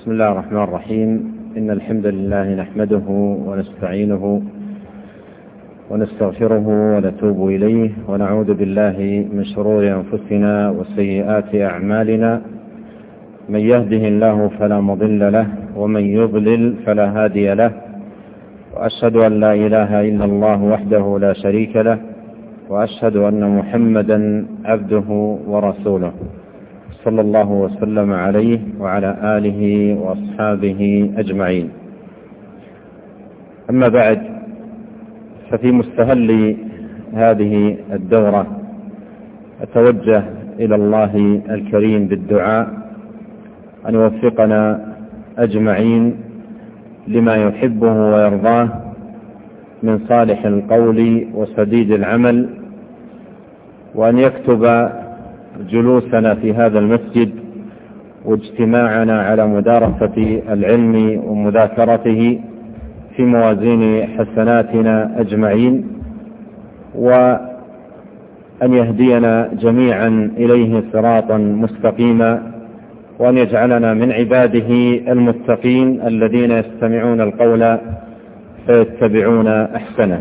بسم الله الرحمن الرحيم. إن الحمد لله نحمده ونستعينه ونستغفره ونتوب إليه ونعوذ بالله من شرور أنفسنا وسيئات أعمالنا. من يهده الله فلا مضل له ومن يضلل فلا هادي له، وأشهد أن لا إله إلا الله وحده لا شريك له، وأشهد أن محمدا عبده ورسوله صلى الله وسلم عليه وعلى آله وأصحابه أجمعين. أما بعد، ففي مستهل هذه الدورة أتوجه إلى الله الكريم بالدعاء أن يوفقنا أجمعين لما يحبه ويرضاه من صالح القول وسديد العمل، وأن يكتب جلوسنا في هذا المسجد واجتماعنا على مدارسة العلم ومذاكرته في موازين حسناتنا أجمعين، وأن يهدينا جميعا إليه صراطا مستقيما، وأن يجعلنا من عباده المتقين الذين يستمعون القول فيتبعون أحسنه.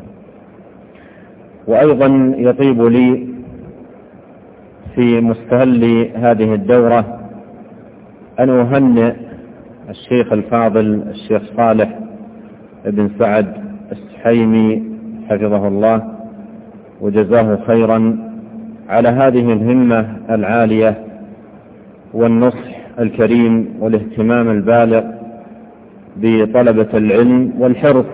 وأيضا يطيب لي في مستهل هذه الدورة أن أهنئ الشيخ الفاضل الشيخ صالح بن سعد السحيمي حفظه الله وجزاه خيرا على هذه الهمة العالية والنصح الكريم والاهتمام البالغ بطلبة العلم والحرص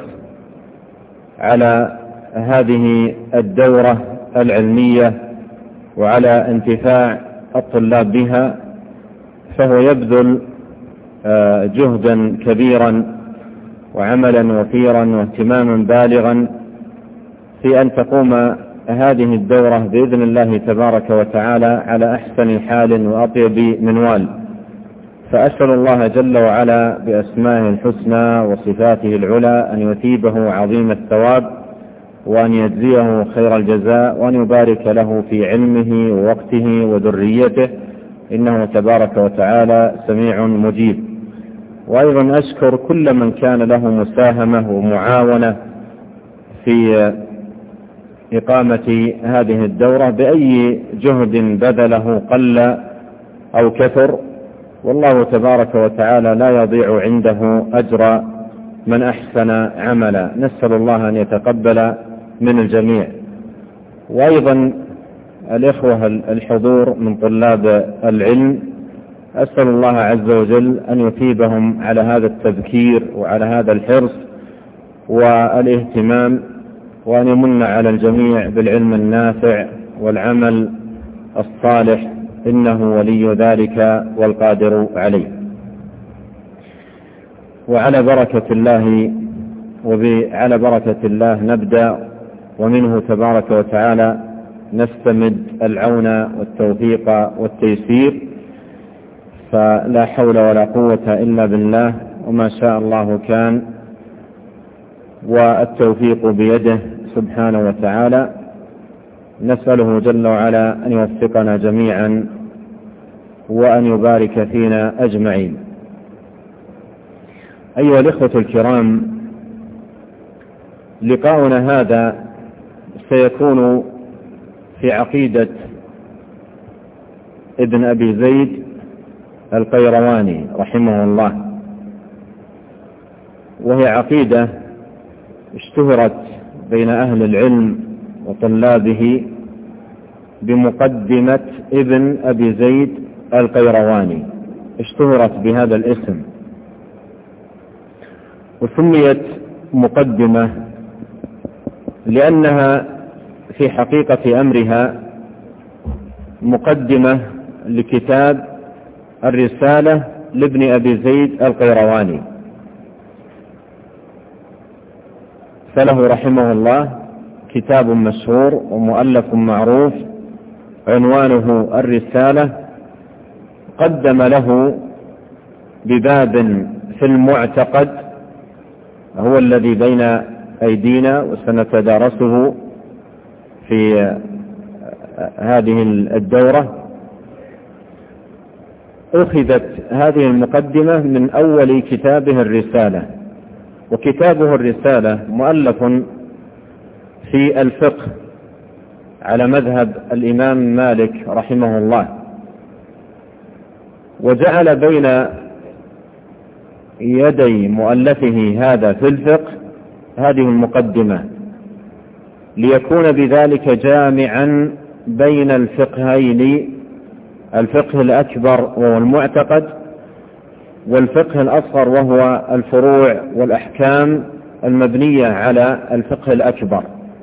على هذه الدورة العلمية وعلى انتفاع الطلاب بها. فهو يبذل جهدا كبيرا وعملا وفيرا واهتماما بالغا في أن تقوم هذه الدورة بإذن الله تبارك وتعالى على أحسن حال وأطيب منوال. فأسأل الله جل وعلا بأسمائه الحسنى وصفاته العلى أن يثيبه عظيم الثواب، وأن يجزيه خير الجزاء، وأن يبارك له في علمه ووقته وذريته، إنه تبارك وتعالى سميع مجيب. وأيضا أشكر كل من كان له مساهمة ومعاونة في إقامة هذه الدورة بأي جهد بذله قل أو كثر، والله تبارك وتعالى لا يضيع عنده أجر من أحسن عملا. نسأل الله أن يتقبل من الجميع. وأيضا الإخوة الحضور من طلاب العلم، أسأل الله عز وجل أن يثيبهم على هذا التذكير وعلى هذا الحرص والاهتمام، وأن يمن على الجميع بالعلم النافع والعمل الصالح، إنه ولي ذلك والقادر عليه. وعلى بركة الله نبدأ، ومنه تبارك وتعالى نستمد العون والتوفيق والتيسير، فلا حول ولا قوة إلا بالله، وما شاء الله كان، والتوفيق بيده سبحانه وتعالى. نسأله جل وعلا أن يوفقنا جميعا وأن يبارك فينا أجمعين. أيها الإخوة الكرام، لقاؤنا هذا سيكون في عقيدة ابن أبي زيد القيرواني رحمه الله، وهي عقيدة اشتهرت بين أهل العلم وطلابه بمقدمة ابن أبي زيد القيرواني، اشتهرت بهذا الاسم، وسميت مقدمة لأنها في حقيقة أمرها مقدمة لكتاب الرسالة لابن أبي زيد القيرواني. فله رحمه الله كتاب مشهور ومؤلف معروف عنوانه الرسالة، قدم له بباب في المعتقد هو الذي بين أيدينا وسنتدارسه في هذه الدورة، أخذت هذه المقدمة من أول كتابه الرسالة، وكتابه الرسالة مؤلف في الفقه على مذهب الإمام مالك رحمه الله، وجعل بين يدي مؤلفه هذا في الفقه هذه المقدمة ليكون بذلك جامعا بين الفقهين، الفقه الأكبر وهو المعتقد، والفقه الأصغر وهو الفروع والأحكام المبنية على الفقه الأكبر.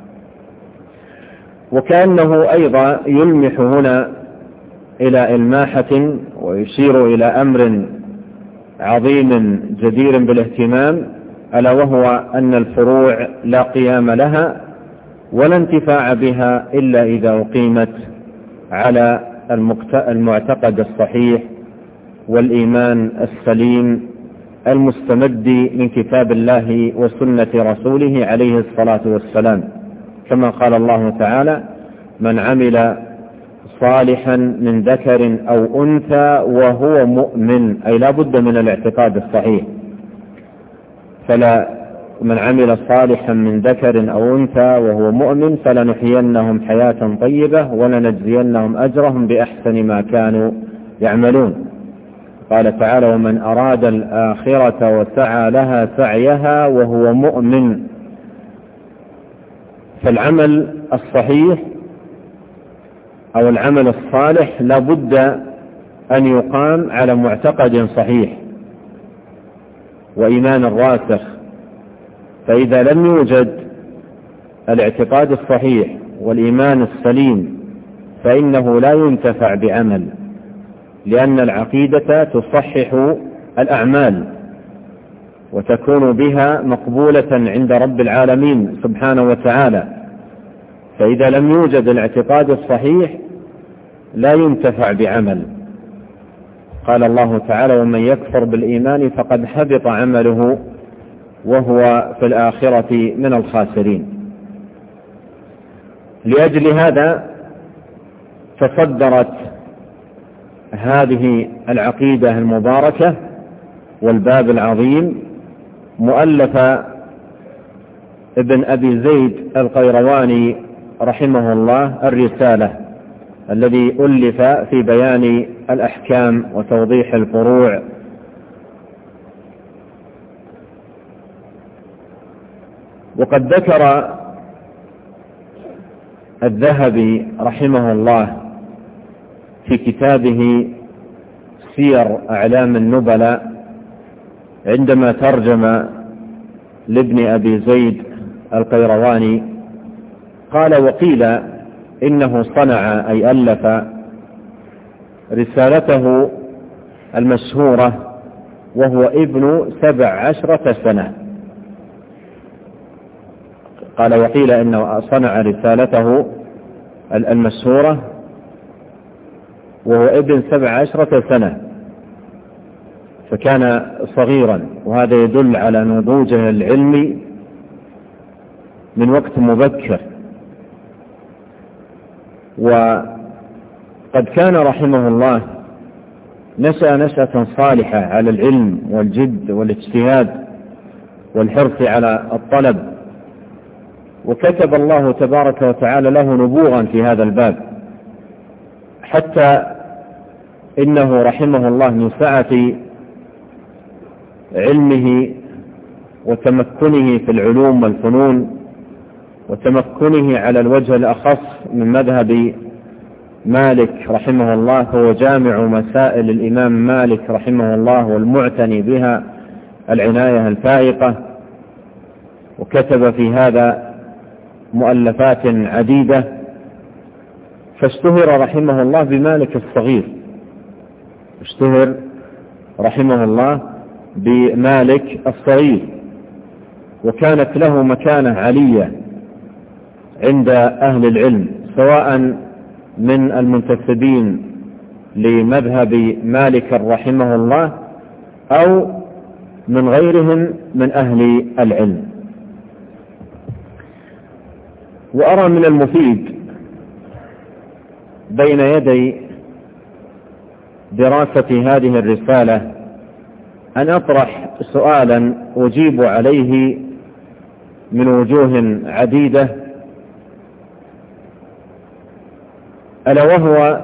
وكأنه أيضا يلمح هنا إلى إلماحة ويشير إلى أمر عظيم جدير بالاهتمام، ألا وهو أن الفروع لا قيام لها ولا انتفاع بها إلا إذا أقيمت على المعتقد الصحيح والإيمان السليم المستمد من كتاب الله وسنة رسوله عليه الصلاة والسلام، كما قال الله تعالى: من عمل صالحا من ذكر أو أنثى وهو مؤمن، أي لا بد من الاعتقاد الصحيح. من عمل صالحا من ذكر أو أنثى وهو مؤمن فلنحيينهم حياة طيبة ولنجزينهم أجرهم بأحسن ما كانوا يعملون. قال تعالى: ومن أراد الآخرة وسعى لها سعيها وهو مؤمن. فالعمل الصحيح أو العمل الصالح لا بد أن يقام على معتقد صحيح وإيمان راسخ، فإذا لم يوجد الاعتقاد الصحيح والإيمان السليم فإنه لا ينتفع بعمل، لأن العقيدة تصحح الأعمال وتكون بها مقبولة عند رب العالمين سبحانه وتعالى. فإذا لم يوجد الاعتقاد الصحيح لا ينتفع بعمل. قال الله تعالى: ومن يكفر بالإيمان فقد حبط عمله وهو في الآخرة من الخاسرين. لأجل هذا تصدرت هذه العقيدة المباركة والباب العظيم مؤلف ابن أبي زيد القيرواني رحمه الله الرسالة، الذي ألف في بيان الأحكام وتوضيح الفروع. وقد ذكر الذهبي رحمه الله في كتابه سير أعلام النبلاء عندما ترجم لابن أبي زيد القيرواني قال: وقيل إنه صنع أي ألف رسالته المشهورة وهو ابن 17 سنة. قال: وقيل إنه صنع رسالته المشهورة وهو ابن 17 سنة، فكان صغيرا، وهذا يدل على نضوجه العلمي من وقت مبكر. وقد كان رحمه الله نشأ نشأة صالحة على العلم والجد والاجتهاد والحرص على الطلب، وكتب الله تبارك وتعالى له نبوغا في هذا الباب، حتى إنه رحمه الله من سعة علمه وتمكنه في العلوم والفنون وتمكنه على الوجه الأخص من مذهب مالك رحمه الله، فهو جامع مسائل الإمام مالك رحمه الله والمعتني بها العناية الفائقة، وكتب في هذا مؤلفات عديدة، فاشتهر رحمه الله بمالك الصغير، اشتهر رحمه الله بمالك الصغير، وكانت له مكانة علية عند أهل العلم، سواء من المنتسبين لمذهب مالك رحمه الله أو من غيرهم من أهل العلم. وأرى من المفيد بين يدي دراسة هذه الرسالة أن أطرح سؤالا أجيب عليه من وجوه عديدة، ألا وهو: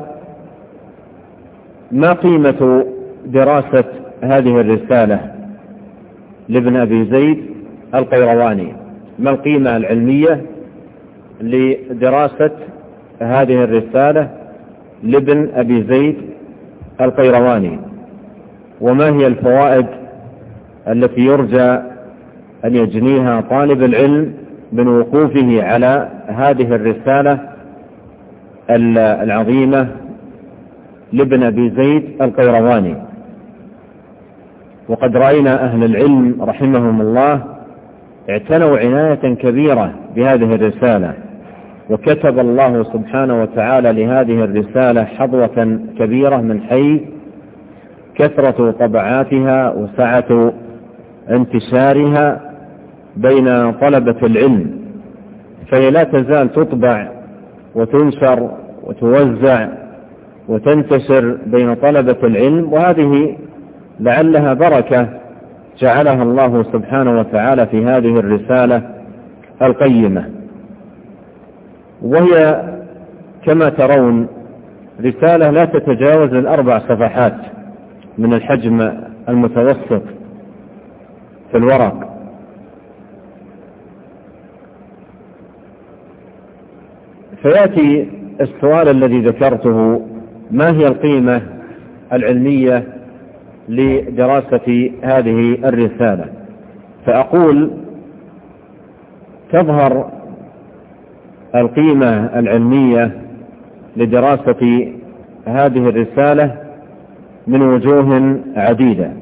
ما قيمة دراسة هذه الرسالة لابن أبي زيد القيرواني؟ ما القيمة العلمية لدراسة هذه الرسالة لابن أبي زيد القيرواني؟ وما هي الفوائد التي يرجى أن يجنيها طالب العلم من وقوفه على هذه الرسالة العظيمة لابن أبي زيد القيرواني؟ وقد رأينا أهل العلم رحمهم الله اعتنوا عناية كبيرة بهذه الرسالة، وكتب الله سبحانه وتعالى لهذه الرسالة حظوة كبيرة من حيث كثرة طبعاتها وسعة انتشارها بين طلبة العلم، فهي لا تزال تطبع وتنشر وتوزع وتنتشر بين طلبة العلم، وهذه لعلها بركة جعلها الله سبحانه وتعالى في هذه الرسالة القيمة. وهي كما ترون رسالة لا تتجاوز 4 صفحات من الحجم المتوسط في الورق. فيأتي السؤال الذي ذكرته: ما هي القيمة العلمية لدراسة هذه الرسالة؟ فأقول: تظهر القيمة العلمية لدراسة هذه الرسالة من وجوه عديدة.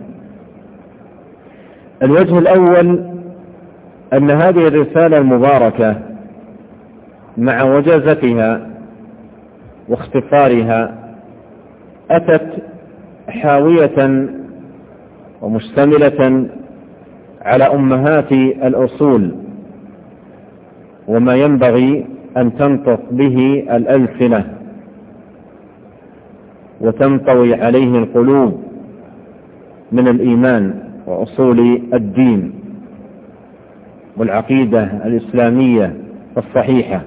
الوجه الأول أن هذه الرسالة المباركة مع وجازتها واختصارها أتت حاوية ومشتملة على أمهات الأصول وما ينبغي أن تنطق به الألسنة وتنطوي عليه القلوب من الإيمان وأصول الدين والعقيدة الإسلامية الصحيحة.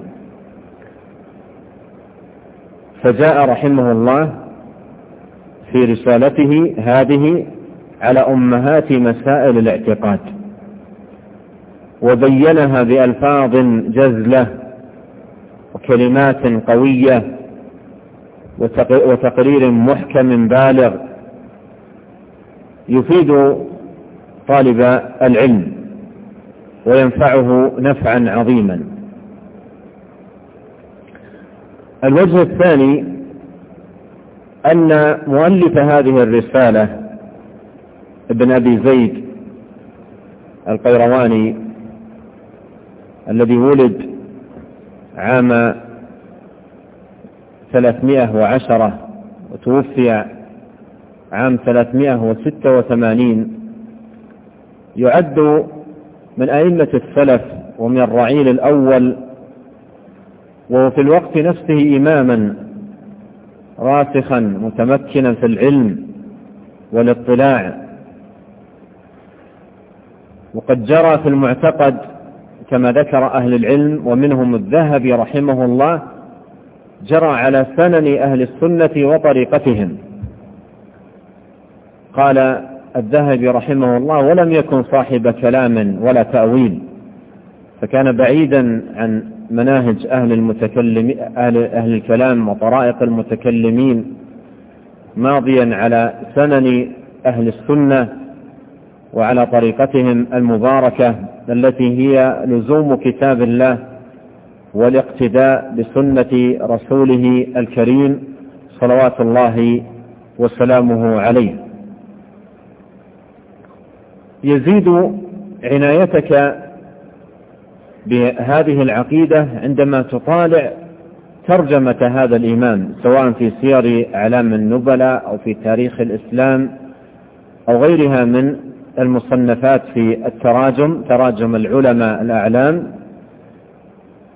فجاء رحمه الله في رسالته هذه على أمهات مسائل الاعتقاد، وبينها بألفاظ جزلة وكلمات قوية وتقرير محكم بالغ يفيد طالب العلم وينفعه نفعا عظيما. الوجه الثاني أن مؤلف هذه الرسالة ابن أبي زيد القيرواني الذي ولد عام 310 وتوفي عام 386 يعد من أئمة السلف ومن الرعيل الأول، وهو في الوقت نفسه إماما راسخا متمكنا في العلم والاطلاع. وقد جرى في المعتقد كما ذكر أهل العلم ومنهم الذهبي رحمه الله، جرى على سنن أهل السنة وطريقتهم. قال الذهبي رحمه الله: ولم يكن صاحب كلام ولا تأويل، فكان بعيدا عن مناهج أهل الكلام وطرائق المتكلمين، ماضيا على سنن أهل السنة وعلى طريقتهم المباركة التي هي لزوم كتاب الله والاقتداء بسنة رسوله الكريم صلوات الله وسلامه عليه. يزيد عنايتك بهذه العقيدة عندما تطالع ترجمة هذا الإمام، سواء في سير أعلام النبلاء أو في تاريخ الإسلام أو غيرها من المصنفات في التراجم، تراجم العلماء الأعلام،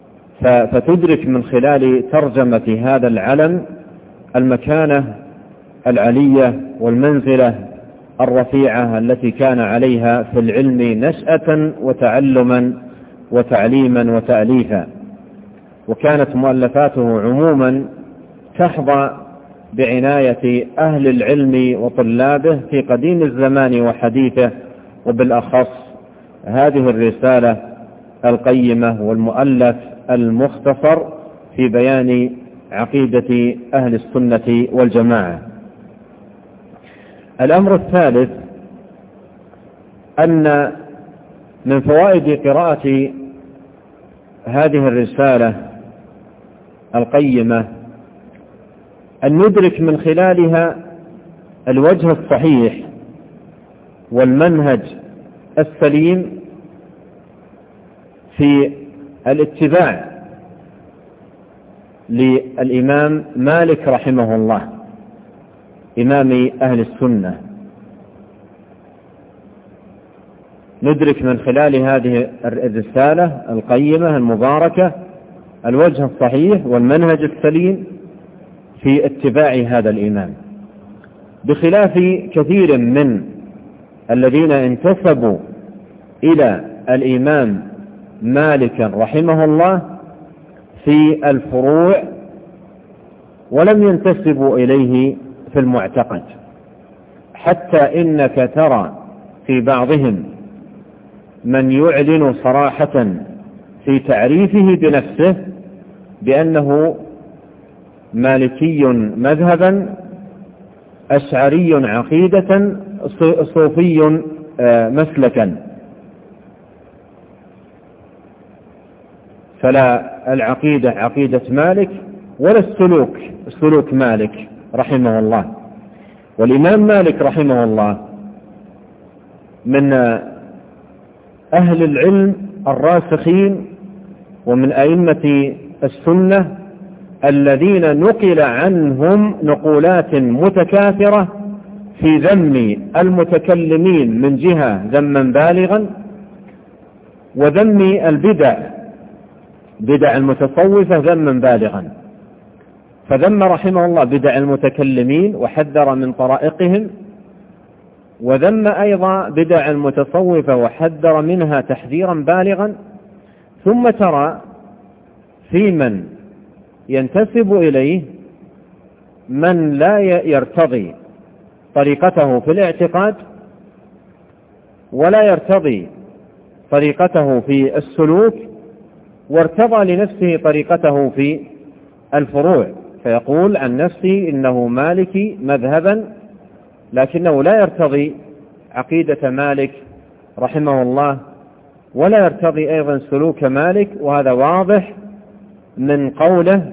فتدرك من خلال ترجمة هذا العلم المكانة العلية والمنزلة الرفيعة التي كان عليها في العلم نشأة وتعلما وتعليما وتأليفا. وكانت مؤلفاته عموما تحظى بعناية أهل العلم وطلابه في قديم الزمان وحديثه، وبالأخص هذه الرسالة القيمة والمؤلف المختصر في بيان عقيدة أهل السنة والجماعة. الأمر الثالث أن من فوائد قراءة هذه الرسالة القيمة أن ندرك من خلالها الوجه الصحيح والمنهج السليم في الاتباع للإمام مالك رحمه الله إمام أهل السنة. ندرك من خلال هذه الرسالة القيمة المباركة الوجه الصحيح والمنهج السليم في اتباع هذا الإمام، بخلاف كثير من الذين انتسبوا إلى الإمام مالك رحمه الله في الفروع ولم ينتسبوا إليه في المعتقد، حتى إنك ترى في بعضهم من يعلن صراحة في تعريفه بنفسه بأنه مالكي مذهبا، أشعري عقيدة، صوفي مسلكا. فلا العقيدة عقيدة مالك ولا السلوك مالك رحمه الله. والإمام مالك رحمه الله من أهل العلم الراسخين ومن أئمة السنة الذين نقل عنهم نقولات متكاثرة في ذم المتكلمين من جهة ذما بالغا، وذم بدع المتصوفة ذما بالغا. فذم رحمه الله بدع المتكلمين وحذر من طرائقهم، وذم أيضا بدع المتصوفة وحذر منها تحذيرا بالغا. ثم ترى في من ينتسب إليه من لا يرتضي طريقته في الاعتقاد ولا يرتضي طريقته في السلوك، وارتضى لنفسه طريقته في الفروع، فيقول عن نفسه إنه مالكي مذهبا، لكنه لا يرتضي عقيدة مالك رحمه الله ولا يرتضي أيضا سلوك مالك. وهذا واضح من قوله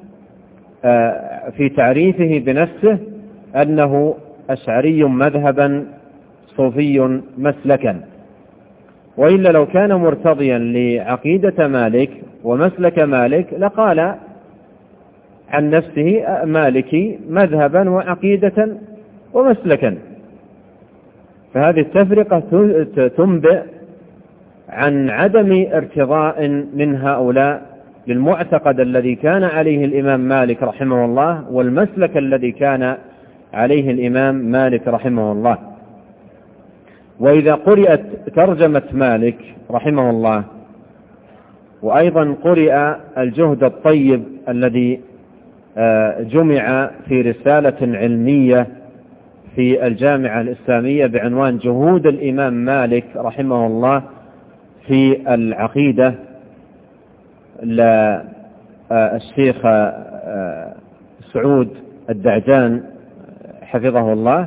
في تعريفه بنفسه أنه أشعري مذهبا صوفي مسلكا. وإلا لو كان مرتضيا لعقيدة مالك ومسلك مالك لقال عن نفسه مالكي مذهبا وعقيدة ومسلكا. فهذه التفرقة تنبئ عن عدم ارتضاء من هؤلاء للمعتقد الذي كان عليه الإمام مالك رحمه الله والمسلك الذي كان عليه الإمام مالك رحمه الله. وإذا قرأت ترجمة مالك رحمه الله، وأيضا قرأ الجهد الطيب الذي جمع في رسالة علمية في الجامعة الإسلامية بعنوان جهود الإمام مالك رحمه الله في العقيدة، للشيخ سعود الدعجان حفظه الله،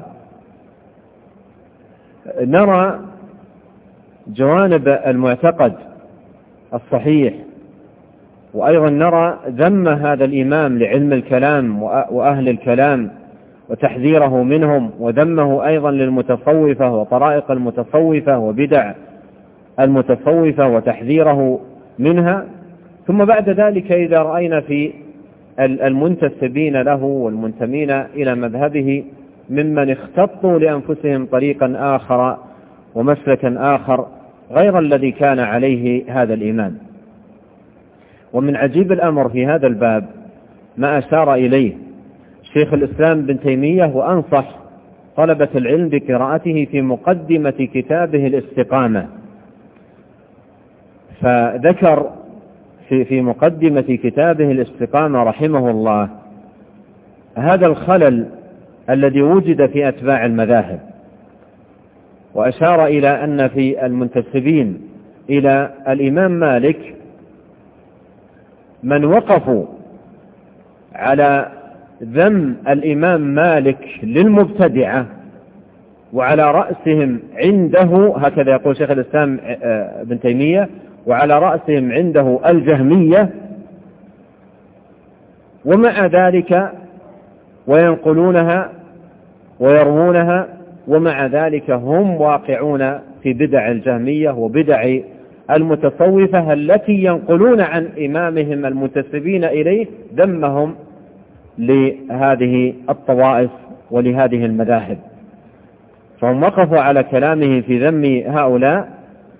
نرى جوانب المعتقد الصحيح، وأيضا نرى ذم هذا الإمام لعلم الكلام وأهل الكلام وتحذيره منهم، وذمه أيضا للمتصوفة وطرائق المتصوفة وبدع المتصوفة وتحذيره منها. ثم بعد ذلك إذا رأينا في المنتسبين له والمنتمين إلى مذهبه ممن اختطوا لأنفسهم طريقا آخر ومسلكا آخر غير الذي كان عليه هذا الإمام. ومن عجيب الأمر في هذا الباب ما أشار إليه شيخ الإسلام ابن تيمية، وأنصح طلبة العلم بقراءته في مقدمة كتابه الاستقامة. فذكر في مقدمة كتابه الاستقامة رحمه الله هذا الخلل الذي وجد في أتباع المذاهب، وأشار إلى أن في المنتسبين إلى الإمام مالك من وقفوا على ذم الإمام مالك للمبتدعة، وعلى رأسهم عنده، هكذا يقول شيخ الإسلام ابن تيمية، وعلى رأسهم عنده الجهمية، ومع ذلك وينقلونها ويروونها، ومع ذلك هم واقعون في بدع الجهمية وبدع المتصوفة التي ينقلون عن إمامهم المنتسبين إليه ذمهم لهذه الطوائف ولهذه المذاهب. فهم وقفوا على كلامه في ذم هؤلاء،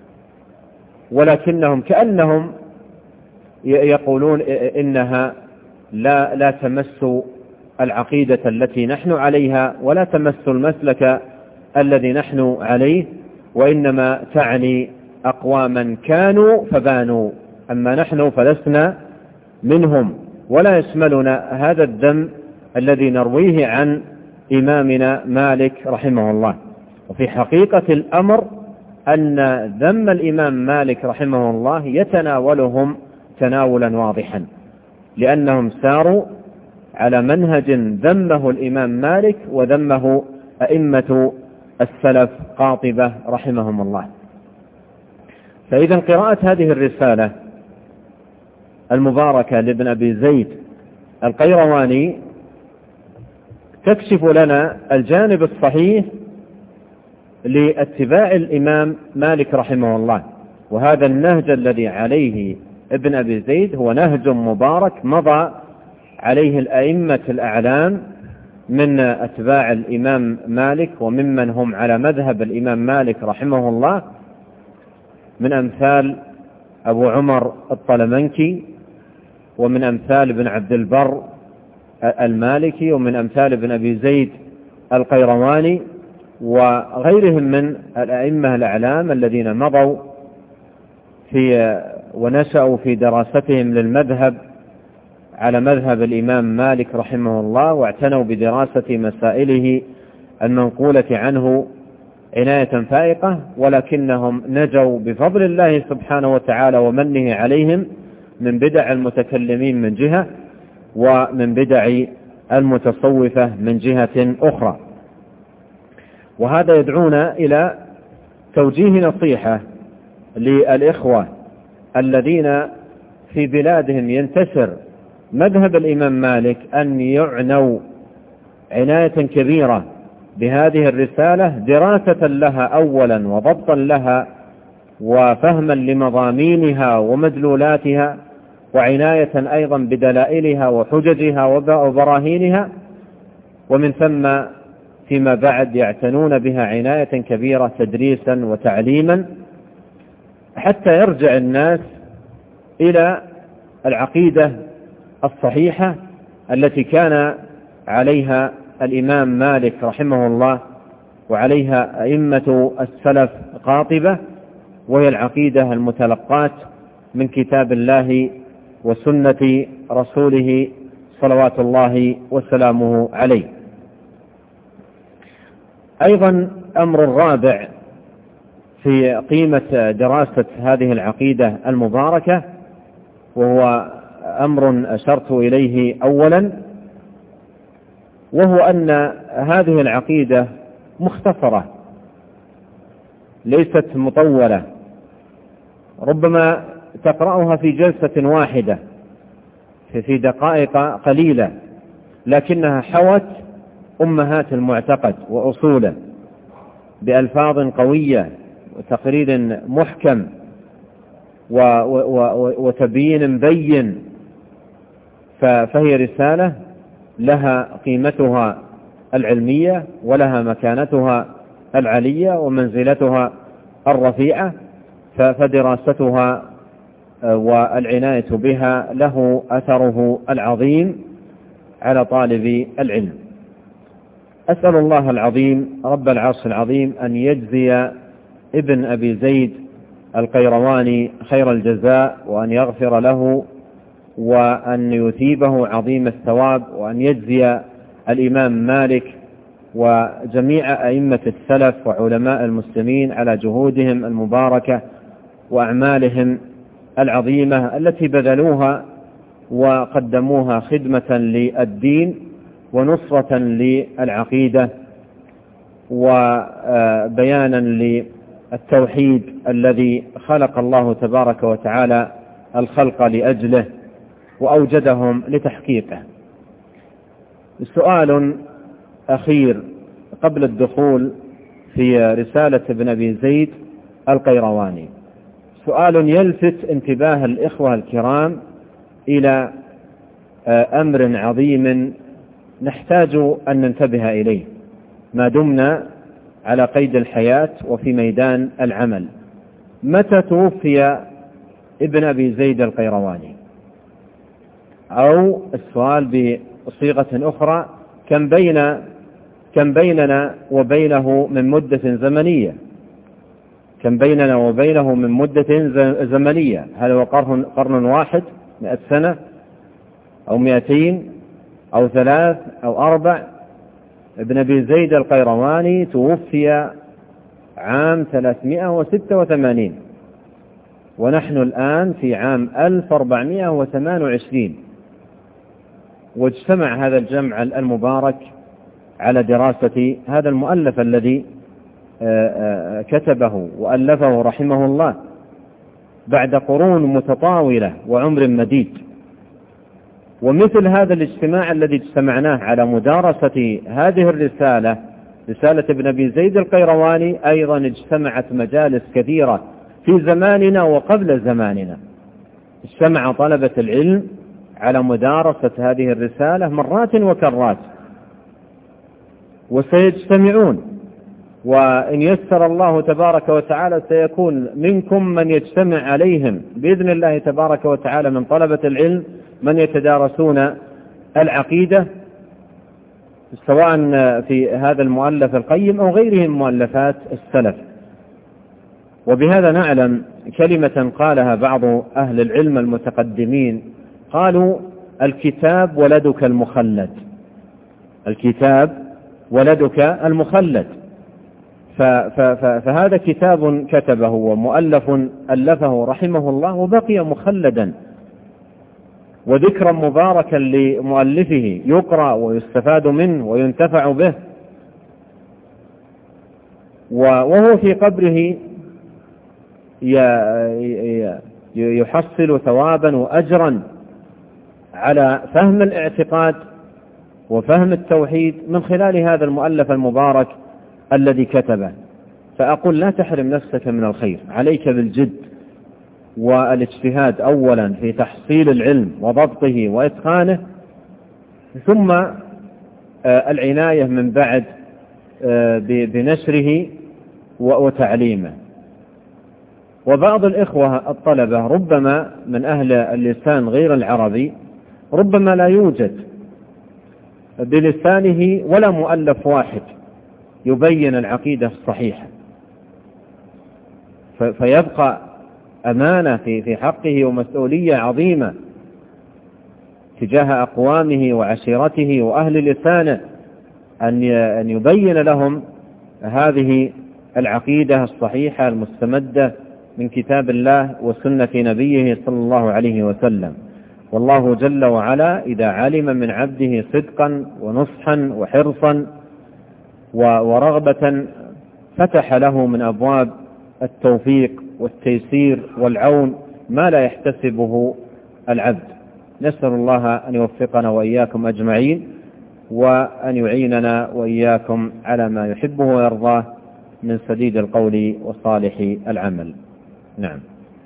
ولكنهم كأنهم يقولون إنها لا تمس العقيدة التي نحن عليها، ولا تمس المسلك الذي نحن عليه، وإنما تعني أقواما كانوا فبانوا، أما نحن فلسنا منهم، ولا يشملنا هذا الذم الذي نرويه عن إمامنا مالك رحمه الله. وفي حقيقة الأمر أن ذم الإمام مالك رحمه الله يتناولهم تناولا واضحا، لأنهم ساروا على منهج ذمه الإمام مالك وذمه أئمة السلف قاطبة رحمهم الله. فإذا قراءة هذه الرسالة المباركة لابن أبي زيد القيرواني تكشف لنا الجانب الصحيح لاتباع الإمام مالك رحمه الله. وهذا النهج الذي عليه ابن أبي زيد هو نهج مبارك مضى عليه الأئمة الأعلام من أتباع الإمام مالك، وممن هم على مذهب الإمام مالك رحمه الله، من أمثال أبو عمر الطلمنكي، ومن أمثال ابن عبد البر المالكي، ومن أمثال ابن أبي زيد القيرواني، وغيرهم من الأئمة الأعلام الذين مضوا ونشأوا في دراستهم للمذهب على مذهب الإمام مالك رحمه الله، واعتنوا بدراسة مسائله المنقولة عنه عناية فائقة، ولكنهم نجوا بفضل الله سبحانه وتعالى ومنه عليهم من بدع المتكلمين من جهة، ومن بدع المتصوفة من جهة أخرى. وهذا يدعونا إلى توجيه نصيحة للإخوة الذين في بلادهم ينتشر مذهب الإمام مالك أن يعنوا عناية كبيرة بهذه الرسالة، دراسة لها أولا وضبطا لها وفهما لمضامينها ومدلولاتها، وعناية أيضا بدلائلها وحججها وبراهينها، ومن ثم فيما بعد يعتنون بها عناية كبيرة تدريسا وتعليما، حتى يرجع الناس إلى العقيدة الصحيحة التي كان عليها الإمام مالك رحمه الله وعليها أئمة السلف قاطبة، وهي العقيدة المتلقاة من كتاب الله وسنة رسوله صلوات الله وسلامه عليه. أيضا أمر رابع في قيمة دراسة هذه العقيدة المباركة، وهو أمر أشرت إليه أولا، وهو أن هذه العقيدة مختصرة ليست مطولة، ربما تقرأها في جلسة واحدة في دقائق قليلة، لكنها حوت أمهات المعتقد وأصوله بألفاظ قوية وتقرير محكم وتبيين بين، فهي رسالة لها قيمتها العلمية ولها مكانتها العلية ومنزلتها الرفيعة، فدراستها والعناية بها له أثره العظيم على طالب العلم. أسأل الله العظيم رب العرش العظيم أن يجزي ابن أبي زيد القيرواني خير الجزاء، وأن يغفر له، وأن يثيبه عظيم الثواب، وأن يجزي الإمام مالك وجميع أئمة السلف وعلماء المسلمين على جهودهم المباركة وأعمالهم العظيمة التي بذلوها وقدموها خدمة للدين ونصرة للعقيدة وبيانا للتوحيد الذي خلق الله تبارك وتعالى الخلق لأجله وأوجدهم لتحقيقه. سؤال أخير قبل الدخول في رسالة ابن أبي زيد القيرواني، سؤال يلفت انتباه الإخوة الكرام إلى أمر عظيم نحتاج أن ننتبه إليه ما دمنا على قيد الحياة وفي ميدان العمل. متى توفي ابن أبي زيد القيرواني؟ أو السؤال بصيغة أخرى، كم بيننا وبينه من مدة زمنية؟ كم بيننا وبينه من مدة زمنية؟ هل هو قرن واحد، 100 سنة أو 200 أو 3 أو 4؟ ابن أبي زيد القيرواني توفي عام 386 ونحن الآن في عام 1428، واجتمع هذا الجمع المبارك على دراسة هذا المؤلف الذي كتبه وألفه رحمه الله بعد قرون متطاولة وعمر مديد. ومثل هذا الاجتماع الذي اجتمعناه على مدارسة هذه الرسالة، رسالة ابن أبي زيد القيرواني، أيضا اجتمعت مجالس كثيرة في زماننا وقبل زماننا. اجتمع طلبة العلم على مدارسة هذه الرسالة مرات وكرات، وسيجتمعون، وإن يسر الله تبارك وتعالى سيكون منكم من يجتمع عليهم بإذن الله تبارك وتعالى من طلبة العلم من يتدارسون العقيدة، سواء في هذا المؤلف القيم أو غيره من مؤلفات السلف. وبهذا نعلم كلمة قالها بعض أهل العلم المتقدمين، قالوا: الكتاب ولدك المخلد. الكتاب ولدك المخلد. فهذا كتاب كتبه ومؤلف ألفه رحمه الله وبقي مخلدا وذكرا مباركا لمؤلفه، يقرأ ويستفاد منه وينتفع به، وهو في قبره يحصل ثوابا وأجرا على فهم الاعتقاد وفهم التوحيد من خلال هذا المؤلف المبارك الذي كتبه. فأقول: لا تحرم نفسك من الخير، عليك بالجد والاجتهاد أولا في تحصيل العلم وضبطه وإتقانه، ثم العناية من بعد بنشره وتعليمه. وبعض الإخوة الطلبة ربما من أهل اللسان غير العربي ربما لا يوجد بلسانه ولا مؤلف واحد يبين العقيدة الصحيحة، فيبقى أمانة في حقه ومسؤولية عظيمة تجاه أقوامه وعشيرته وأهل لسانه أن يبين لهم هذه العقيدة الصحيحة المستمدة من كتاب الله وسنة نبيه صلى الله عليه وسلم. والله جل وعلا إذا علم من عبده صدقا ونصحا وحرصا ورغبة فتح له من أبواب التوفيق والتيسير والعون ما لا يحتسبه العبد. نسأل الله أن يوفقنا وإياكم أجمعين، وأن يعيننا وإياكم على ما يحبه ويرضاه من سديد القول وصالح العمل. نعم.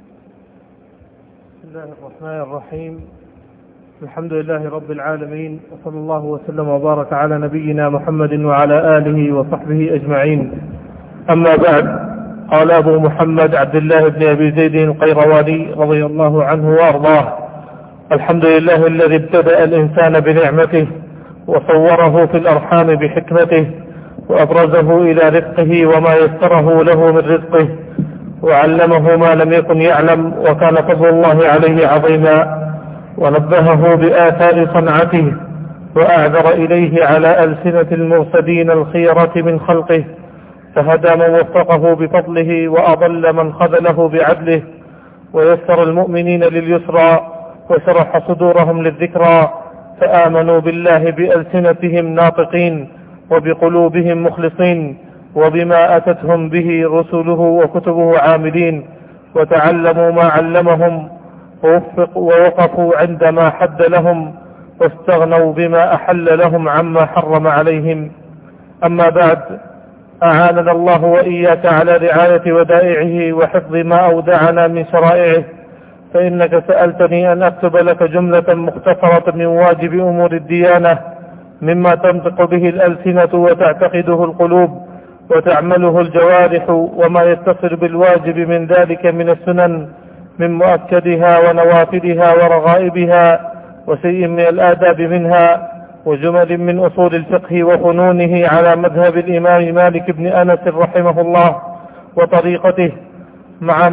بسم الله الرحمن الرحيم. الحمد لله رب العالمين، وصلى الله وسلم وبارك على نبينا محمد وعلى آله وصحبه أجمعين. أما بعد، قال أبو محمد عبد الله بن أبي زيد القيرواني رضي الله عنه وأرضاه: الحمد لله الذي ابتدأ الإنسان بنعمته وصوره في الأرحام بحكمته، وأبرزه إلى رزقه وما يسره له من رزقه، وعلمه ما لم يكن يعلم، وكان فضل الله عليه عظيما، ونبهه بآثار صنعته، وأعذر إليه على ألسنة المرسلين الخيرة من خلقه، فهدى من وفقه بفضله، وأضل من خذله بعدله، ويسر المؤمنين لليسرى، وشرح صدورهم للذكرى، فآمنوا بالله بألسنتهم ناطقين، وبقلوبهم مخلصين، وبما أتتهم به رسله وكتبه عاملين، وتعلموا ما علمهم، ووقفوا عندما حد لهم، واستغنوا بما أحل لهم عما حرم عليهم. أما بعد، أعاننا الله وإياك على رعاية ودائعه وحفظ ما أودعنا من شرائعه، فإنك سألتني أن أكتب لك جملة مختصرة من واجب أمور الديانة، مما تنطق به الألسنة وتعتقده القلوب وتعمله الجوارح، وما يتصل بالواجب من ذلك من السنن، من مؤكدها ونوافلها ورغائبها، وشيء من الآداب منها، وجمل من أصول الفقه وفنونه على مذهب الإمام مالك بن أنس رحمه الله وطريقته، مع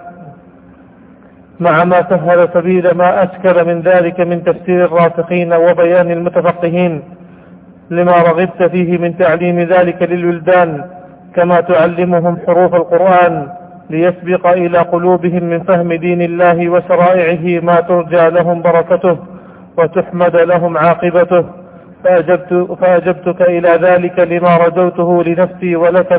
ما سهل سبيل ما أشكل من ذلك من تفسير الراسخين وبيان المتفقهين، لما رغبت فيه من تعليم ذلك للولدان، كما تعلمهم حروف القرآن، ليسبق إلى قلوبهم من فهم دين الله وشرائعه ما ترجى لهم بركته وتحمد لهم عاقبته. فأجبتك إلى ذلك لما رجوته لنفسي ولك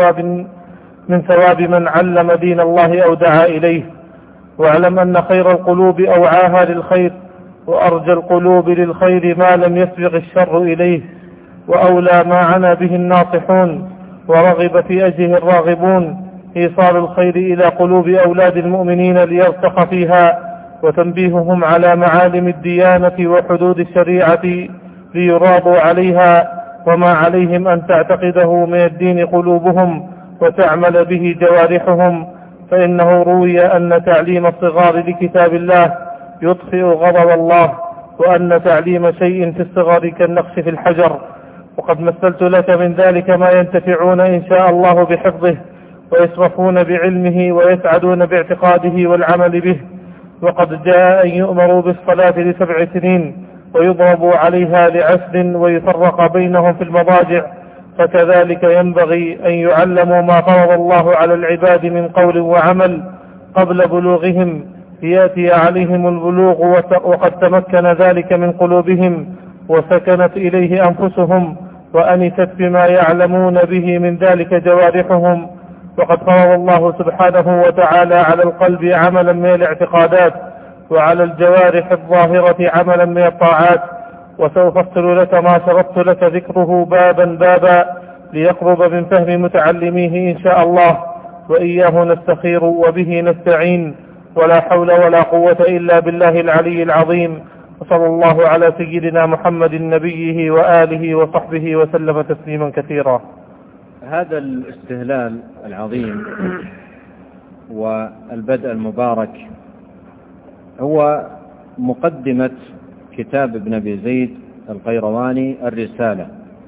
من ثواب من علم دين الله أو دعا إليه. واعلم أن خير القلوب أوعاها للخير، وأرجى القلوب للخير ما لم يسبق الشر إليه، وأولى ما عنا به الناصحون ورغب في أجله الراغبون إيصال الخير إلى قلوب أولاد المؤمنين ليرسخ فيها، وتنبيههم على معالم الديانة وحدود الشريعة ليراضوا عليها، وما عليهم أن تعتقده من الدين قلوبهم وتعمل به جوارحهم، فإنه روي أن تعليم الصغار لكتاب الله يطفئ غضب الله، وأن تعليم شيء في الصغار كالنقش في الحجر. وقد مثلت لك من ذلك ما ينتفعون إن شاء الله بحفظه، ويشرفون بعلمه، ويسعدون باعتقاده والعمل به. وقد جاء أن يؤمروا بالصلاة ل7 سنين، ويضربوا عليها ل10، ويفرق بينهم في المضاجع، فكذلك ينبغي أن يعلموا ما فرض الله على العباد من قول وعمل قبل بلوغهم، ليأتي عليهم البلوغ وقد تمكن ذلك من قلوبهم، وسكنت إليه أنفسهم، وأنست بما يعلمون به من ذلك جوارحهم. وقد فرض الله سبحانه وتعالى على القلب عملا من الاعتقادات، وعلى الجوارح الظاهرة عملا من الطاعات. وسأفصل لك ما شرطت لك ذكره بابا بابا، ليقرب من فهم متعلميه إن شاء الله. وإياه نستخير وبه نستعين، ولا حول ولا قوة إلا بالله العلي العظيم. وصلى الله على سيدنا محمد نبيه وآله وصحبه وسلم تسليما كثيرا. هذا الاستهلال العظيم والبدء المبارك هو مقدمة كتاب ابن أبي زيد القيرواني الرسالة.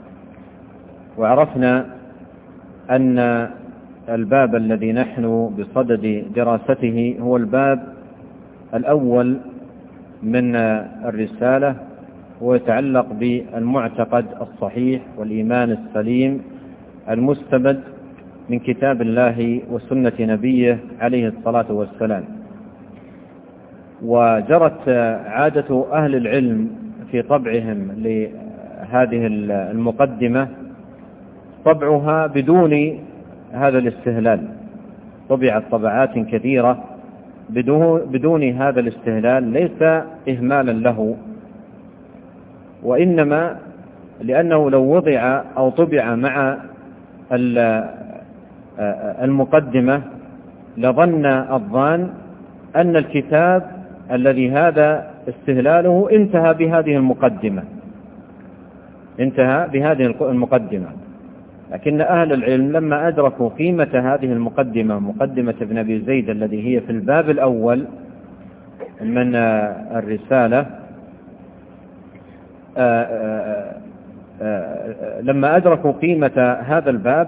وعرفنا أن الباب الذي نحن بصدد دراسته هو الباب الأول من الرسالة، ويتعلق بالمعتقد الصحيح والإيمان السليم المستمد من كتاب الله وسنة نبيه عليه الصلاة والسلام. وجرت عادة أهل العلم في طبعهم لهذه المقدمة طبعها بدون هذا الاستهلال، طبعت طبعات كثيرة بدون هذا الاستهلال، ليس إهمالا له، وإنما لأنه لو وضع أو طبع مع المقدمة لظن الظان أن الكتاب الذي هذا استهلاله انتهى بهذه المقدمة. لكن أهل العلم لما أدركوا قيمة هذه المقدمة، مقدمة ابن أبي زيد الذي هي في الباب الأول من الرسالة، لما أدركوا قيمة هذا الباب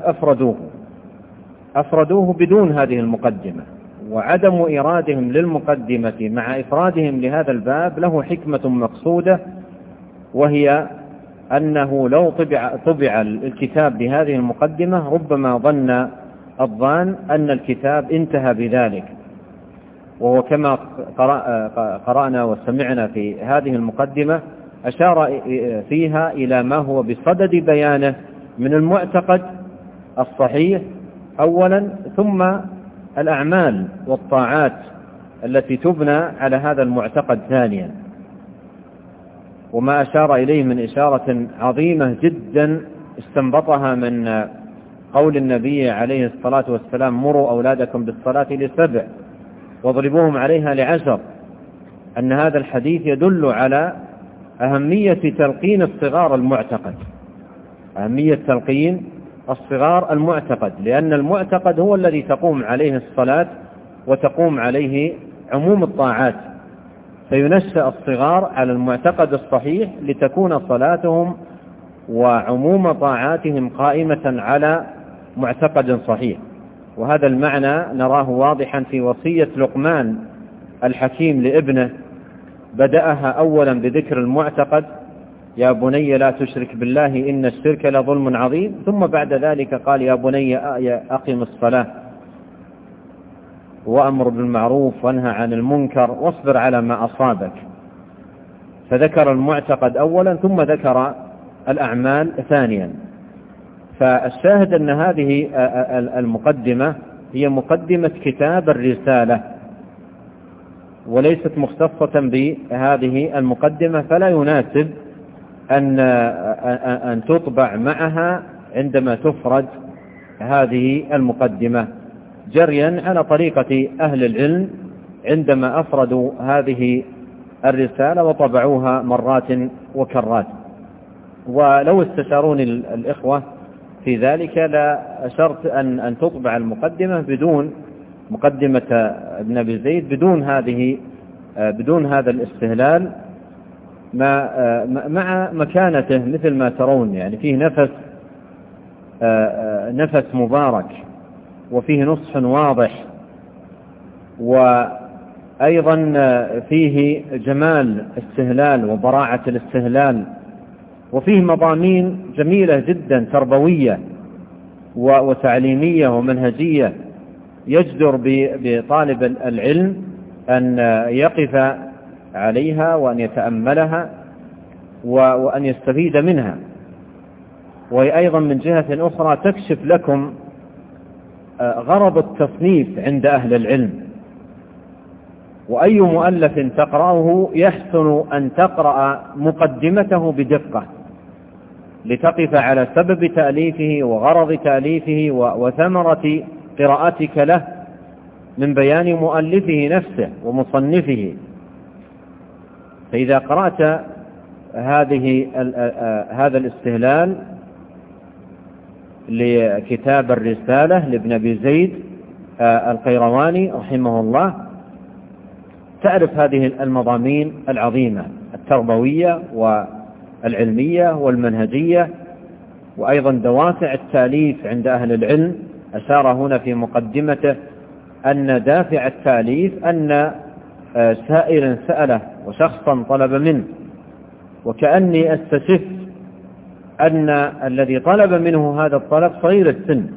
أفردوه بدون هذه المقدمة. وعدم إيرادهم للمقدمة مع إفرادهم لهذا الباب له حكمة مقصودة، وهي أنه لو طبع الكتاب بهذه المقدمة ربما ظن الظان أن الكتاب انتهى بذلك، وهو كما قرأنا وسمعنا في هذه المقدمة أشار فيها إلى ما هو بصدد بيانه من المعتقد الصحيح أولا، ثم الأعمال والطاعات التي تبنى على هذا المعتقد ثانيا. وما أشار إليه من إشارة عظيمة جدا استنبطها من قول النبي عليه الصلاة والسلام: مروا أولادكم بالصلاة ل7 واضربوهم عليها ل10، أن هذا الحديث يدل على أهمية تلقين الصغار المعتقد، أهمية تلقين الصغار المعتقد، لأن المعتقد هو الذي تقوم عليه الصلاة وتقوم عليه عموم الطاعات، فينشأ الصغار على المعتقد الصحيح لتكون صلاتهم وعموم طاعاتهم قائمة على معتقد صحيح. وهذا المعنى نراه واضحا في وصية لقمان الحكيم لابنه، بدأها أولا بذكر المعتقد: يا بني لا تشرك بالله إن الشرك لظلم عظيم، ثم بعد ذلك قال: يا بني أقم الصلاة وأمر بالمعروف وانهى عن المنكر واصبر على ما أصابك. فذكر المعتقد أولا ثم ذكر الأعمال ثانيا. فالشاهد أن هذه المقدمة هي مقدمة كتاب الرسالة وليست مختصة بهذه المقدمة، فلا يناسب أن تطبع معها عندما تفرد هذه المقدمة، جريا على طريقة أهل العلم عندما أفردوا هذه الرسالة وطبعوها مرات وكرات. ولو استشاروني الإخوة في ذلك لا أشرت أن تطبع المقدمة بدون مقدمة ابن أبي زيد، بدون هذا الاستهلال، مع مكانته مثل ما ترون، يعني فيه نفس مبارك، وفيه نصح واضح، وأيضا فيه جمال استهلال وبراعة الاستهلال، وفيه مضامين جميلة جدا تربوية وتعليمية ومنهجية يجدر بطالب العلم أن يقف عليها وأن يتأملها وأن يستفيد منها. وهي أيضا من جهة أخرى تكشف لكم غرض التصنيف عند أهل العلم، وأي مؤلف تقرأه يحسن أن تقرأ مقدمته بدقة لتقف على سبب تأليفه وغرض تأليفه وثمرة قراءتك له من بيان مؤلفه نفسه ومصنفه. فإذا قرأت هذا الاستهلال لكتاب الرسالة لابن أبي زيد القيرواني رحمه الله تعرف هذه المضامين العظيمة التربوية والعلمية والمنهجية، وأيضا دوافع التأليف عند أهل العلم. أشار هنا في مقدمته أن دافع التأليف أن سائلا سأله وشخصا طلب منه، وكأني أستشف أن الذي طلب منه هذا الطلب صغير السن،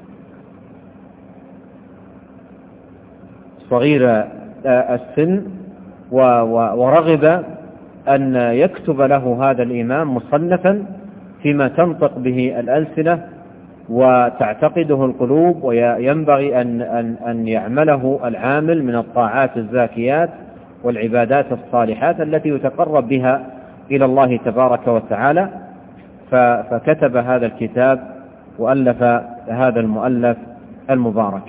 ورغب أن يكتب له هذا الإمام مصنفا فيما تنطق به الألسنة وتعتقده القلوب، وينبغي أن يعمله العامل من الطاعات الزاكيات والعبادات الصالحات التي يتقرب بها إلى الله تبارك وتعالى. فكتب هذا الكتاب وألف هذا المؤلف المبارك.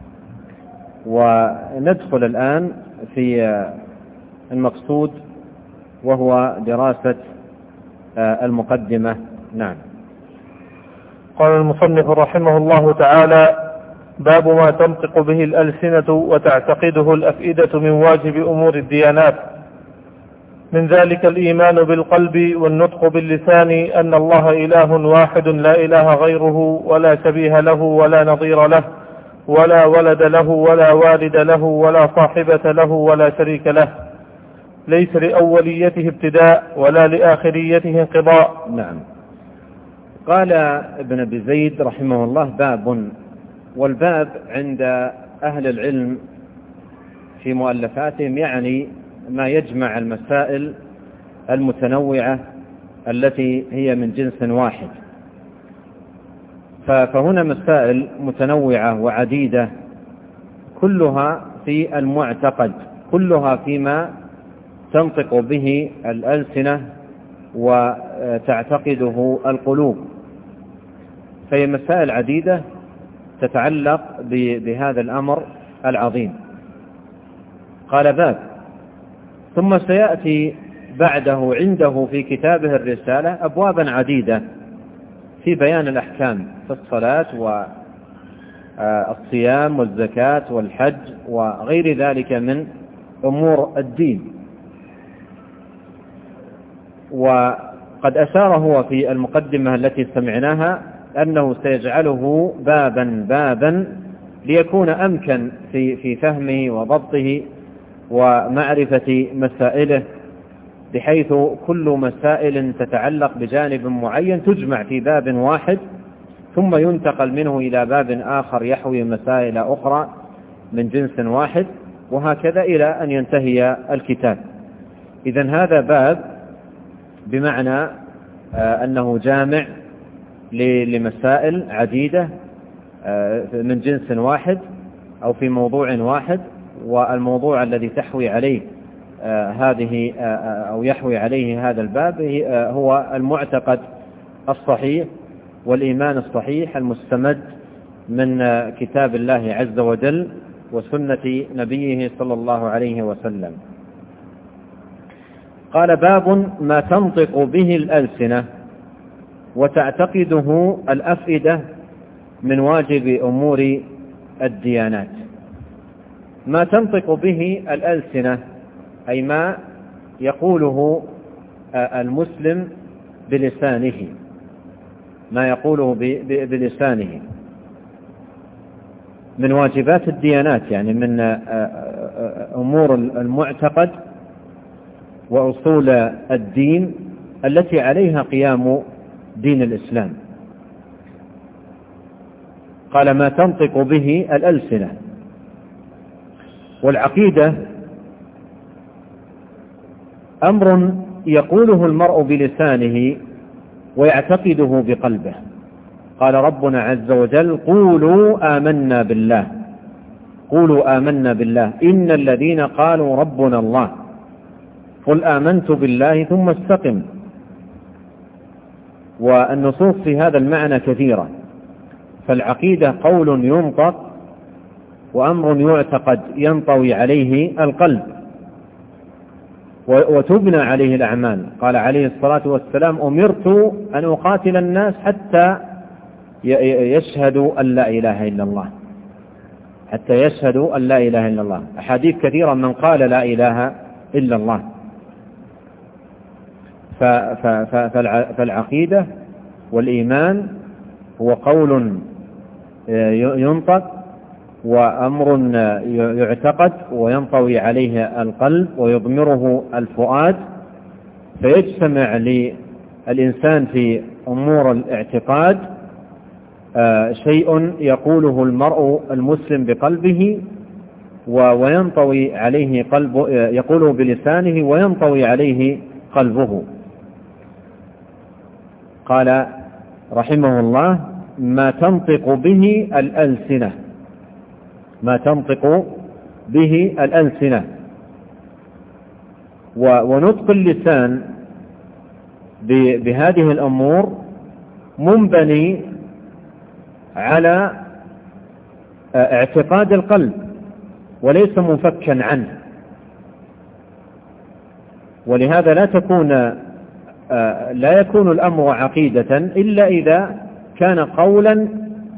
وندخل الآن في المقصود وهو دراسة المقدمة. نعم. قال المصنف رحمه الله تعالى: باب ما تنطق به الألسنة وتعتقده الأفئدة من واجب أمور الديانات. من ذلك الإيمان بالقلب والنطق باللسان أن الله إله واحد لا إله غيره ولا شبيه له ولا نظير له ولا ولد له ولا والد له ولا صاحبة له ولا شريك له، ليس لأوليته ابتداء ولا لآخريته انقضاء. نعم. قال ابن أبي زيد رحمه الله: باب. والباب عند أهل العلم في مؤلفاتهم يعني ما يجمع المسائل المتنوعة التي هي من جنس واحد، فهنا مسائل متنوعة وعديدة كلها في المعتقد، كلها فيما تنطق به الألسنة وتعتقده القلوب، فهي مسائل عديدة تتعلق بهذا الأمر العظيم. قال: باب. ثم سيأتي بعده عنده في كتابه الرسالة أبوابا عديدة في بيان الأحكام في الصلاة والصيام والزكاة والحج وغير ذلك من أمور الدين. وقد أشار هو في المقدمة التي سمعناها أنه سيجعله بابا ليكون أمكن في فهمه وضبطه ومعرفة مسائله، بحيث كل مسائل تتعلق بجانب معين تجمع في باب واحد، ثم ينتقل منه إلى باب آخر يحوي مسائل أخرى من جنس واحد، وهكذا إلى أن ينتهي الكتاب. إذن هذا باب بمعنى أنه جامع لمسائل عديدة من جنس واحد أو في موضوع واحد، والموضوع الذي تحوي عليه هذه أو يحوي عليه هذا الباب هو المعتقد الصحيح والإيمان الصحيح المستمد من كتاب الله عز وجل وسنة نبيه صلى الله عليه وسلم. قال: باب ما تنطق به الألسنة وتعتقده الأفئدة من واجب أمور الديانات. ما تنطق به الألسنة أي ما يقوله المسلم بلسانه، ما يقوله بلسانه من واجبات الديانات، يعني من أمور المعتقد وأصول الدين التي عليها قيام دين الإسلام. قال: ما تنطق به الألسنة. والعقيدة أمر يقوله المرء بلسانه ويعتقده بقلبه. قال ربنا عز وجل: قولوا آمنا بالله، قولوا آمنا بالله إن الذين قالوا ربنا الله قل آمنت بالله ثم استقم. والنصوص في هذا المعنى كثيرة، فالعقيدة قول ينطق وأمر يعتقد ينطوي عليه القلب وتبنى عليه الأعمال. قال عليه الصلاة والسلام: أمرت أن أقاتل الناس حتى يشهدوا أن لا إله إلا الله، حتى يشهدوا أن لا إله إلا الله. أحاديث كثيرة من قال لا إله إلا الله. فالعقيدة والإيمان هو قول ينطق وأمر يعتقد وينطوي عليه القلب ويضمره الفؤاد، فيجتمع للإنسان في أمور الاعتقاد شيء يقوله المرء المسلم بقلبه وينطوي عليه قلبه، يقوله بلسانه وينطوي عليه قلبه. قال رحمه الله: ما تنطق به الألسنة، ما تنطق به الألسنة. ونطق اللسان بهذه الأمور منبني على اعتقاد القلب وليس منفكا عنه، ولهذا لا يكون الأمر عقيدة إلا إذا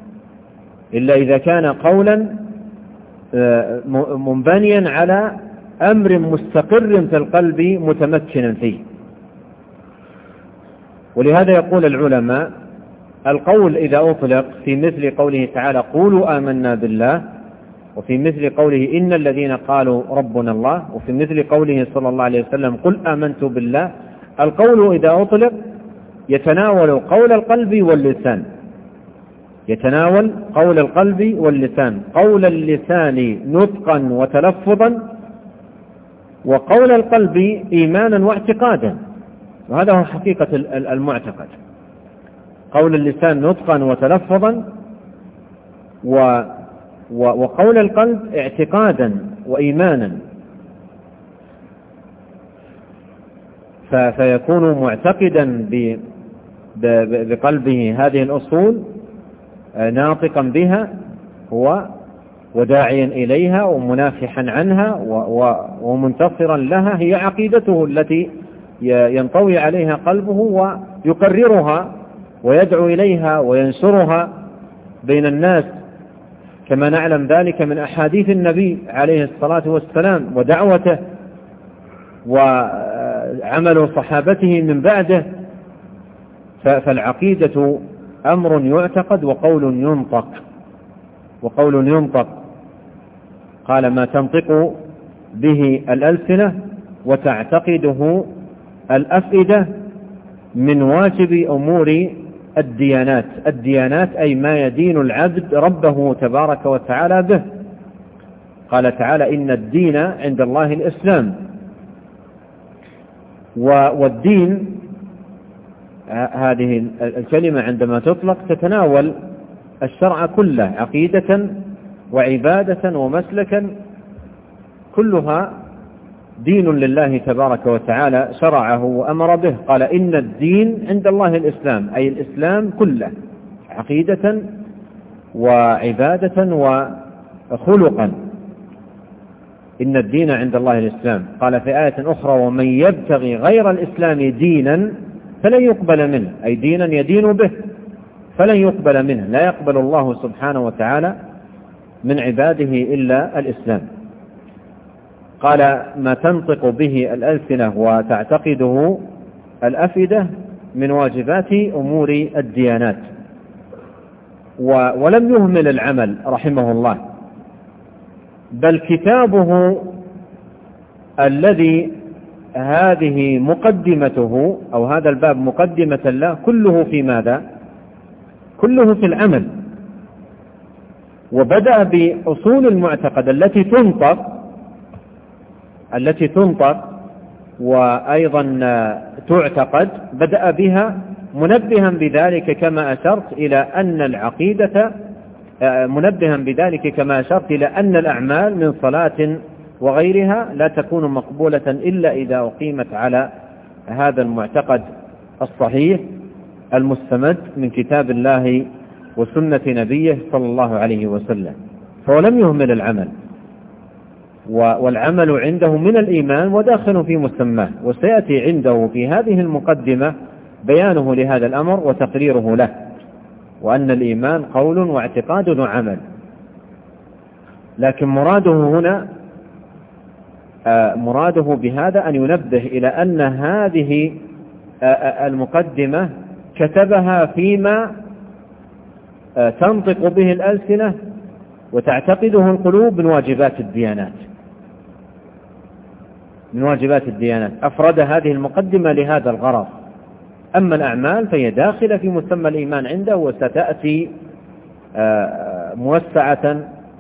كان قولا منبنيا على أمر مستقر في القلب متمكنا فيه. ولهذا يقول العلماء القول إذا أطلق في مثل قوله تعالى قولوا آمنا بالله، وفي مثل قوله إن الذين قالوا ربنا الله، وفي مثل قوله صلى الله عليه وسلم قل آمنت بالله، القول إذا أطلق يتناول قول القلب واللسان، يتناول قول القلب واللسان، قول اللسان نطقا وتلفظا، وقول القلب إيمانا واعتقادا. وهذا هو حقيقة المعتقد، قول اللسان نطقا وتلفظا، وقول القلب اعتقادا وإيمانا، فيكون معتقدا بقلبه هذه الأصول، ناطقا بها هو وداعيا إليها ومنافحا عنها ومنتصرا لها، هي عقيدته التي ينطوي عليها قلبه ويقررها ويدعو إليها وينشرها بين الناس، كما نعلم ذلك من أحاديث النبي عليه الصلاة والسلام ودعوته وعمل صحابته من بعده. فالعقيدة أمر يعتقد وقول ينطق، قال ما تنطق به الألسنة وتعتقده الأفئدة من واجب أمور الديانات أي ما يدين العبد ربه تبارك وتعالى به. قال تعالى إن الدين عند الله الإسلام. والدين هذه الكلمة عندما تطلق تتناول الشرع كله، عقيدة وعبادة ومسلكا، كلها دين لله تبارك وتعالى شرعه وأمر به. قال إن الدين عند الله الإسلام، أي الإسلام كله، عقيدة وعبادة وخلقا. إن الدين عند الله الإسلام. قال في آية أخرى ومن يبتغي غير الإسلام دينا فلن يقبل منه، أي دينا يدين به فلن يقبل منه، لا يقبل الله سبحانه وتعالى من عباده إلا الإسلام. قال ما تنطق به الألسنة وتعتقده الأفئدة من واجبات أمور الديانات. ولم يهمل العمل رحمه الله، بل كتابه الذي هذه مقدمته أو هذا الباب مقدمة له كله في ماذا؟ كله في العمل. وبدأ بأصول المعتقد التي تنطق وأيضا تعتقد، بدأ بها منبها بذلك كما أشرت إلى أن العقيدة، منبها بذلك كما أشرت إلى أن الأعمال من صلاة وغيرها لا تكون مقبولة إلا إذا أقيمت على هذا المعتقد الصحيح المستمد من كتاب الله وسنة نبيه صلى الله عليه وسلم. فلم يهمل العمل، والعمل عنده من الإيمان وداخل في مسماه، وسيأتي عنده في هذه المقدمة بيانه لهذا الأمر وتقريره له، وأن الإيمان قول واعتقاد وعمل. لكن مراده بهذا أن ينبه إلى أن هذه المقدمة كتبها فيما تنطق به الألسنة وتعتقده القلوب من واجبات الديانات، أفرد هذه المقدمة لهذا الغرض. أما الأعمال فهي داخلة في مسمى الإيمان عنده، وستأتي موسعة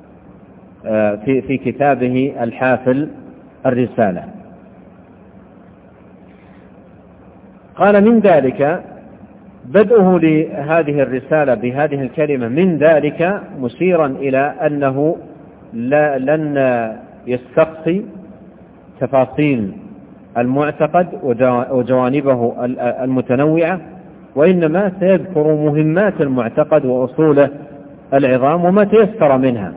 في كتابه الحافل الرسالة. قال من ذلك بدءه لهذه الرسالة بهذه الكلمة من ذلك، مشيرا إلى أنه لن يستقصي تفاصيل المعتقد وجوانبه المتنوعة، وإنما سيذكر مهمات المعتقد وأصوله العظام وما تيسر منها.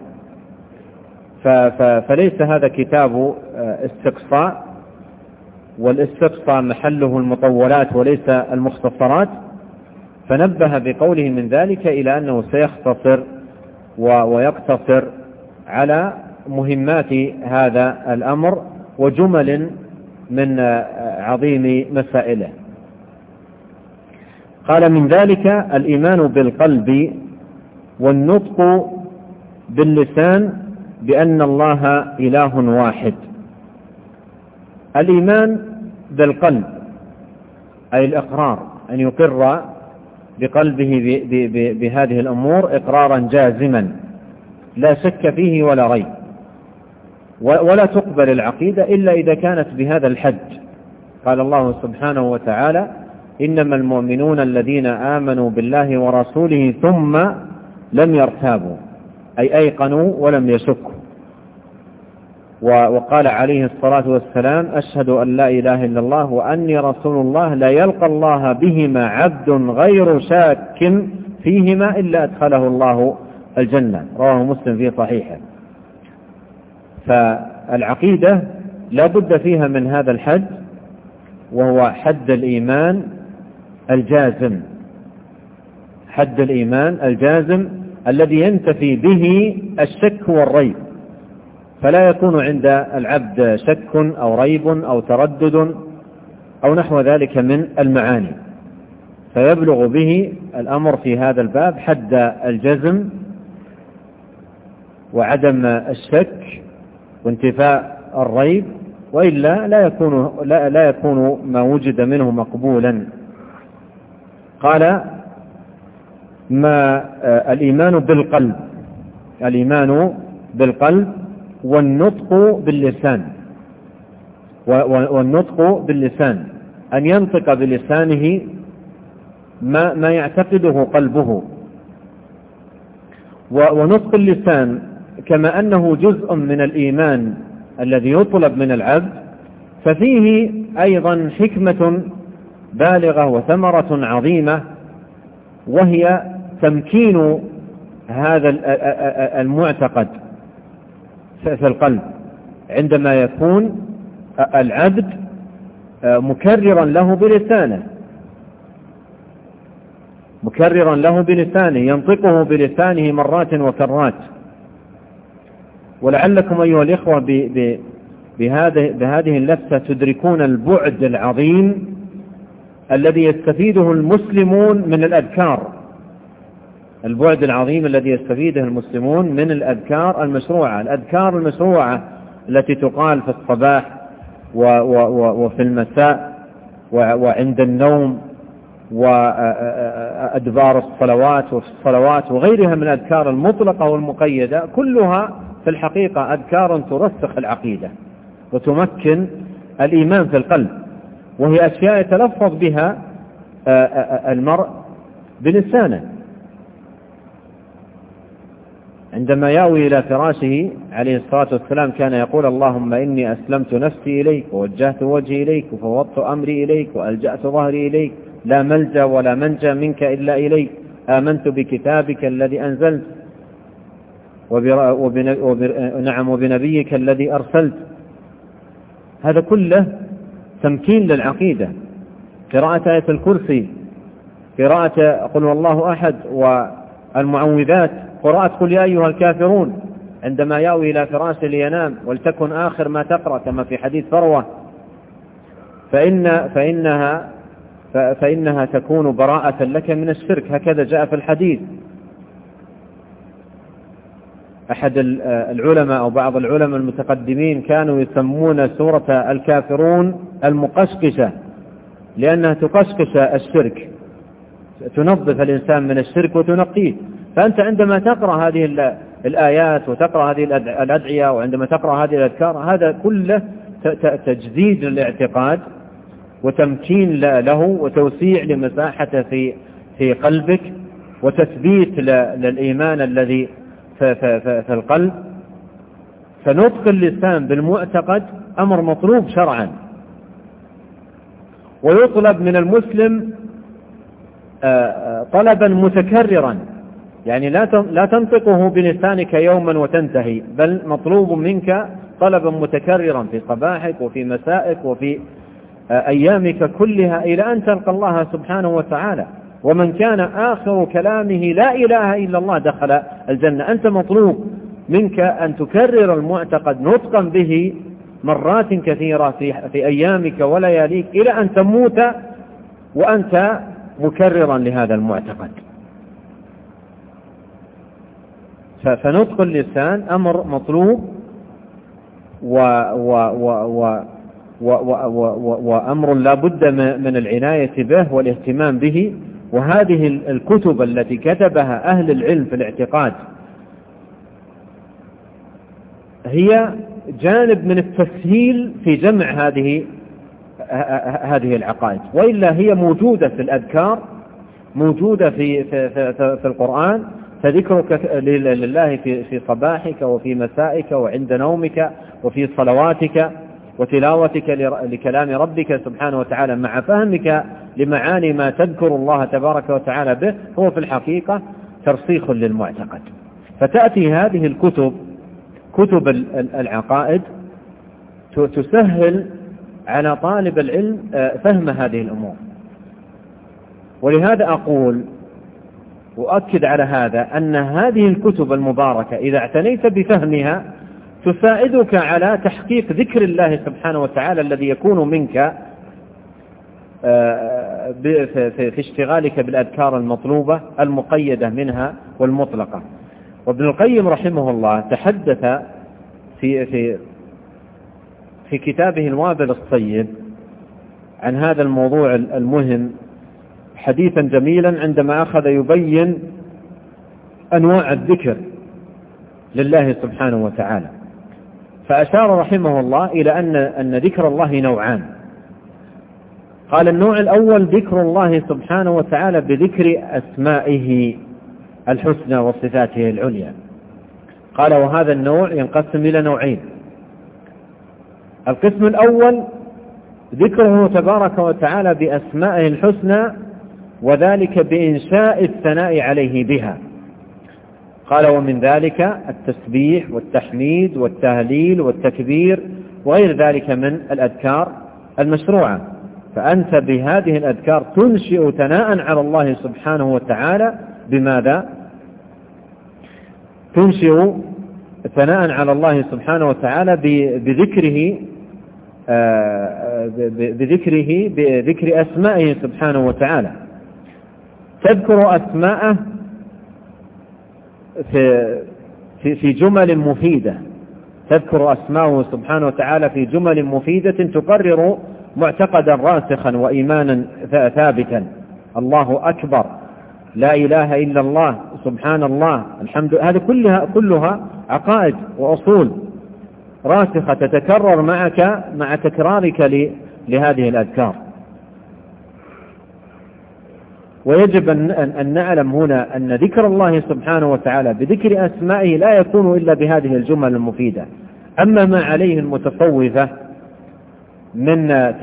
فليس هذا كتاب استقصاء، والاستقصاء محله المطولات وليس المختصرات. فنبه بقوله من ذلك إلى أنه سيختصر ويقتصر على مهمات هذا الأمر وجمل من عظيم مسائله. قال: من ذلك الإيمان بالقلب والنطق باللسان بأن الله إله واحد. الإيمان بالقلب أي الإقرار، أن يقر بقلبه بهذه الأمور إقرارا جازما لا شك فيه ولا ريب، ولا تقبل العقيدة إلا إذا كانت بهذا الحد. قال الله سبحانه وتعالى: إنما المؤمنون الذين آمنوا بالله ورسوله ثم لم يرتابوا، أي أيقنوا ولم يشكوا. وقال عليه الصلاة والسلام: أشهد أن لا إله إلا الله وأني رسول الله، لا يلقى الله بهما عبد غير شاك فيهما إلا أدخله الله الجنة. رواه مسلم في صحيحه. فالعقيدة لا بد فيها من هذا الحد، وهو حد الإيمان الجازم، حد الإيمان الجازم الذي ينتفي به الشك والريب، فلا يكون عند العبد شك أو ريب أو تردد أو نحو ذلك من المعاني، فيبلغ به الأمر في هذا الباب حد الجزم وعدم الشك وانتفاء الريب، وإلا لا يكون ما وجد منه مقبولا. قال: ما الإيمان بالقلب، الإيمان بالقلب والنطق باللسان، والنطق باللسان أن ينطق بلسانه ما يعتقده قلبه. ونطق اللسان كما أنه جزء من الإيمان الذي يطلب من العبد، ففيه أيضا حكمة بالغة وثمرة عظيمة، وهي تمكين هذا المعتقد في القلب عندما يكون العبد مكررا له بلسانه، مكررا له بلسانه، ينطقه بلسانه مرات وكرات. ولعلكم أيها الإخوة بهذه اللفتة تدركون البعد العظيم الذي يستفيده المسلمون من الأذكار، البعد العظيم الذي يستفيده المسلمون من الأذكار المشروعة، الأذكار المشروعة التي تقال في الصباح وفي المساء وعند النوم وأدبار الصلوات وفي الصلوات وغيرها من الأذكار المطلقة والمقيدة، كلها في الحقيقة أذكار ترسخ العقيدة وتمكن الإيمان في القلب، وهي أشياء يتلفظ بها المرء بلسانه عندما يأوي إلى فراشه. عليه الصلاة والسلام كان يقول: اللهم إني أسلمت نفسي إليك ووجهت وجهي إليك وفوضت أمري إليك وألجأت ظهري إليك، لا ملجأ ولا منجا منك إلا إليك، آمنت بكتابك الذي أنزلت وبنبيك الذي أرسلت. هذا كله تمكين للعقيدة. قراءة آية الكرسي، قراءة قل والله أحد والمعوذات، قراءة قل يا أيها الكافرون عندما يأوي إلى فراشه لينام، ولتكن آخر ما تقرأ كما في حديث فروة، فإنها تكون براءة لك من الشرك، هكذا جاء في الحديث. أحد العلماء أو بعض العلماء المتقدمين كانوا يسمون سورة الكافرون المقشقشة، لأنها تقشقش الشرك، تنظف الإنسان من الشرك وتنقيه. فأنت عندما تقرأ هذه الآيات وتقرأ هذه الأدعية وعندما تقرأ هذه الأذكار، هذا كله تجديد للاعتقاد وتمكين له وتوسيع لمساحته في قلبك وتثبيت للإيمان الذي في القلب. فنطق اللسان بالمعتقد أمر مطلوب شرعا، ويطلب من المسلم طلبا متكررا، يعني لا تنطقه بلسانك يوما وتنتهي، بل مطلوب منك طلبا متكررا في صباحك وفي مسائك وفي أيامك كلها إلى أن تلقى الله سبحانه وتعالى. ومن كان آخر كلامه لا إله إلا الله دخل الجنة. أنت مطلوب منك أن تكرر المعتقد نطقا به مرات كثيرة في أيامك ولياليك إلى أن تموت وأنت مكررا لهذا المعتقد. فنطق اللسان أمر مطلوب وأمر لا بد من العناية به والاهتمام به. وهذه الكتب التي كتبها أهل العلم في الاعتقاد هي جانب من التسهيل في جمع هذه العقائد، وإلا هي موجودة في الأذكار، موجودة في القرآن، فذكرك لله في صباحك وفي مسائك وعند نومك وفي صلواتك وتلاوتك لكلام ربك سبحانه وتعالى مع فهمك لمعاني ما تذكر الله تبارك وتعالى به، هو في الحقيقة ترسيخ للمعتقد. فتأتي هذه الكتب، كتب العقائد، تسهل على طالب العلم فهم هذه الأمور. ولهذا أقول وأؤكد على هذا أن هذه الكتب المباركة إذا اعتنيت بفهمها تساعدك على تحقيق ذكر الله سبحانه وتعالى الذي يكون منك في اشتغالك بالأذكار المطلوبة المقيدة منها والمطلقة. وابن القيم رحمه الله تحدث في كتابه الوابل الصيب عن هذا الموضوع المهم حديثا جميلا عندما أخذ يبين أنواع الذكر لله سبحانه وتعالى. فأشار رحمه الله إلى أن ذكر الله نوعان. قال النوع الأول ذكر الله سبحانه وتعالى بذكر أسمائه الحسنى وصفاته العليا. قال وهذا النوع ينقسم إلى نوعين. القسم الأول ذكره تبارك وتعالى بأسمائه الحسنى وذلك بإنشاء الثناء عليه بها. قال ومن ذلك التسبيح والتحميد والتهليل والتكبير وغير ذلك من الأذكار المشروعة. فأنت بهذه الأذكار تنشئ ثناء على الله سبحانه وتعالى. بماذا؟ تنشئ ثناء على الله سبحانه وتعالى بذكر أسمائه سبحانه وتعالى. تذكر أسماءه في جمل مفيدة، تذكر أسماءه سبحانه وتعالى في جمل مفيدة تقرر معتقدا راسخا وإيمانا ثابتا. الله أكبر، لا إله إلا الله، سبحان الله، الحمد، هذه كلها عقائد وأصول راسخة تتكرر معك مع تكرارك لهذه الأذكار. ويجب أن نعلم هنا أن ذكر الله سبحانه وتعالى بذكر أسمائه لا يكون إلا بهذه الجمل المفيدة. أما ما عليه المتصوفة من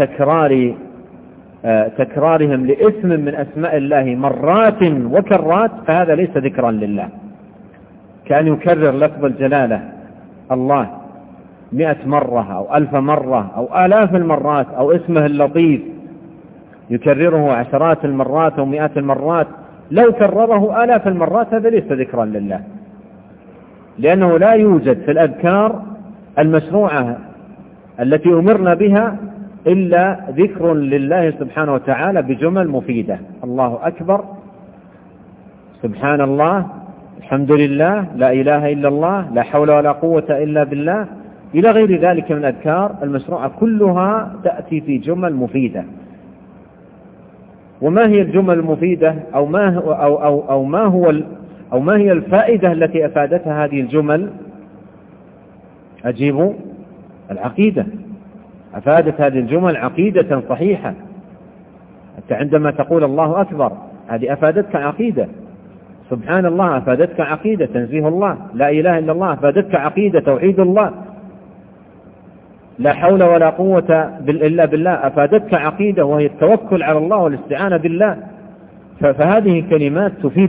تكرارهم لاسم من أسماء الله مرات وكرات فهذا ليس ذكرا لله، كأن يكرر لفظ الجلالة الله 100 مرة أو 1000 مرة أو آلاف المرات، أو اسمه اللطيف يكرره عشرات المرات أو مئات المرات. لو كرره آلاف المرات هذا ليس ذكرا لله، لأنه لا يوجد في الأذكار المشروعة التي أمرنا بها إلا ذكر لله سبحانه وتعالى بجمل مفيدة. الله أكبر، سبحان الله، الحمد لله، لا إله إلا الله، لا حول ولا قوة إلا بالله، إلى غير ذلك من الأذكار المشروعة كلها تأتي في جمل مفيدة. وما هي الجمل المفيدة أو ما هي الفائدة التي أفادتها هذه الجمل؟ أجيبوا، العقيدة. أفادت هذه الجمل عقيدة صحيحة. أنت عندما تقول الله أكبر هذه أفادتك عقيدة، سبحان الله أفادتك عقيدة تنزيه الله، لا إله إلا الله أفادتك عقيدة توحيد الله، لا حول ولا قوة إلا بالله أفادتك عقيدة وهي التوكل على الله والاستعانة بالله. فهذه كلمات تفيد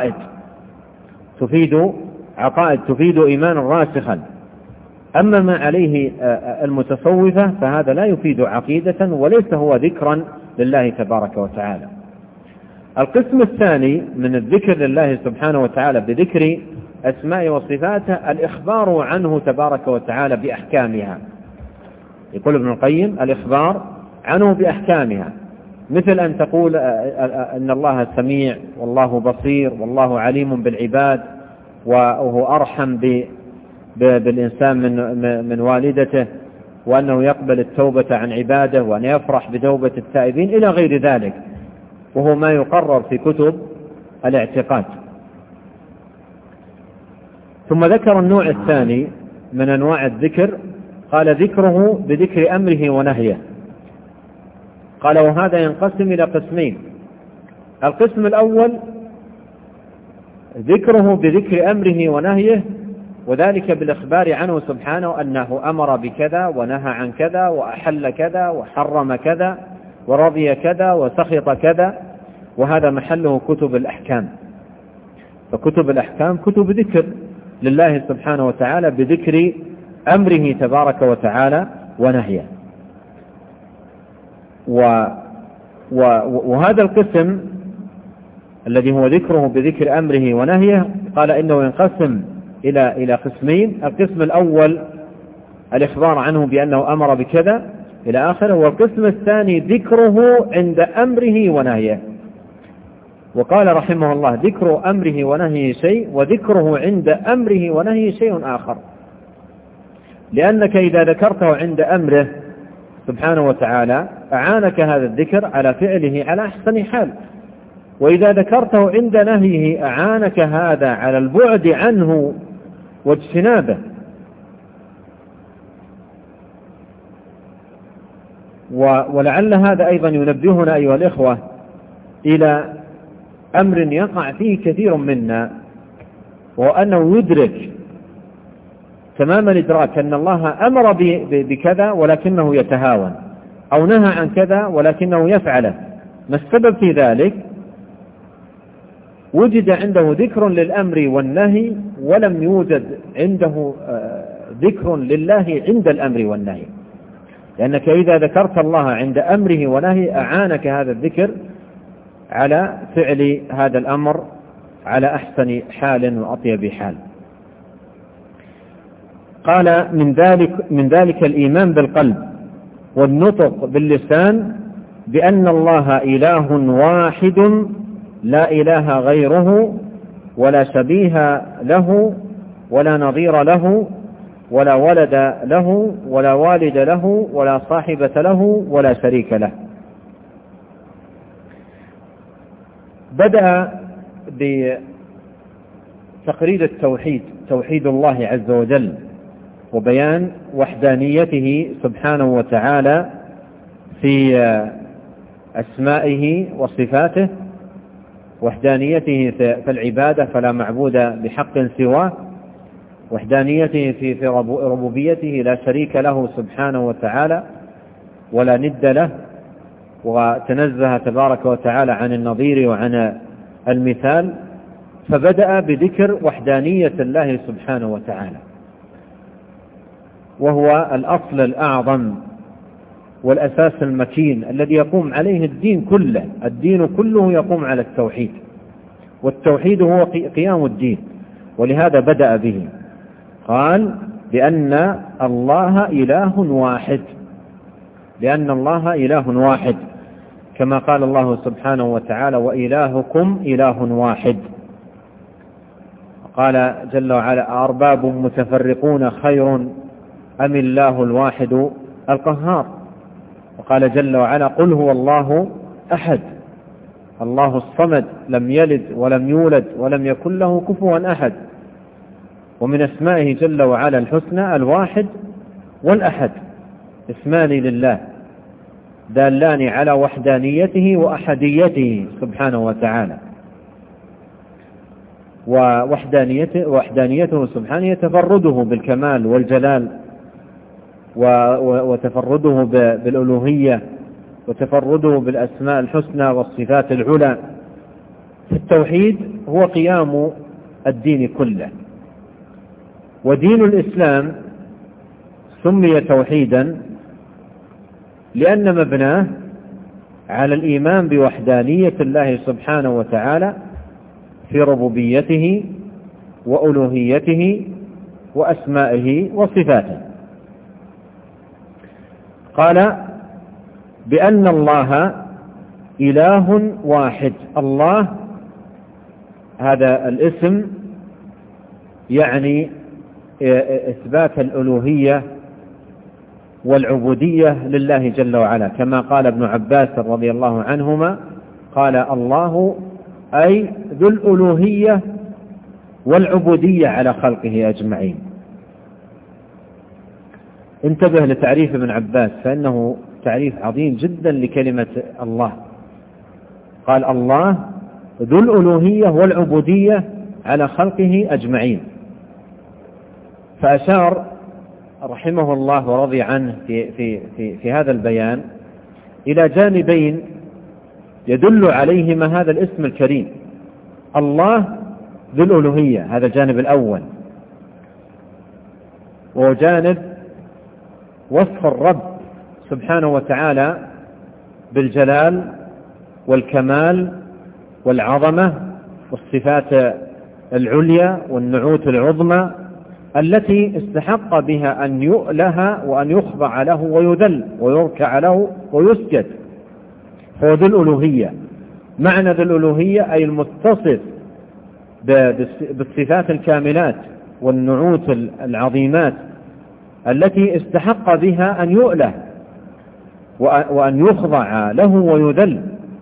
عقائد، تفيد إيمانا راسخا. أما ما عليه المتصوفة فهذا لا يفيد عقيدة وليس هو ذكرا لله تبارك وتعالى. القسم الثاني من الذكر لله سبحانه وتعالى بذكر أسماء وصفاته الإخبار عنه تبارك وتعالى بأحكامها. يقول ابن القيم الإخبار عنه بأحكامها، مثل أن تقول أن الله سميع والله بصير والله عليم بالعباد وهو أرحم بالإنسان من والدته، وأنه يقبل التوبة عن عباده، وأن يفرح بتوبة التائبين إلى غير ذلك، وهو ما يقرر في كتب الاعتقاد. ثم ذكر النوع الثاني من أنواع الذكر، قال ذكره بذكر أمره ونهيه. قال وهذا ينقسم إلى قسمين. القسم الأول ذكره بذكر أمره ونهيه، وذلك بالإخبار عنه سبحانه أنه أمر بكذا ونهى عن كذا وأحل كذا وحرم كذا ورضي كذا وسخط كذا، وهذا محله كتب الأحكام. فكتب الأحكام كتب ذكر لله سبحانه وتعالى بذكر أمره تبارك وتعالى ونهيه. وهذا القسم الذي هو ذكره بذكر أمره ونهيه قال إنه ينقسم إلى قسمين. القسم الأول الإخبار عنه بأنه أمر بكذا إلى آخره، والقسم الثاني ذكره عند أمره ونهيه. وقال رحمه الله ذكر أمره ونهيه شيء، وذكره عند أمره ونهيه شيء آخر، لأنك إذا ذكرته عند أمره سبحانه وتعالى أعانك هذا الذكر على فعله على أحسن حال، وإذا ذكرته عند نهيه أعانك هذا على البعد عنه واجتنابه. ولعل هذا أيضا ينبهنا أيها الإخوة إلى أمر يقع فيه كثير منا، وأنه يدرك تمام الإدراك أن الله أمر بكذا ولكنه يتهاون، أو نهى عن كذا ولكنه يفعله. ما السبب في ذلك؟ وجد عنده ذكر للأمر والنهي، ولم يوجد عنده ذكر لله عند الأمر والنهي، لأنك إذا ذكرت الله عند أمره ونهي أعانك هذا الذكر على فعل هذا الأمر على أحسن حال وأطيب حال. قال من ذلك الإيمان بالقلب والنطق باللسان بأن الله إله واحد لا إله غيره، ولا شبيه له ولا نظير له ولا ولد له ولا والد له ولا صاحبة له ولا شريك له. بدأ بتقرير التوحيد، توحيد الله عز وجل، وبيان وحدانيته سبحانه وتعالى في أسمائه وصفاته، وحدانيته في العبادة فلا معبود بحق سواه، وحدانيته في ربوبيته لا شريك له سبحانه وتعالى ولا ند له، وتنزه تبارك وتعالى عن النظير وعن المثال. فبدأ بذكر وحدانية الله سبحانه وتعالى، وهو الأصل الأعظم والأساس المتين الذي يقوم عليه الدين كله. الدين كله يقوم على التوحيد، والتوحيد هو قيام الدين، ولهذا بدأ به. قال بأن الله إله واحد، لأن الله إله واحد، كما قال الله سبحانه وتعالى وإلهكم إله واحد. قال جل وعلا أرباب متفرقون خير أم الله الواحد القهار. وقال جل وعلا قل هو الله أحد الله الصمد لم يلد ولم يولد ولم يكن له كفوا أحد. ومن اسمائه جل وعلا الحسنى الواحد والأحد، اسمان لله دالان على وحدانيته وأحديته سبحانه وتعالى. ووحدانيته سبحانه يتفرده بالكمال والجلال، وتفرده بالألوهية، وتفرده بالأسماء الحسنى والصفات العلى. التوحيد هو قيام الدين كله. ودين الإسلام سمي توحيدا لأن مبناه على الإيمان بوحدانية الله سبحانه وتعالى في ربوبيته وألوهيته وأسمائه وصفاته. قال بأن الله إله واحد. الله هذا الاسم يعني إثبات الألوهية والعبودية لله جل وعلا، كما قال ابن عباس رضي الله عنهما قال الله أي ذو الألوهية والعبودية على خلقه أجمعين. انتبه لتعريف ابن عباس فإنه تعريف عظيم جدا لكلمة الله. قال الله ذو الألوهية والعبودية على خلقه أجمعين، فأشار رحمه الله ورضي عنه في هذا البيان إلى جانبين يدل عليهما هذا الاسم الكريم. الله ذو الألوهية، هذا الجانب الأول، وهو جانب وصف الرب سبحانه وتعالى بالجلال والكمال والعظمة والصفات العليا والنعوت العظمى التي استحق بها أن يؤله وأن يخضع له ويذل ويركع له ويسجد، هو ذو الألوهية. معنى ذو الألوهية أي المتصف بالصفات الكاملات والنعوت العظيمات التي استحق بها أن يؤله وأن يخضع له ويذل.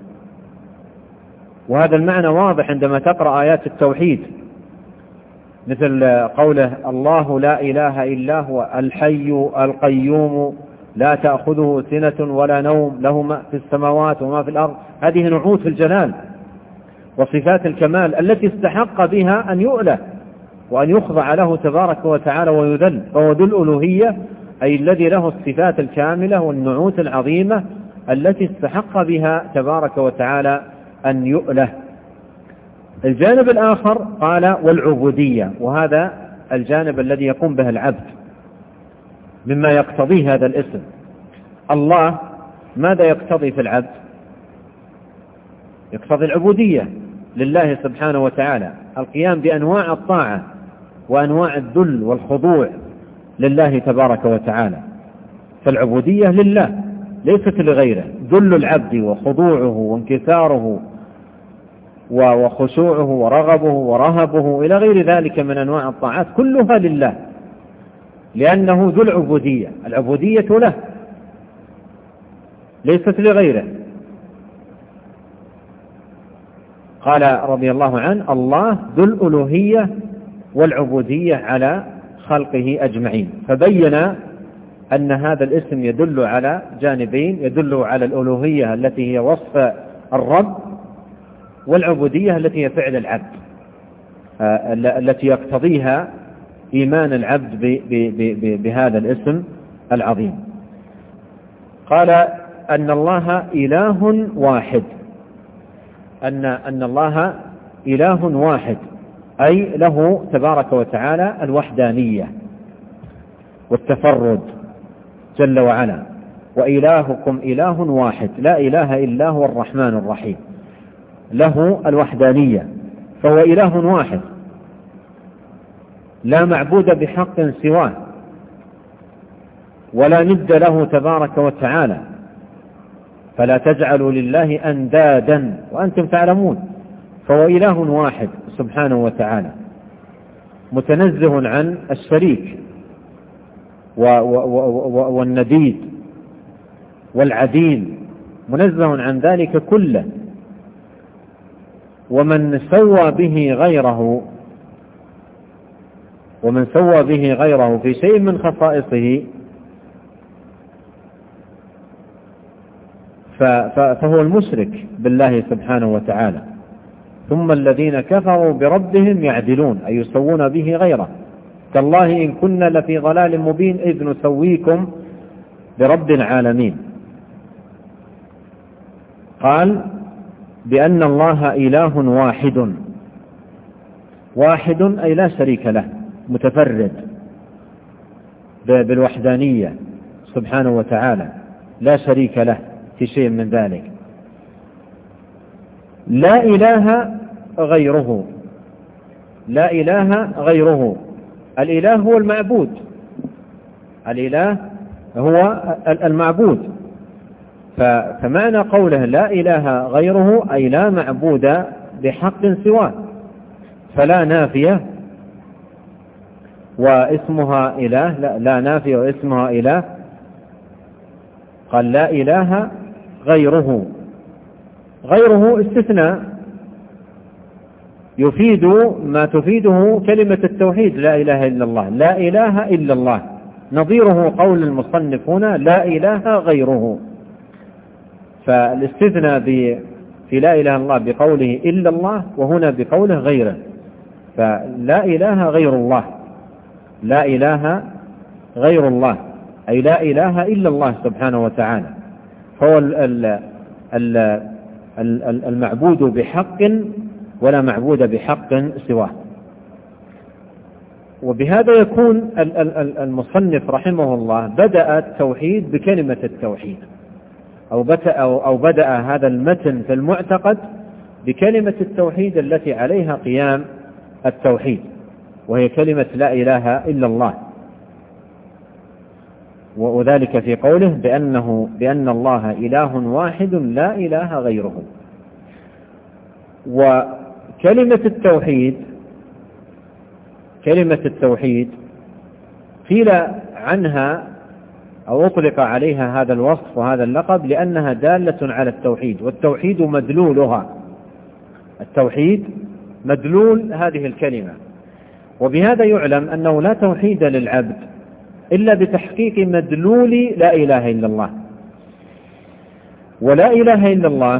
وهذا المعنى واضح عندما تقرأ آيات التوحيد، مثل قوله الله لا إله إلا هو الحي القيوم لا تأخذه سنة ولا نوم له ما في السماوات وما في الأرض. هذه نعوت الجلال وصفات الكمال التي استحق بها أن يؤله وأن يخضع له تبارك وتعالى ويذل، فهو ذو الألوهية أي الذي له الصفات الكاملة والنعوت العظيمة التي استحق بها تبارك وتعالى أن يؤله. الجانب الآخر قال والعبودية، وهذا الجانب الذي يقوم به العبد مما يقتضيه هذا الاسم. الله ماذا يقتضي في العبد؟ يقتضي العبودية لله سبحانه وتعالى، القيام بأنواع الطاعة وأنواع الذل والخضوع لله تبارك وتعالى. فالعبودية لله ليست لغيره، ذل العبد وخضوعه وانكساره وخشوعه ورغبه ورهبه إلى غير ذلك من أنواع الطاعات كلها لله، لأنه ذو العبودية، العبودية له ليست لغيره. قال رضي الله عنه الله ذو الألوهية والعبودية على خلقه أجمعين، فبين أن هذا الاسم يدل على جانبين، يدل على الألوهية التي هي وصف الرب، والعبودية التي هي فعل العبد التي يقتضيها إيمان العبد بهذا الاسم العظيم. قال أن الله إله واحد، أن الله إله واحد أي له تبارك وتعالى الوحدانية والتفرد جل وعلا. وإلهكم إله واحد لا إله إلا هو الرحمن الرحيم، له الوحدانية، فهو إله واحد لا معبود بحق سواه ولا ند له تبارك وتعالى، فلا تجعلوا لله أندادا وأنتم تعلمون. فهو إله واحد سبحانه وتعالى متنزه عن الشريك والنديد والعديل، منزه عن ذلك كله. ومن سوى به غيره في شيء من خصائصه فهو المشرك بالله سبحانه وتعالى. ثم الذين كفروا بربهم يعدلون أي يسوون به غيره، تالله إن كنا لفي ضلال مبين إذ نسويكم برب العالمين. قال بأن الله إله واحد أي لا شريك له، متفرد بالوحدانية سبحانه وتعالى، لا شريك له في شيء من ذلك. لا إله غيره، لا إله غيره. الإله هو المعبود، الإله هو المعبود. فمعنى قوله لا إله غيره أي لا معبود بحق سواه، فلا نافية واسمها إله، لا نافية واسمها إله. قال لا إله غيره، غيره استثناء يفيد ما تفيده كلمة التوحيد لا إله إلا الله، لا إله إلا الله. نظيره قول المصنف هنا لا إله غيره، فالاستثناء في لا إله إلا الله بقوله إلا الله، وهنا بقوله غيره. فلا إله غير الله، لا إله غير الله أي لا إله إلا الله سبحانه وتعالى، فهو المعبود بحق ولا معبود بحق سواه. وبهذا يكون المصنف رحمه الله بدأ التوحيد بكلمة التوحيد، أو بدأ هذا المتن في المعتقد بكلمة التوحيد التي عليها قيام التوحيد، وهي كلمة لا إله إلا الله. وذلك في قوله بأن الله إله واحد لا إله غيره. وكلمة التوحيد قيل عنها أو أطلق عليها هذا الوصف وهذا اللقب لأنها دالة على التوحيد، والتوحيد مدلولها، التوحيد مدلول هذه الكلمة. وبهذا يعلم أنه لا توحيد للعبد إلا بتحقيق مدلول لا إله إلا الله. ولا إله إلا الله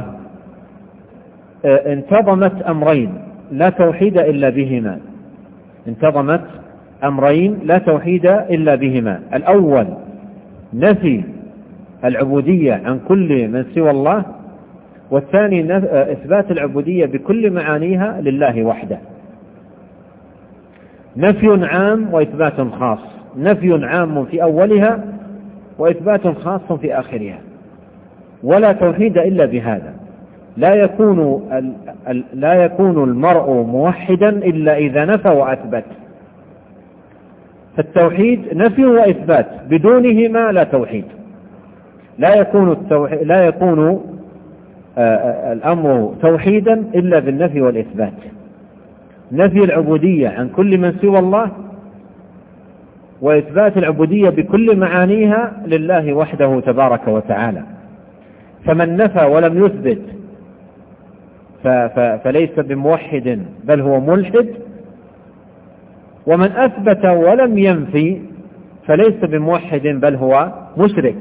انتظمت أمرين لا توحيد إلا بهما، انتظمت أمرين لا توحيد إلا بهما. الأول نفي العبودية عن كل من سوى الله، والثاني إثبات العبودية بكل معانيها لله وحده. نفي عام وإثبات خاص، نفي عام في أولها وإثبات خاص في آخرها، ولا توحيد إلا بهذا. لا يكون المرء موحدا إلا إذا نفى وأثبت. فالتوحيد نفي وإثبات، بدونهما لا توحيد. لا يكون الأمر توحيدا إلا بالنفي والإثبات، نفي العبودية عن كل من سوى الله، وإثبات العبودية بكل معانيها لله وحده تبارك وتعالى. فمن نفى ولم يثبت فليس بموحد بل هو ملحد، ومن أثبت ولم ينفي فليس بموحد بل هو مشرك.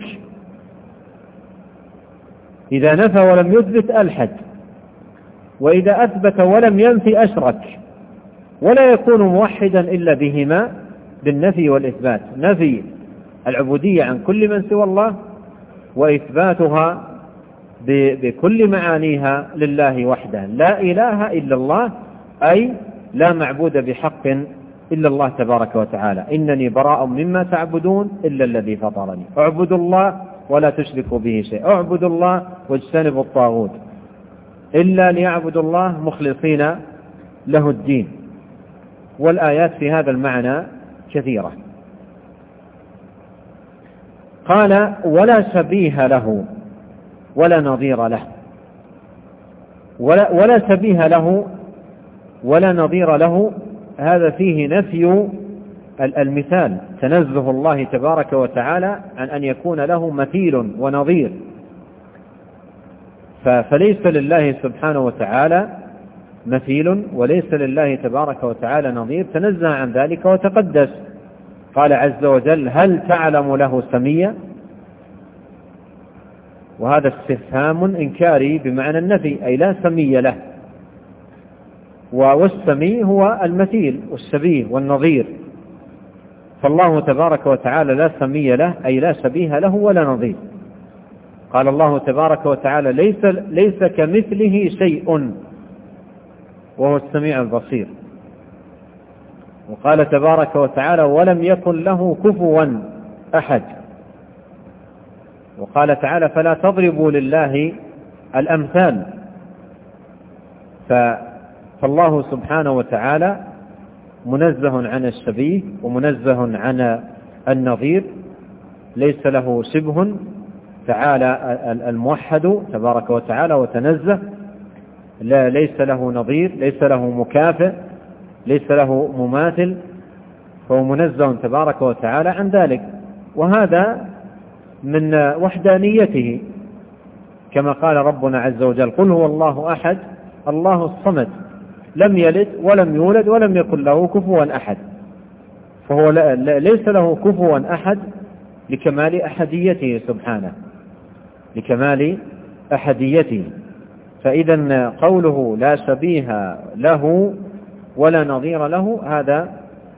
إذا نفى ولم يثبت ألحد، وإذا أثبت ولم ينفي أشرك. ولا يكون موحدا إلا بهما، بالنفي والإثبات، نفي العبودية عن كل من سوى الله، وإثباتها بكل معانيها لله وحده. لا إله إلا الله أي لا معبود بحق إلا الله تبارك وتعالى. إنني براء مما تعبدون إلا الذي فطرني. اعبدوا الله ولا تشركوا به شيء، اعبدوا الله واجتنبوا الطاغوت إلا ليعبدوا الله مخلصين له الدين. والآيات في هذا المعنى كثيرة. قال ولا شبيه له ولا نظير له. ولا شبيه له ولا نظير له، هذا فيه نفي المثال، تنزه الله تبارك وتعالى عن أن يكون له مثيل ونظير. فليس لله سبحانه وتعالى مثيل، وليس لله تبارك وتعالى نظير، تنزه عن ذلك وتقدس. قال عز وجل هل تعلم له سميا؟ وهذا استفهام إنكاري بمعنى النفي، أي لا سمي له. والسمي هو المثيل والشبيه والنظير، فالله تبارك وتعالى لا سمي له أي لا شبيه له ولا نظير. قال الله تبارك وتعالى ليس كمثله شيء وهو السميع البصير. وقال تبارك وتعالى ولم يكن له كفوا أحد. وقال تعالى فلا تضربوا لله الأمثال. فالله سبحانه وتعالى منزه عن الشبيه ومنزه عن النظير، ليس له شبه تعالى الموحد تبارك وتعالى وتنزه، لا ليس له نظير، ليس له مكافئ، ليس له مماثل، فهو منزه تبارك وتعالى عن ذلك. وهذا من وحدانيته، كما قال ربنا عز وجل: قل هو الله أحد الله الصمد لم يلد ولم يولد ولم يكن له كفوا أحد. فهو ليس له كفوا أحد لكمال أحديته سبحانه، لكمال أحديته. فإذا قوله لا شبيه له ولا نظير له هذا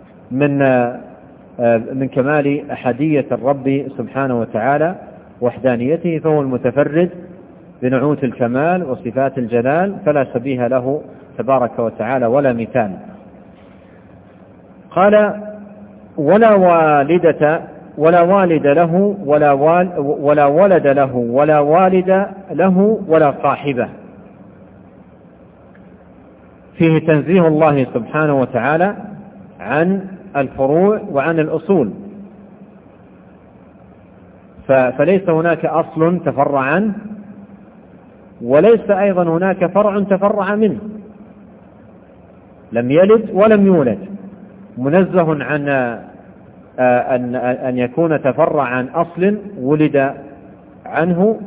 من كمال أحدية الرب سبحانه وتعالى وحدانيته، فهو المتفرد بنعوت الكمال وصفات الجلال، فلا شبيه له تبارك وتعالى ولا مثال. قال: ولا والدة ولا والد له ولا ولد له ولا والد له ولا صاحبة. فيه تنزيه الله سبحانه وتعالى عن الفروع وعن الأصول، فليس هناك أصل تفرع عنه، وليس أيضا هناك فرع تفرع منه. لم يلد ولم يولد، منزه عن أن يكون تفرع عن أصل ولد عنه،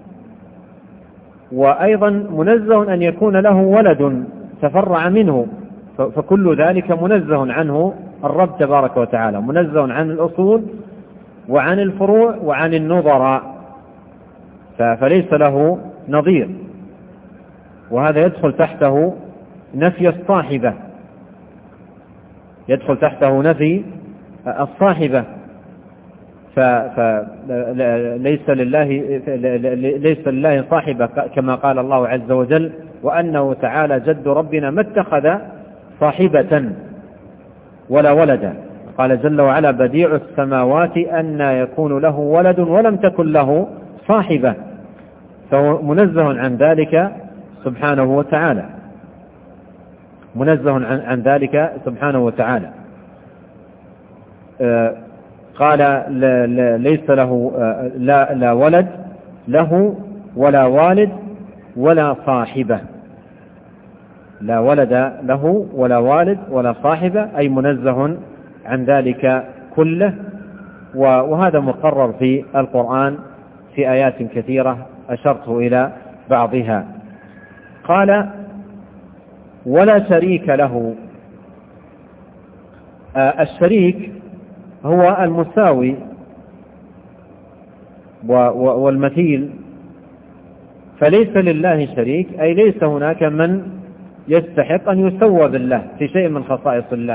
وأيضا منزه أن يكون له ولد تفرع منه، فكل ذلك منزه عنه الرب تبارك وتعالى، منزه عن الأصول وعن الفروع وعن النظراء، فليس له نظير. وهذا يدخل تحته نفي الصاحبة، يدخل تحته نفي الصاحبة، فليس لله صاحبة، كما قال الله عز وجل: وأنه تعالى جد ربنا ما اتخذ صاحبة ولا ولدا. قال جل وعلا: بديع السماوات أن يكون له ولد ولم تكن له صاحبة، فهو منزه عن ذلك سبحانه وتعالى، منزه عن ذلك سبحانه وتعالى. قال: ليس له لا ولد له ولا والد ولا صاحبة، لا ولد له ولا والد ولا صاحبة، أي منزه عن ذلك كله. وهذا مقرر في القرآن في آيات كثيرة أشرت إلى بعضها. قال: ولا شريك له. الشريك هو المساوي والمثيل، فليس لله شريك، أي ليس هناك من يستحق أن يسوى بالله في شيء من خصائص الله.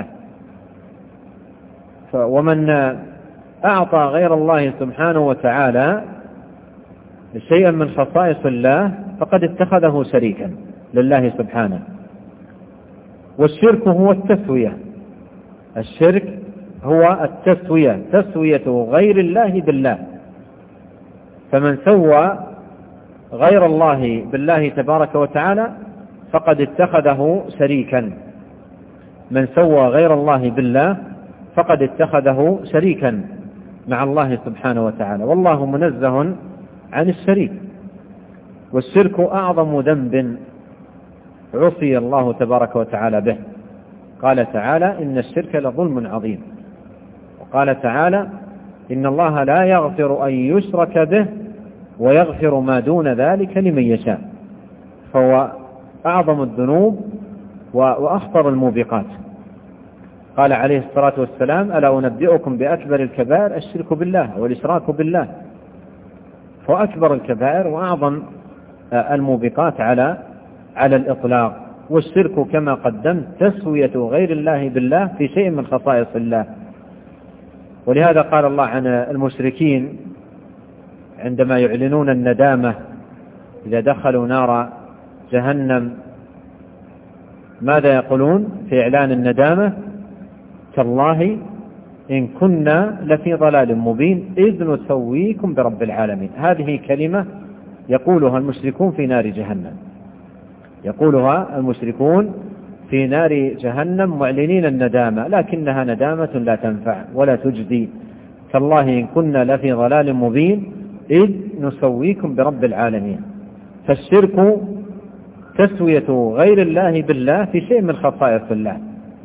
ومن أعطى غير الله سبحانه وتعالى شيئا من خصائص الله فقد اتخذه شريكا لله سبحانه. والشرك هو التسوية، الشرك هو التسوية، تسوية غير الله بالله. فمن سوى غير الله بالله تبارك وتعالى فقد اتخذه شريكا، من سوى غير الله بالله فقد اتخذه شريكا مع الله سبحانه وتعالى، والله منزه عن الشريك. والشرك أعظم ذنب عصي الله تبارك وتعالى به. قال تعالى: إن الشرك لظلم عظيم. وقال تعالى: إن الله لا يغفر أن يشرك به ويغفر ما دون ذلك لمن يشاء. فهو أعظم الذنوب وأخطر الموبقات. قال عليه الصلاة والسلام: ألا أنبئكم بأكبر الكبائر الشرك بالله والإشراك بالله. فأكبر الكبائر وأعظم الموبقات على الإطلاق. والشرك كما قدمت تسوية غير الله بالله في شيء من خصائص الله. ولهذا قال الله عن المشركين عندما يعلنون الندامة إذا دخلوا نار جهنم، ماذا يقولون في إعلان الندامة؟ تالله إن كنا لفي ضلال مبين إذ نسويكم برب العالمين. هذه كلمة يقولها المشركون في نار جهنم، يقولها المشركون في نار جهنم معلنين الندامة، لكنها ندامة لا تنفع ولا تجزي تالله إن كنا لفي ضلال مبين إذ نسويكم برب العالمين. فالشرك تسوية غير الله بالله في شيء من خصائص الله،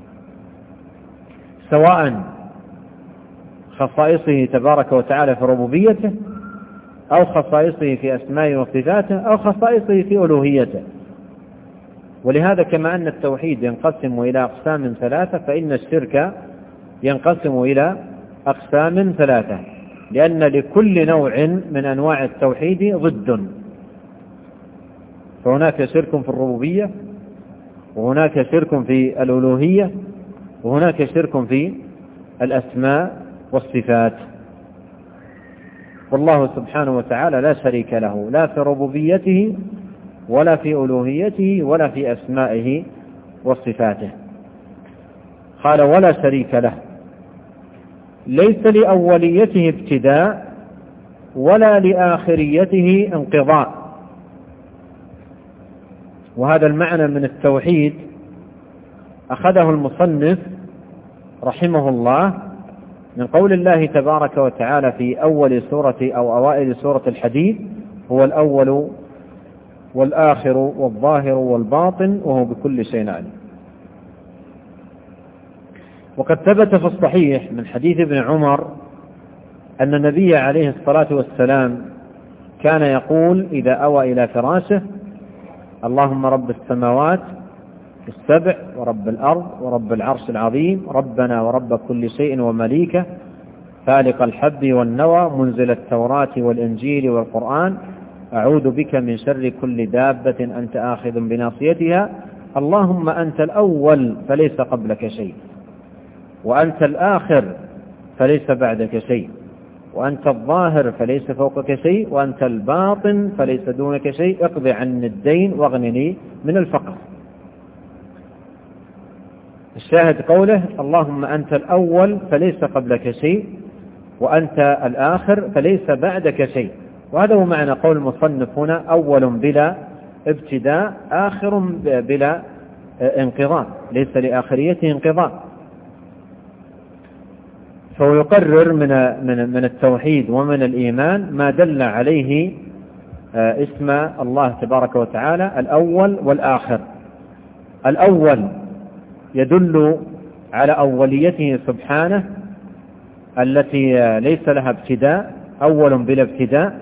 سواء خصائصه تبارك وتعالى في ربوبيته، أو خصائصه في أسمائه وصفاته، أو خصائصه في ألوهيته. ولهذا كما أن التوحيد ينقسم إلى أقسام ثلاثة، فإن الشرك ينقسم إلى أقسام ثلاثة، لأن لكل نوع من أنواع التوحيد ضد. فهناك شرك في الربوبية، وهناك شرك في الألوهية، وهناك شرك في الأسماء والصفات. والله سبحانه وتعالى لا شريك له، لا في ربوبيته ولا في ألوهيته ولا في أسمائه وصفاته. قال ولا شريك له، ليس لأوليته ابتداء ولا لآخريته انقضاء. وهذا المعنى من التوحيد أخذه المصنف رحمه الله من قول الله تبارك وتعالى في أول سورة أو أوائل سورة الحديد: هو الأول والآخر والظاهر والباطن وهو بكل شيء عليم. وقد ثبت في الصحيح من حديث ابن عمر أن النبي عليه الصلاة والسلام كان يقول إذا أوى إلى فراشه: اللهم رب السماوات السبع ورب الأرض ورب العرش العظيم، ربنا ورب كل شيء ومليكه، فالق الحب والنوى، منزل التوراة والإنجيل والقرآن، أعوذ بك من شر كل دابة أنت آخذ بناصيتها، اللهم أنت الأول فليس قبلك شيء، وأنت الآخر فليس بعدك شيء، وأنت الظاهر فليس فوقك شيء، وأنت الباطن فليس دونك شيء، اقض عني الدين واغنني من الفقر. الشاهد قوله: اللهم أنت الأول فليس قبلك شيء، وأنت الآخر فليس بعدك شيء. وهذا هو معنى قول المصنف هنا: أول بلا ابتداء، آخر بلا انقضاء، ليس لآخريته انقضاء. فهو يقرر من التوحيد ومن الإيمان ما دل عليه اسم الله تبارك وتعالى: الأول والآخر. الأول يدل على أوليته سبحانه التي ليس لها ابتداء، أول بلا ابتداء.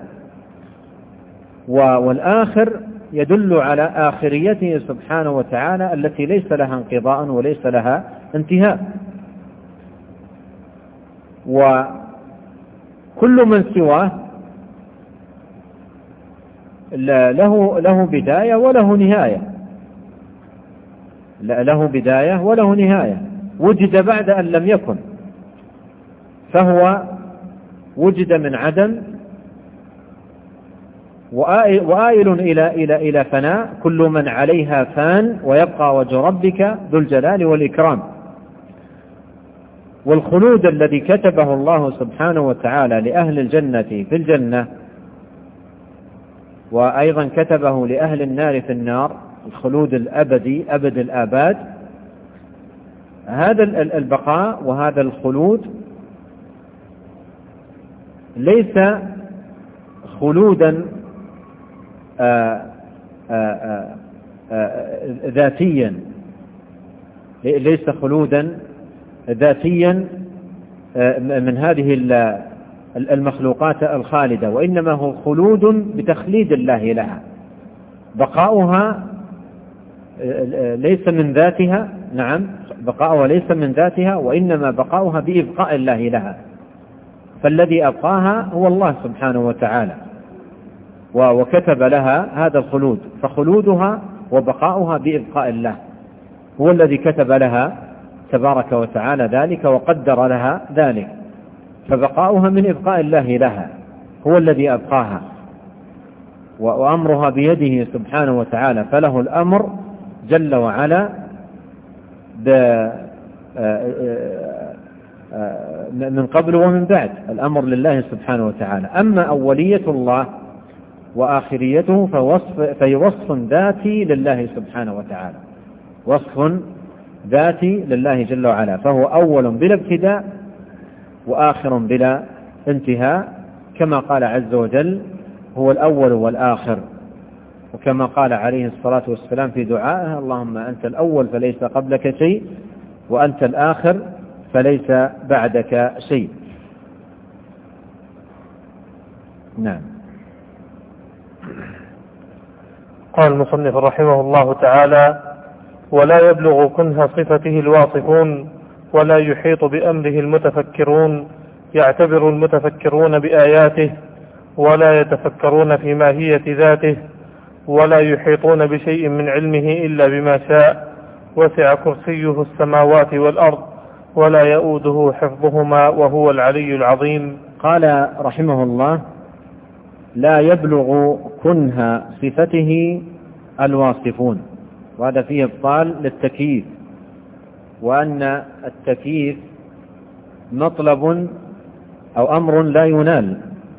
والآخر يدل على آخريته سبحانه وتعالى التي ليس لها انقضاء وليس لها انتهاء. وكل من سواه له بداية وله نهاية، له بداية وله نهاية، وجد بعد أن لم يكن، فهو وجد من عدم وآئل إلى فناء. كل من عليها فان ويبقى وجه ربك ذو الجلال والإكرام. والخلود الذي كتبه الله سبحانه وتعالى لأهل الجنة في الجنة، وأيضا كتبه لأهل النار في النار، الخلود الأبدي أبد الآباد، هذا البقاء وهذا الخلود ليس خلودا ذاتيا، ليس خلودا ذاتيا من هذه المخلوقات الخالدة، وإنما هو خلود بتخليد الله لها. بقاؤها ليس من ذاتها، نعم بقاؤها ليس من ذاتها، وإنما بقاؤها بإبقاء الله لها. فالذي أبقاها هو الله سبحانه وتعالى، وكتب لها هذا الخلود، فخلودها وبقاؤها بإبقاء الله هو الذي كتب لها تبارك وتعالى ذلك وقدر لها ذلك. فبقاؤها من إبقاء الله لها، هو الذي أبقاها، وأمرها بيده سبحانه وتعالى، فله الأمر جل وعلا من قبل ومن بعد، الأمر لله سبحانه وتعالى. أما أولية الله وآخريته فهي وصف ذاتي لله سبحانه وتعالى، وصف ذاتي لله جل وعلا، فهو أول بلا ابتداء، وآخر بلا انتهاء، كما قال عز وجل هو الأول والآخر، وكما قال عليه الصلاة والسلام في دعائه اللهم أنت الأول فليس قبلك شيء، وأنت الآخر فليس بعدك شيء. نعم. قال المصنف رحمه الله تعالى: ولا يبلغ كنه صفته الواصفون، ولا يحيط بأمره المتفكرون، يعتبر المتفكرون بآياته ولا يتفكرون في ماهية ذاته، ولا يحيطون بشيء من علمه إلا بما شاء، وسع كرسيه السماوات والأرض ولا يؤوده حفظهما وهو العلي العظيم. قال رحمه الله: لا يبلغ كنه صفته الواصفون، وهذا فيه إبطال للتكييف، وأن التكييف مطلب أو أمر لا ينال،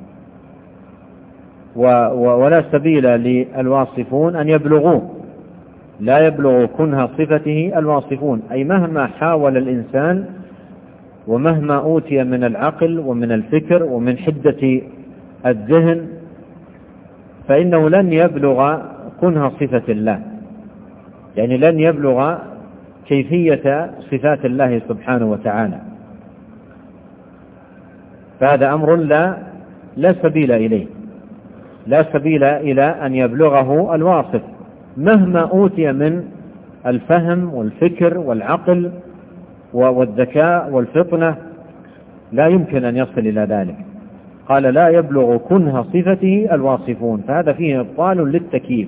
ولا سبيل للواصفون أن يبلغوه. لا يبلغ كنه صفته الواصفون، أي مهما حاول الإنسان ومهما أوتي من العقل ومن الفكر ومن حدة الذهن فإنه لن يبلغ كنه صفة الله، يعني لن يبلغ كيفية صفات الله سبحانه وتعالى. فهذا أمر لا سبيل إليه، لا سبيل إلى أن يبلغه الواصف مهما أوتي من الفهم والفكر والعقل والذكاء والفطنة، لا يمكن أن يصل إلى ذلك. قال: لا يبلغ كنه صفته الواصفون، فهذا فيه إبطال للتكييف،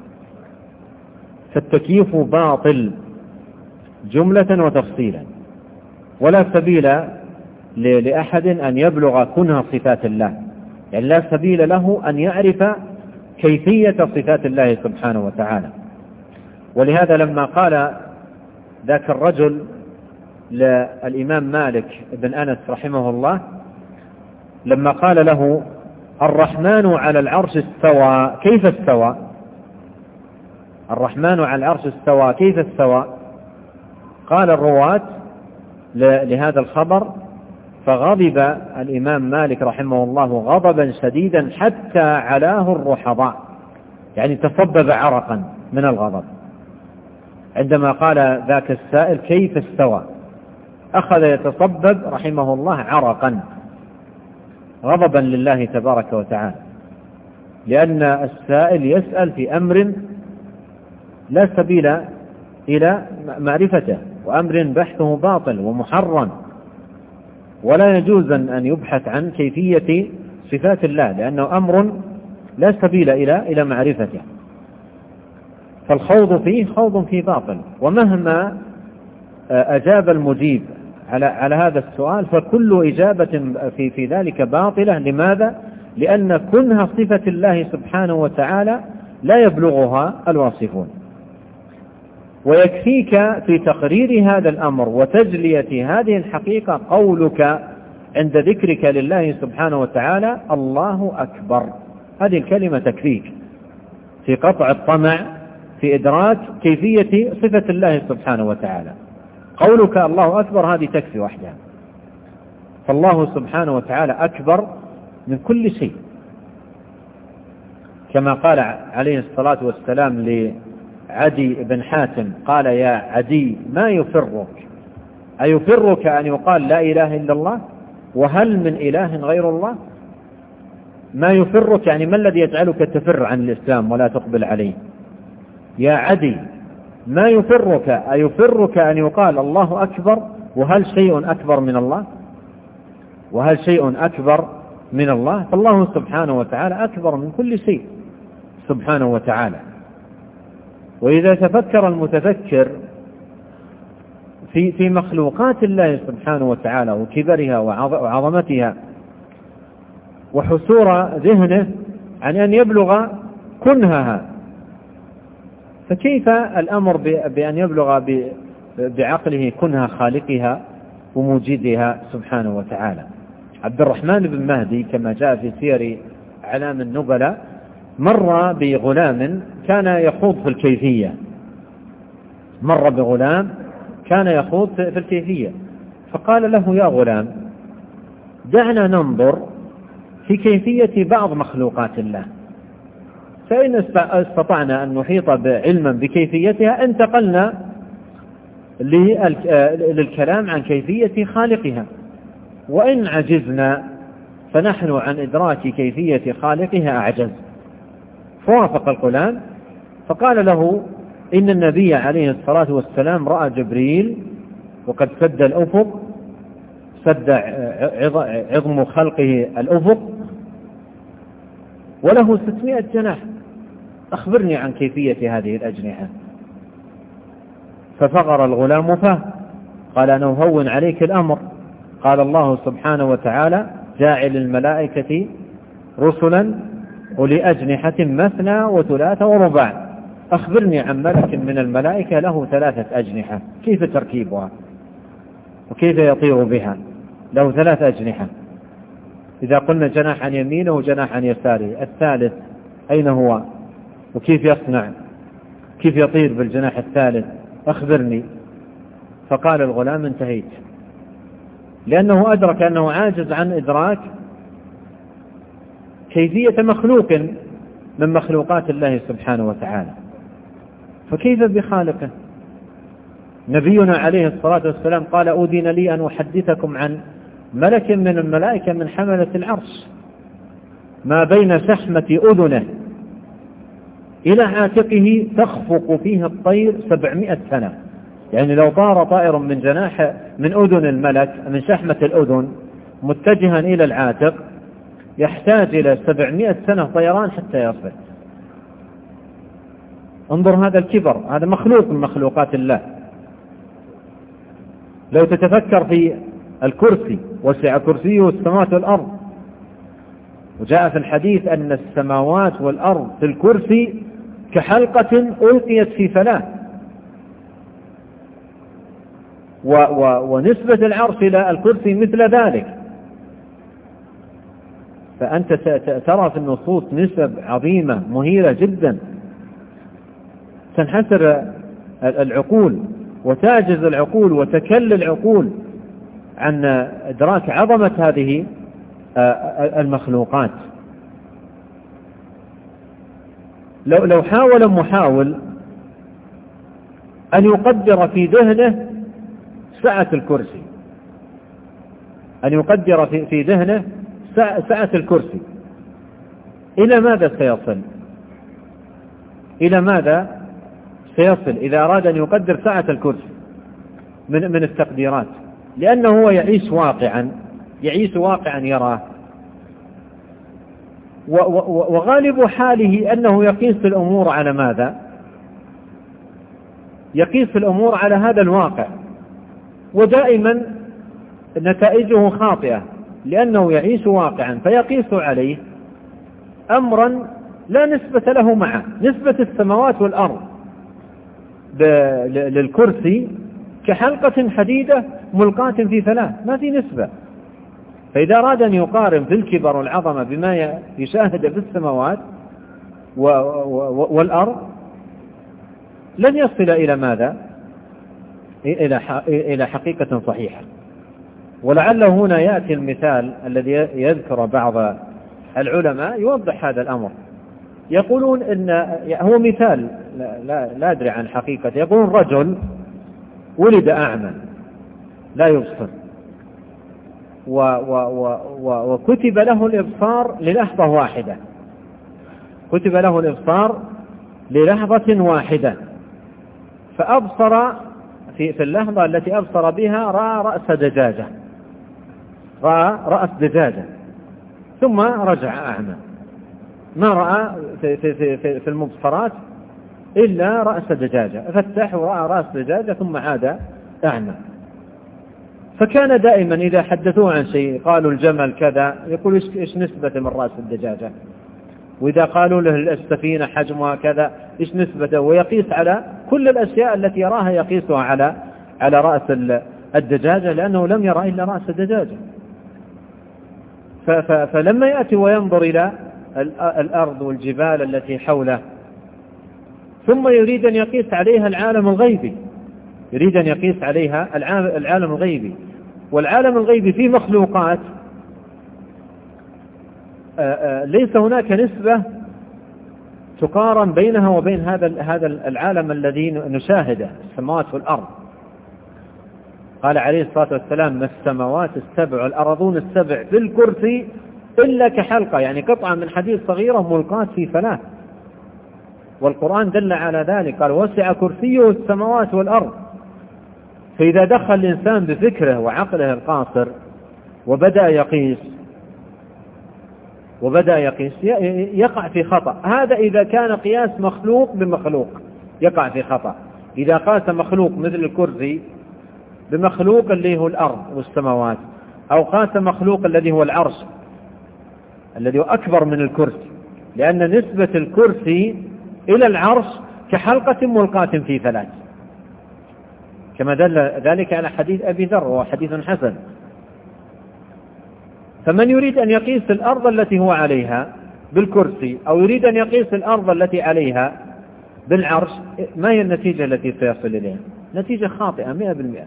فالتكييف باطل جملة وتفصيلا، ولا سبيل لأحد أن يبلغ كنه صفات الله، يعني لا سبيل له أن يعرف كيفية صفات الله سبحانه وتعالى. ولهذا لما قال ذاك الرجل للإمام مالك بن أنس رحمه الله، لما قال له: الرحمن على العرش استوى، كيف استوى؟ الرحمن على العرش استوى، كيف استوى؟ قال الرواة لهذا الخبر: فغضب الإمام مالك رحمه الله غضبا شديدا حتى علاه الرحضاء، يعني تصبب عرقا من الغضب عندما قال ذاك السائل كيف استوى، أخذ يتصبب رحمه الله عرقا غضبا لله تبارك وتعالى، لأن السائل يسأل في أمر لا سبيل إلى معرفته، وأمر بحثه باطل ومحرم، ولا يجوز أن يبحث عن كيفية صفات الله، لأنه أمر لا سبيل إلى معرفته، فالخوض فيه خوض في باطل. ومهما أجاب المجيب على هذا السؤال فكل إجابة في ذلك باطلة. لماذا؟ لأن كنها صفة الله سبحانه وتعالى لا يبلغها الواصفون. ويكفيك في تقرير هذا الأمر وتجلية هذه الحقيقة قولك عند ذكرك لله سبحانه وتعالى: الله أكبر. هذه الكلمة تكفيك في قطع الطمع في إدراك كيفية صفة الله سبحانه وتعالى. قولك الله أكبر هذه تكفي وحدها، فالله سبحانه وتعالى أكبر من كل شيء، كما قال عليه الصلاة والسلام لعدي بن حاتم: قال: يا عدي ما يفرك؟ أيفرك أن يقال لا إله إلا الله؟ وهل من إله غير الله؟ ما يفرك يعني ما الذي يجعلك تفر عن الإسلام ولا تقبل عليه؟ يا عدي ما يفرك؟ أيفرك أن يقال الله أكبر؟ وهل شيء أكبر من الله؟ وهل شيء أكبر من الله؟ فالله سبحانه وتعالى أكبر من كل شيء سبحانه وتعالى. وإذا تفكر المتفكر في مخلوقات الله سبحانه وتعالى وكبرها وعظمتها وحسور ذهنه عن أن يبلغ كنهها، فكيف الأمر بأن يبلغ بعقله كنها خالقها وموجدها سبحانه وتعالى؟ عبد الرحمن بن مهدي كما جاء في سير أعلام النبلاء مر بغلام كان يخوض في الكيفية، مر بغلام كان يخوض في الكيفية، فقال له: يا غلام دعنا ننظر في كيفية بعض مخلوقات الله، فإن استطعنا أن نحيط بعلما بكيفيتها انتقلنا للكلام عن كيفية خالقها، وإن عجزنا فنحن عن إدراك كيفية خالقها أعجز. فوافق الغلام فقال له إن النبي عليه الصلاة والسلام رأى جبريل وقد سد الأفق، سد عظم خلقه الأفق، وله 600 جناح، أخبرني عن كيفية هذه الأجنحة. ففغر الغلام فاه، قال أنا أهون عليك الأمر. قال الله سبحانه وتعالى جاعل الملائكة رسلا أولي أجنحة مثنى وثلاث ورباع، أخبرني عن ملك من الملائكة له 3 أجنحة، كيف تركيبها وكيف يطير بها؟ له 3 أجنحة، إذا قلنا جناح عن يمينه وجناح عن يساره، الثالث أين هو وكيف يصنع، كيف يطير بالجناح الثالث؟ أخبرني. فقال الغلام انتهيت، لأنه أدرك أنه عاجز عن إدراك كيفية مخلوق من مخلوقات الله سبحانه وتعالى، فكيف بخالقه؟ نبينا عليه الصلاة والسلام قال أذن لي أن أحدثكم عن ملك من الملائكة من حملة العرش ما بين شحمة أذنه إلى عاتقه تخفق فيه الطير 700 سنة. يعني لو طار طائر من جناح من أذن الملك من شحمة الأذن متجها إلى العاتق يحتاج إلى 700 سنة طيران حتى يصل. انظر هذا الكبر، هذا مخلوق من مخلوقات الله. لو تتفكر في الكرسي، وسع كرسيه السماوات والأرض، وجاء في الحديث أن السماوات والأرض في الكرسي كحلقة ألقيت في فلاة، ونسبة العرش إلى الكرسي مثل ذلك. فأنت ترى في النصوص نسب عظيمة مهيلة جدا تنحسر العقول وتعجز العقول وتكل العقول عن إدراك عظمة هذه المخلوقات. لو حاول محاول أن يقدر في ذهنه سعة الكرسي، أن يقدر في ذهنه سعة الكرسي، إلى ماذا سيصل؟ إلى ماذا سيصل إذا أراد أن يقدر سعة الكرسي من التقديرات؟ لأنه هو يعيش واقعا يراه، وغالب حاله أنه يقيس الأمور على ماذا؟ يقيس الأمور على هذا الواقع، ودائما نتائجه خاطئة لأنه يعيش واقعا فيقيس عليه أمرا لا نسبة له معه. نسبة السماوات والأرض للكرسي كحلقة حديدة ملقاة في فلاة، ما في نسبة. فإذا أراد أن يقارن في الكبر والعظمة بما يشاهد في السماوات والأرض لن يصل إلى ماذا؟ إلى حقيقة صحيحة. ولعله هنا يأتي المثال الذي يذكر بعض العلماء يوضح هذا الأمر. يقولون إن هو مثال لا أدري عن حقيقته. يقولون رجل ولد أعمى لا يبصر، وكتب له الإبصار للحظة واحدة، كتب له الإبصار للحظة واحدة، فأبصر في اللحظة التي أبصر بها رأى رأس دجاجة ثم رجع أعمى، ما رأى في المبصرات إلا رأس دجاجة، فتح ورأى رأس دجاجة ثم عاد أعمى. فكان دائما إذا حدثوه عن شيء قالوا الجمل كذا يقول إيش نسبة من رأس الدجاجة، وإذا قالوا له السفينة حجمها كذا إيش نسبته، ويقيس على كل الأشياء التي يراها يقيسها على رأس الدجاجة لأنه لم يرى إلا رأس الدجاجة. فلما يأتي وينظر إلى الأرض والجبال التي حوله ثم يريد أن يقيس عليها العالم الغيبي، يريد أن يقيس عليها العالم الغيبي، والعالم الغيبي فيه مخلوقات ليس هناك نسبة تقارن بينها وبين هذا العالم الذي نشاهده، السماوات والأرض. قال عليه الصلاة والسلام: ما السماوات السبع والأرضون السبع في الكرسي إلا كحلقة، يعني قطعة من حديد صغيرة ملقاة في فلاة. والقرآن دل على ذلك، قال: وسع كرسيه السماوات والأرض. فإذا دخل الإنسان بفكره وعقله القاصر وبدأ يقيس يقع في خطأ. هذا إذا كان قياس مخلوق بمخلوق يقع في خطأ. إذا قاس مخلوق مثل الكرسي بمخلوق اللي هو الأرض والسماوات، أو قاس مخلوق الذي هو العرش الذي هو أكبر من الكرسي، لأن نسبة الكرسي إلى العرش كحلقة ملقاة في فلاة، كما دل ذلك على حديث أبي ذر وهو حديث حسن. فمن يريد أن يقيس الأرض التي هو عليها بالكرسي، أو يريد أن يقيس الأرض التي عليها بالعرش، ما هي النتيجة التي سيصل إليها؟ نتيجة خاطئة 100%.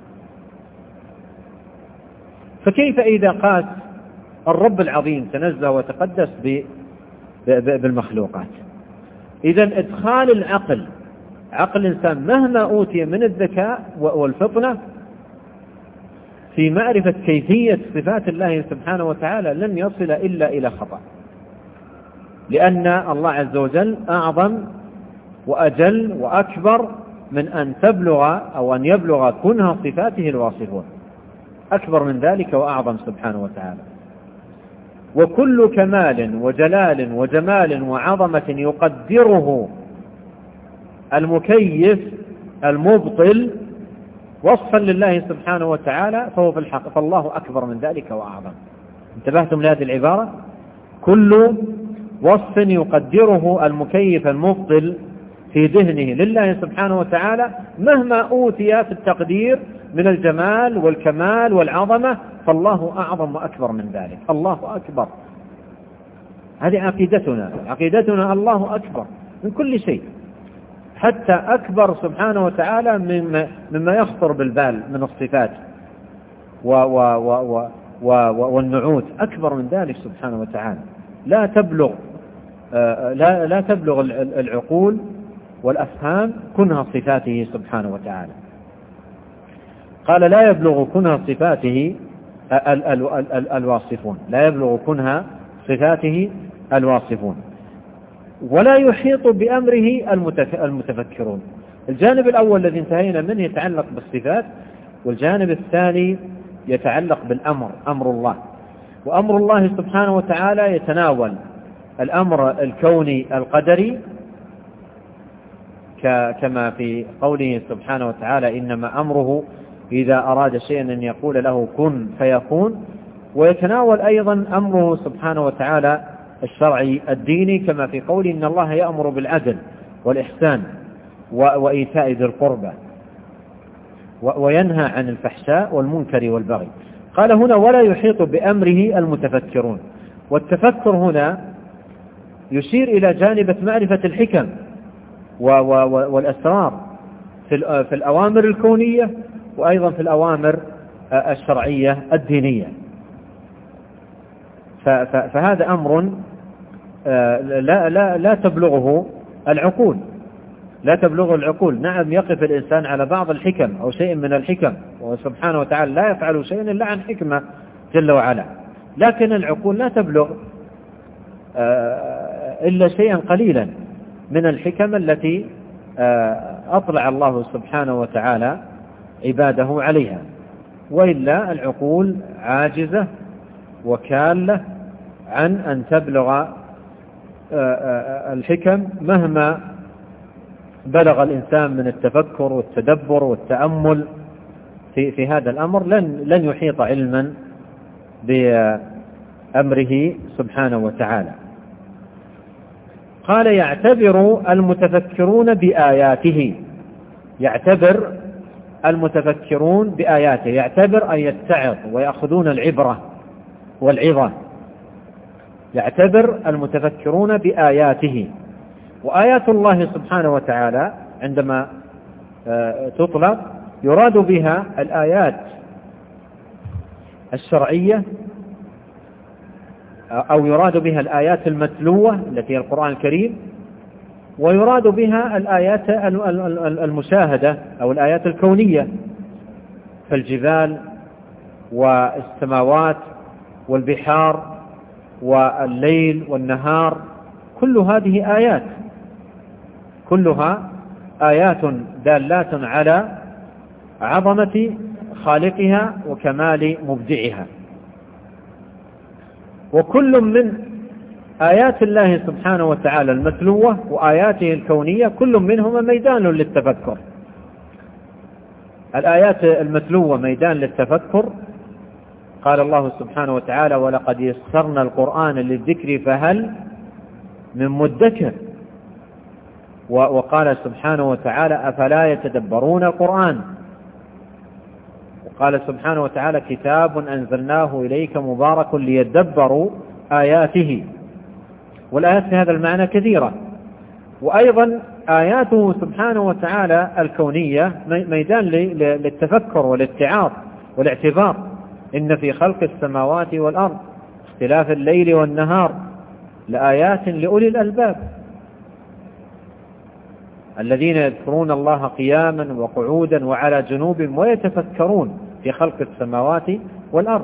فكيف إذا قاس الرب العظيم تنزه وتقدس بالمخلوقات؟ إذن إدخال العقل، عقل الإنسان مهما أوتي من الذكاء والفطنة في معرفة كيفية صفات الله سبحانه وتعالى، لن يصل إلا إلى خطأ، لأن الله عز وجل أعظم وأجل وأكبر من أن تبلغ أو أن يبلغ كنه صفاته الواصفون، أكبر من ذلك وأعظم سبحانه وتعالى. وكل كمال وجلال وجمال وعظمة يقدره المكيف المبطل وصفا لله سبحانه وتعالى فهو في الحق، فالله أكبر من ذلك وأعظم. انتبهتم لهذه العبارة؟ كل وصف يقدره المكيف المبطل في ذهنه لله سبحانه وتعالى مهما أوتي في التقدير من الجمال والكمال والعظمة، فالله أعظم وأكبر من ذلك. الله أكبر، هذه عقيدتنا الله أكبر من كل شيء، حتى أكبر سبحانه وتعالى مما يخطر بالبال من الصفات والنعوت، أكبر من ذلك سبحانه وتعالى. لا تبلغ العقول والأفهام كنها صفاته سبحانه وتعالى. قال: لا يبلغ كنها صفاته الواصفون، لا يبلغ كنها صفاته الواصفون، ولا يحيط بأمره المتفكرون. الجانب الأول الذي انتهينا منه يتعلق بالصفات، والجانب الثاني يتعلق بالأمر، أمر الله. وأمر الله سبحانه وتعالى يتناول الأمر الكوني القدري، كما في قوله سبحانه وتعالى: إنما أمره إذا أراد شيئا أن يقول له كن فيكون. ويتناول أيضا أمره سبحانه وتعالى الشرعي الديني، كما في قوله: إن الله يأمر بالعدل والإحسان وإيتاء ذي القربى وينهى عن الفحشاء والمنكر والبغي. قال هنا: ولا يحيط بأمره المتفكرون. والتفكر هنا يشير إلى جانب معرفة الحكم والأسرار في الأوامر الكونية، وأيضا في الأوامر الشرعية الدينية. فهذا أمر لا تبلغه العقول، لا تبلغه العقول. نعم، يقف الإنسان على بعض الحكم أو شيء من الحكم، وسبحانه وتعالى لا يفعل شيئا إلا عن حكمة جل وعلا، لكن العقول لا تبلغ إلا شيئا قليلا من الحكم التي أطلع الله سبحانه وتعالى عباده عليها، وإلا العقول عاجزة وكالة عن أن تبلغ الحكم مهما بلغ الإنسان من التفكر والتدبر والتأمل في هذا الأمر. لن يحيط علما بأمره سبحانه وتعالى. قال: يعتبر المتفكرون بآياته. يعتبر المتفكرون بآياته، يعتبر أن يتعظ ويأخذون العبرة والعظة. يعتبر المتفكرون بآياته. وآيات الله سبحانه وتعالى عندما تطلق يراد بها الآيات الشرعية أو يراد بها الآيات المتلوة التي هي القرآن الكريم، ويراد بها الآيات المشاهدة أو الآيات الكونية، فالجبال والسماوات والبحار والليل والنهار، كل هذه آيات، كلها آيات دالات على عظمة خالقها وكمال مبدعها. وكل من آيات الله سبحانه وتعالى المتلوة وآياته الكونية كل منهما ميدان للتفكر. الآيات المتلوة ميدان للتفكر، قال الله سبحانه وتعالى: ولقد يسرنا القرآن للذكر فهل من مدكر. وقال سبحانه وتعالى: أفلا يتدبرون القرآن. وقال سبحانه وتعالى: كتاب أنزلناه إليك مبارك ليدبروا آياته. والآيات في هذا المعنى كثيرة. وأيضا آياته سبحانه وتعالى الكونية ميدان للتفكر والاتعاظ والاعتبار. إن في خلق السماوات والأرض اختلاف الليل والنهار لآيات لأولي الألباب الذين يذكرون الله قياما وقعودا وعلى جنوبهم ويتفكرون في خلق السماوات والأرض.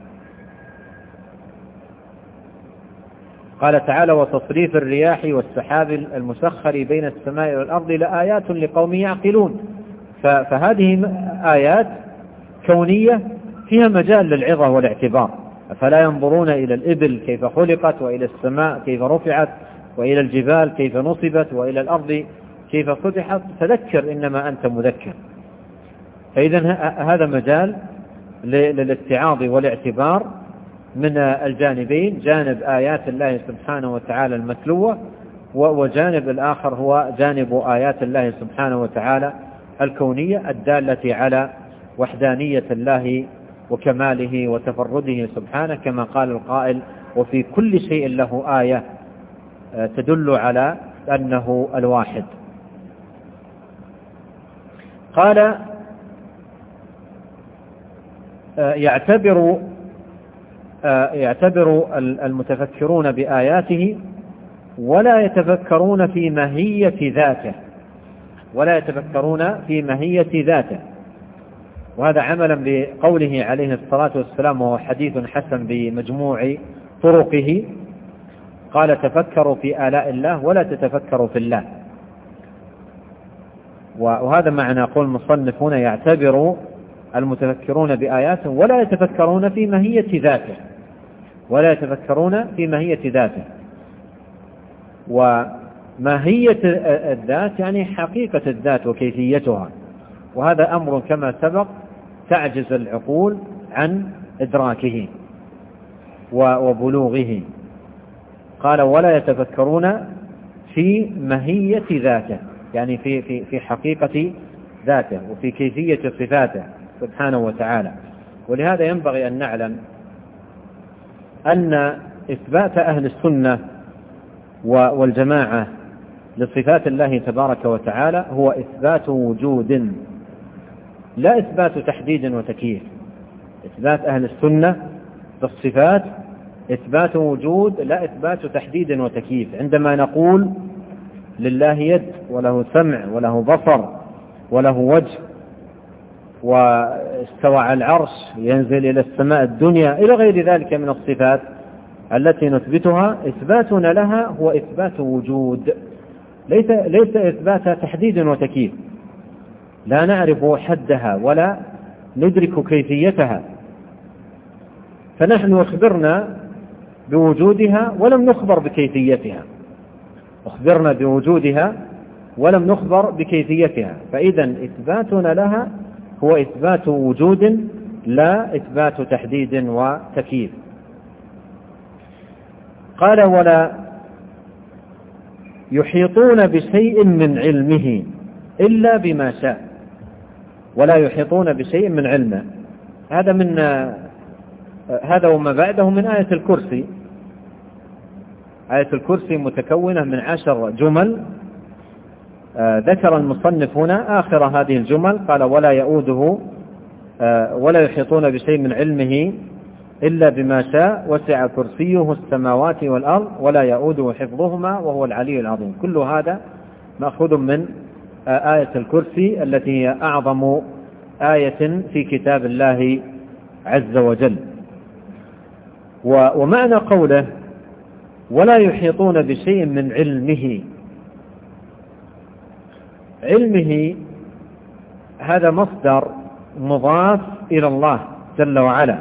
قال تعالى: وتصريف الرياح والسحاب المسخر بين السماء والأرض لآيات لقوم يعقلون. فهذه آيات كونية فيها مجال للعظة والاعتبار. أفلا ينظرون إلى الإبل كيف خلقت، وإلى السماء كيف رفعت، وإلى الجبال كيف نصبت، وإلى الأرض كيف فتحت، فذكر إنما أنت مذكر. فإذا هذا مجال للاتعاظ والاعتبار من الجانبين، جانب آيات الله سبحانه وتعالى المتلوة، وجانب الآخر هو جانب آيات الله سبحانه وتعالى الكونية الدالة على وحدانية الله وكماله وتفرده سبحانه، كما قال القائل: وفي كل شيء له آية تدل على أنه الواحد. قال: يعتبر المتفكرون بآياته ولا يتفكرون في ماهية ذاته، ولا يتفكرون في ماهية ذاته. وهذا عملا بقوله عليه الصلاة والسلام، وهو حديث حسن بمجموع طرقه، قال: تفكروا في آلاء الله ولا تتفكروا في الله. وهذا معنى قول المصنف هنا: يعتبر المتفكرون بآياته ولا يتفكرون في ماهية ذاته، ولا يتفكرون في ماهية ذاته. وماهية الذات يعني حقيقة الذات وكيفيتها، وهذا أمر كما سبق تعجز العقول عن إدراكه وبلوغه. قال: ولا يتفكرون في ماهية ذاته، يعني في حقيقة ذاته وفي كيفية صفاته سبحانه وتعالى. ولهذا ينبغي أن نعلم أن إثبات أهل السنة والجماعة لصفات الله تبارك وتعالى هو إثبات وجود، لا إثبات تحديد وتكييف. إثبات أهل السنة للصفات إثبات وجود، لا إثبات تحديد وتكييف. عندما نقول لله يد وله سمع وله بصر وله وجه واستوى على العرش ينزل إلى السماء الدنيا إلى غير ذلك من الصفات التي نثبتها، إثباتنا لها هو إثبات وجود، ليس إثبات تحديد وتكييف. لا نعرف حدها ولا ندرك كيفيتها، فنحن أخبرنا بوجودها ولم نخبر بكيفيتها، أخبرنا بوجودها ولم نخبر بكيفيتها. فإذا إثباتنا لها هو إثبات وجود لا إثبات تحديد وتكييف. قال: ولا يحيطون بشيء من علمه إلا بما شاء. ولا يحيطون بشيء من علمه، هذا وما بعده من آية الكرسي. آية الكرسي متكونة من 10 جمل، ذكر المصنف هنا آخر هذه الجمل، قال: ولا يؤوده ولا يحيطون بشيء من علمه إلا بما شاء وسع كرسيه السماوات والأرض ولا يؤوده حفظهما وهو العلي العظيم. كل هذا مأخوذ من آية الكرسي التي هي أعظم آية في كتاب الله عز وجل. ومعنى قوله ولا يحيطون بشيء من علمه هذا مصدر مضاف إلى الله جل وعلا،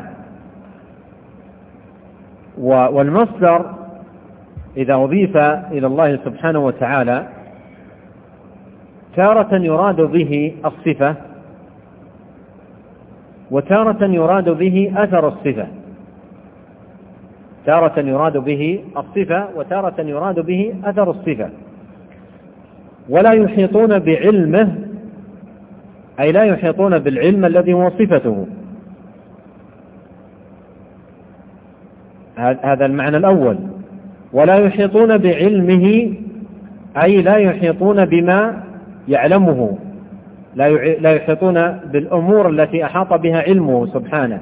والمصدر إذا أضيف إلى الله سبحانه وتعالى تارة يراد به الصفة وتارة يراد به أثر الصفة، تارة يراد به الصفة وتارة يراد به أثر الصفة. ولا يحيطون بعلمه أي لا يحيطون بالعلم الذي هو صفته، هذا المعنى الأول. ولا يحيطون بعلمه أي لا يحيطون بما يعلمه، لا يحيطون بالأمور التي أحاط بها علمه سبحانه.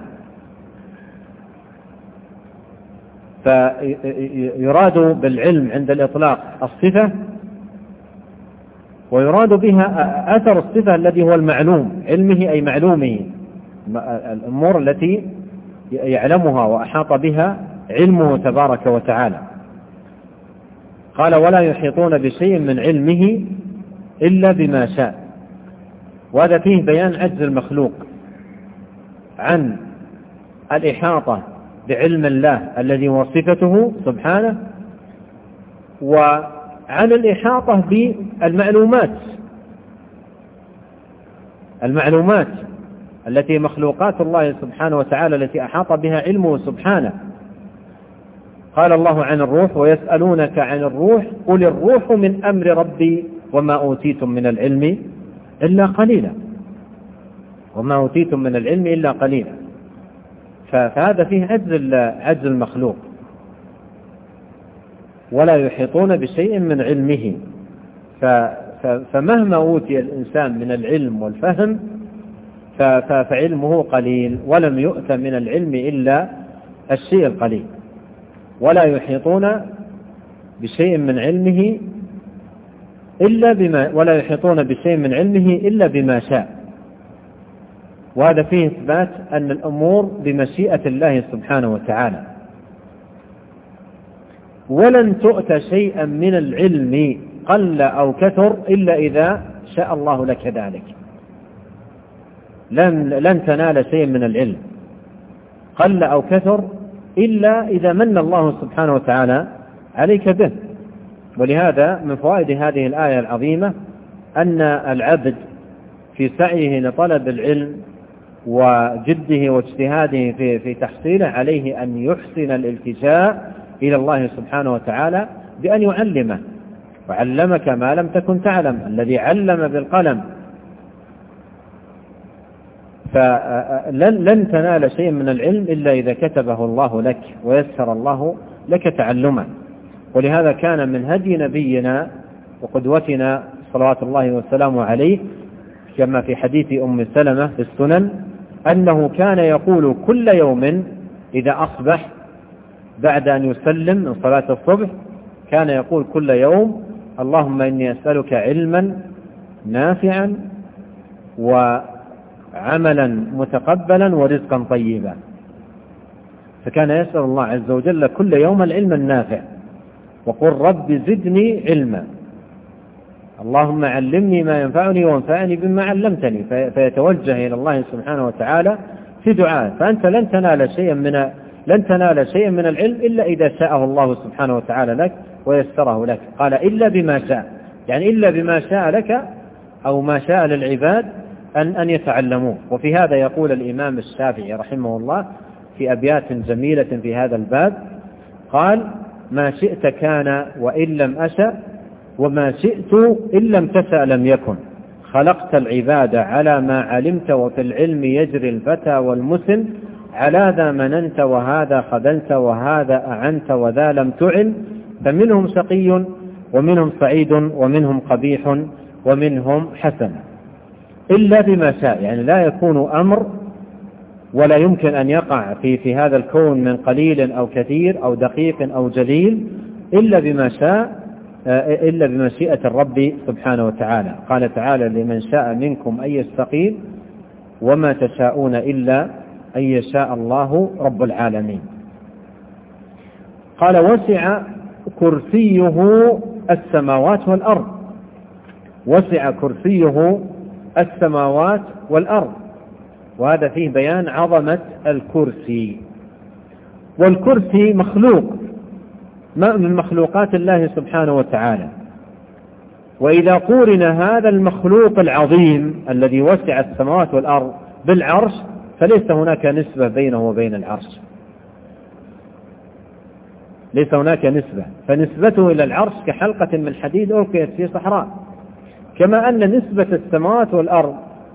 فيراد بالعلم عند الإطلاق الصفة، ويراد بها أثر الصفة الذي هو المعلوم، علمه أي معلومه، الأمور التي يعلمها وأحاط بها علمه تبارك وتعالى. قال ولا يحيطون بشيء من علمه إلا بما شاء، وهذا فيه بيان عجز المخلوق عن الإحاطة بعلم الله الذي هو صفته سبحانه، وعن الإحاطة بالمعلومات التي مخلوقات الله سبحانه وتعالى التي أحاط بها علمه سبحانه. قال الله عن الروح ويسألونك عن الروح قل الروح من أمر ربي وما أوتيتم من العلم إلا قليلا، وما أوتيتم من العلم إلا قليلا. فهذا فيه عجز المخلوق. ولا يحيطون بشيء من علمه، فمهما أوتي الإنسان من العلم والفهم فعلمه قليل، ولم يؤت من العلم إلا الشيء القليل. ولا يحيطون بشيء من علمه ولا يحيطون بشيء من علمه إلا بما شاء. وهذا فيه إثبات أن الأمور بمشيئة الله سبحانه وتعالى. ولن تؤت شيئا من العلم قل أو كثر إلا إذا شاء الله لك ذلك. لن تنال شيء من العلم قل أو كثر إلا إذا من الله سبحانه وتعالى عليك به. ولهذا من فوائد هذه الآية العظيمة أن العبد في سعيه لطلب العلم وجده واجتهاده في تحصيله عليه أن يحسن الالتجاء إلى الله سبحانه وتعالى بأن يعلمه. وعلمك ما لم تكن تعلم، الذي علم بالقلم. فلن تنال شيء من العلم إلا إذا كتبه الله لك ويسر الله لك تعلمه. ولهذا كان من هدي نبينا وقدوتنا صلوات الله وسلامه عليه كما في حديث أم سلمة في السنن أنه كان يقول كل يوم إذا أصبح بعد أن يسلم من صلاة الصبح كان يقول كل يوم اللهم إني أسألك علما نافعا وعملا متقبلا ورزقا طيبا. فكان يسأل الله عز وجل كل يوم العلم النافع، وقل رب زدني علما، اللهم علمني ما ينفعني وانفعني بما علمتني. فيتوجه إلى الله سبحانه وتعالى في دعاء. فأنت لن تنال شيئا من العلم إلا إذا شاءه الله سبحانه وتعالى لك ويسره لك. قال إلا بما شاء، يعني إلا بما شاء لك أو ما شاء للعباد أن يتعلموه. وفي هذا يقول الإمام الشافعي رحمه الله في أبيات جميلة في هذا الباب، قال ما شئت كان وإن لم أشأ، وما شئت إن لم تشأ لم يكن، خلقت العباد على ما علمت، وفي العلم يجري الفتى والمسن، على ذا مننت وهذا خذلت، وهذا أعنت وذا لم تعن، فمنهم شقي ومنهم سعيد ومنهم قبيح ومنهم حسن. إلا بما شاء، يعني لا يكون أمر ولا يمكن أن يقع في هذا الكون من قليل أو كثير أو دقيق أو جليل إلا بما شاء، إلا بمشيئة الرب سبحانه وتعالى. قال تعالى: لمن شاء منكم أن يستقيم وما تشاءون إلا أن يشاء الله رب العالمين. قال: وسع كرسيه السماوات والأرض. وسع كرسيه السماوات والأرض، وهذا فيه بيان عظمة الكرسي. والكرسي مخلوق من مخلوقات الله سبحانه وتعالى، وإذا قورن هذا المخلوق العظيم الذي وسع السماوات والأرض بالعرش فليس هناك نسبة بينه وبين العرش، ليس هناك نسبة، فنسبته إلى العرش كحلقة من حديد ألقيت في صحراء، كما أن نسبة السماوات والأرض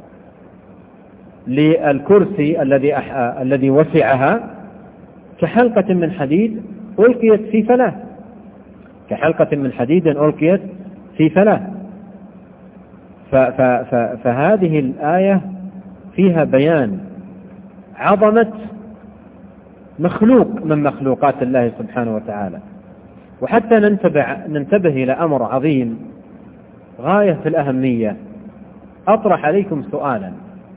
للكرسي الذي وسعها كحلقة من حديد ألقيت في فلاة، كحلقة من حديد ألقيت في فلاة. فهذه الآية فيها بيان عظمة مخلوق من مخلوقات الله سبحانه وتعالى. وحتى ننتبه إلى أمر عظيم غاية في الأهمية، أطرح عليكم سؤالا: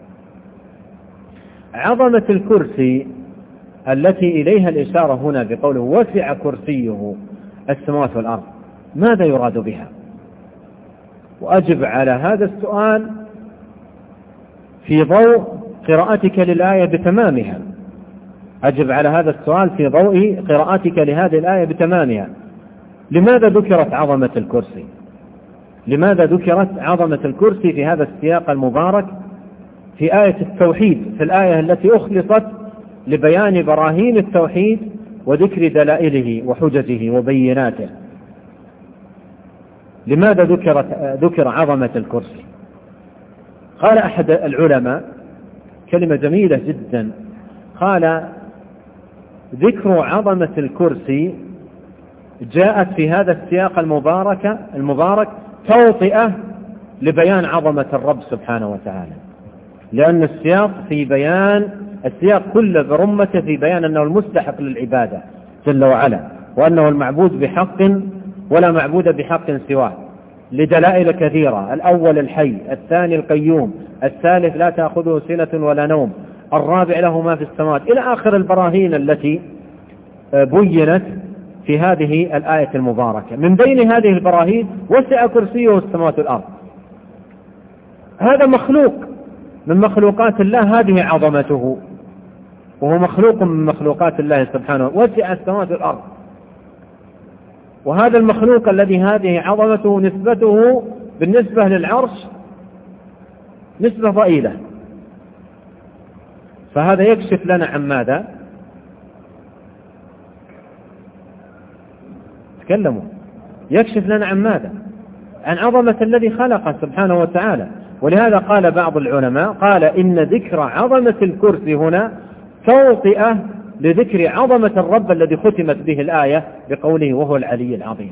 عظمة الكرسي التي إليها الإشارة هنا بقوله وسع كرسيه السماوات والأرض، ماذا يراد بها؟ وأجب على هذا السؤال في ضوء قراءتك للآية بتمامها. أجب على هذا السؤال في ضوء قراءتك لهذه الآية بتمامها. لماذا ذكرت عظمة الكرسي؟ لماذا ذكرت عظمة الكرسي في هذا السياق المبارك في آية التوحيد، في الآية التي أخلصت لبيان براهين التوحيد وذكر دلائله وحججه وبيناته؟ لماذا ذكر عظمة الكرسي؟ قال أحد العلماء كلمة جميلة جدا، قال: ذكر عظمة الكرسي جاءت في هذا السياق المبارك توطئة لبيان عظمة الرب سبحانه وتعالى، لأن السياق كله برمته في بيان أنه المستحق للعبادة جل وعلا، وأنه المعبود بحق ولا معبود بحق سواه، لدلائل كثيرة: الأول الحي، الثاني القيوم، الثالث لا تأخذه سنة ولا نوم، الرابع له ما في السماوات، إلى آخر البراهين التي بينت في هذه الآية المباركة. من بين هذه البراهين وسع كرسيه السماوات والأرض، هذا مخلوق من مخلوقات الله، هذه عظمته، وهو مخلوق من مخلوقات الله سبحانه، وسع السماوات والأرض، وهذا المخلوق الذي هذه عظمته نسبته بالنسبة للعرش نسبة ضئيلة. فهذا يكشف لنا عن ماذا؟ تكلموا. يكشف لنا عن ماذا؟ عن عظمة الذي خلقه سبحانه وتعالى. ولهذا قال بعض العلماء، قال: إن ذكر عظمة الكرسي هنا توطئة لذكر عظمة الرب الذي ختمت به الآية بقوله وهو العلي العظيم.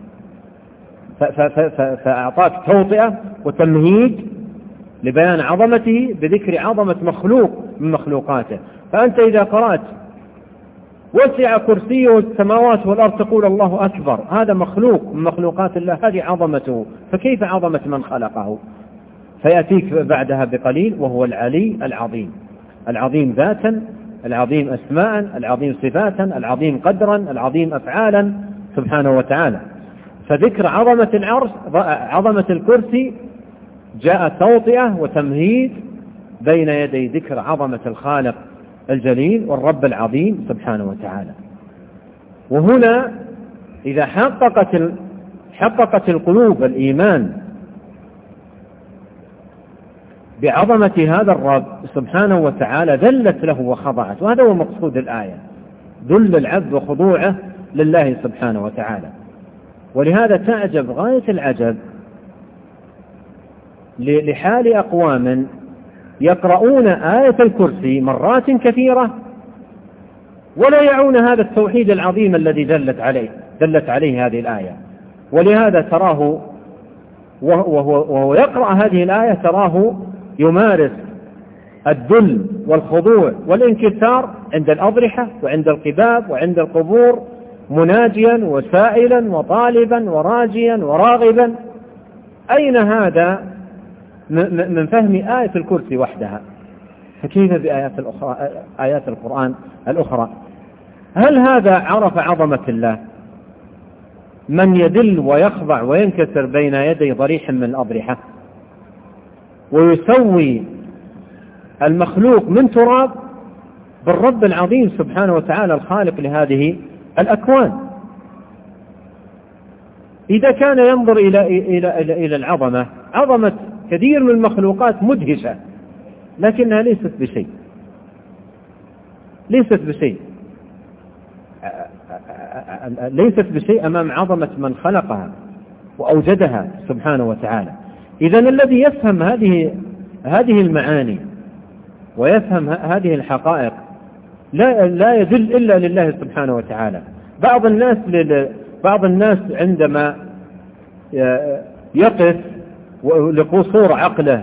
فأعطاك توطئة وتمهيد لبيان عظمته بذكر عظمة مخلوق من مخلوقاته. فأنت إذا قرأت وسع كرسيه السماوات والأرض تقول الله أكبر، هذا مخلوق من مخلوقات الله، هذه عظمته، فكيف عظمة من خلقه؟ فيأتيك بعدها بقليل وهو العلي العظيم، العظيم ذاتا، العظيم أسماء، العظيم صفاتا، العظيم قدرا، العظيم أفعالا سبحانه وتعالى. فذكر عظمة العرش، عظمة الكرسي، جاء توطئة وتمهيد بين يدي ذكر عظمة الخالق الجليل والرب العظيم سبحانه وتعالى. وهنا إذا حققت القلوب الإيمان بعظمة هذا الرب سبحانه وتعالى ذلت له وخضعت، وهذا هو مقصود الآية، ذل العبد وخضوعه لله سبحانه وتعالى. ولهذا تعجب غاية العجب لحال أقوام يقرؤون آية الكرسي مرات كثيرة ولا يعون هذا التوحيد العظيم الذي دلت عليه هذه الآية. ولهذا تراه وهو يقرأ هذه الآية تراه يمارس الذل والخضوع والانكسار عند الأضرحة وعند القباب وعند القبور، مناجيا وسائلا وطالبا وراجيا وراغبا. أين هذا من فهم آية الكرسي وحدها؟ فكيف بآيات القرآن الأخرى؟ هل هذا عرف عظمة الله؟ من يدل ويخضع وينكسر بين يدي ضريح من الأضرحة ويسوي المخلوق من تراب بالرب العظيم سبحانه وتعالى الخالق لهذه الأكوان. إذا كان ينظر إلى العظمة، عظمة كثير من المخلوقات مدهشة، لكنها ليست بشيء أمام عظمة من خلقها وأوجدها سبحانه وتعالى. إذن الذي يفهم هذه المعاني ويفهم هذه الحقائق لا يدل إلا لله سبحانه وتعالى. بعض الناس عندما يقف لقصور عقله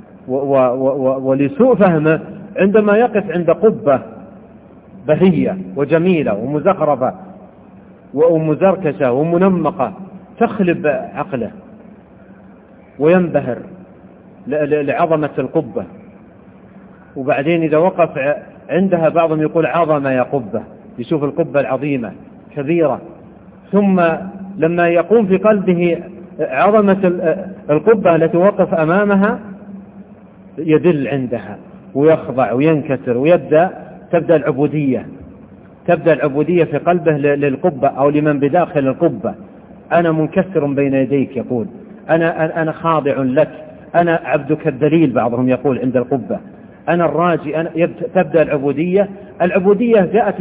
ولسوء فهمه، عندما يقف عند قبة بهية وجميلة ومزخرفة ومزركشة ومنمقة تخلب عقله وينبهر لعظمة القبة، وبعدين إذا وقف عندها بعضهم يقول عظمة يا قبة، يشوف القبة العظيمة كبيرة، ثم لما يقوم في قلبه عظمة القبة التي وقف أمامها يدل عندها ويخضع وينكسر تبدأ العبودية في قلبه للقبة أو لمن بداخل القبة. أنا منكسر بين يديك، يقول أنا خاضع لك، أنا عبدك الذليل، بعضهم يقول عند القبة أنا الراجي. تبدأ العبودية جاءت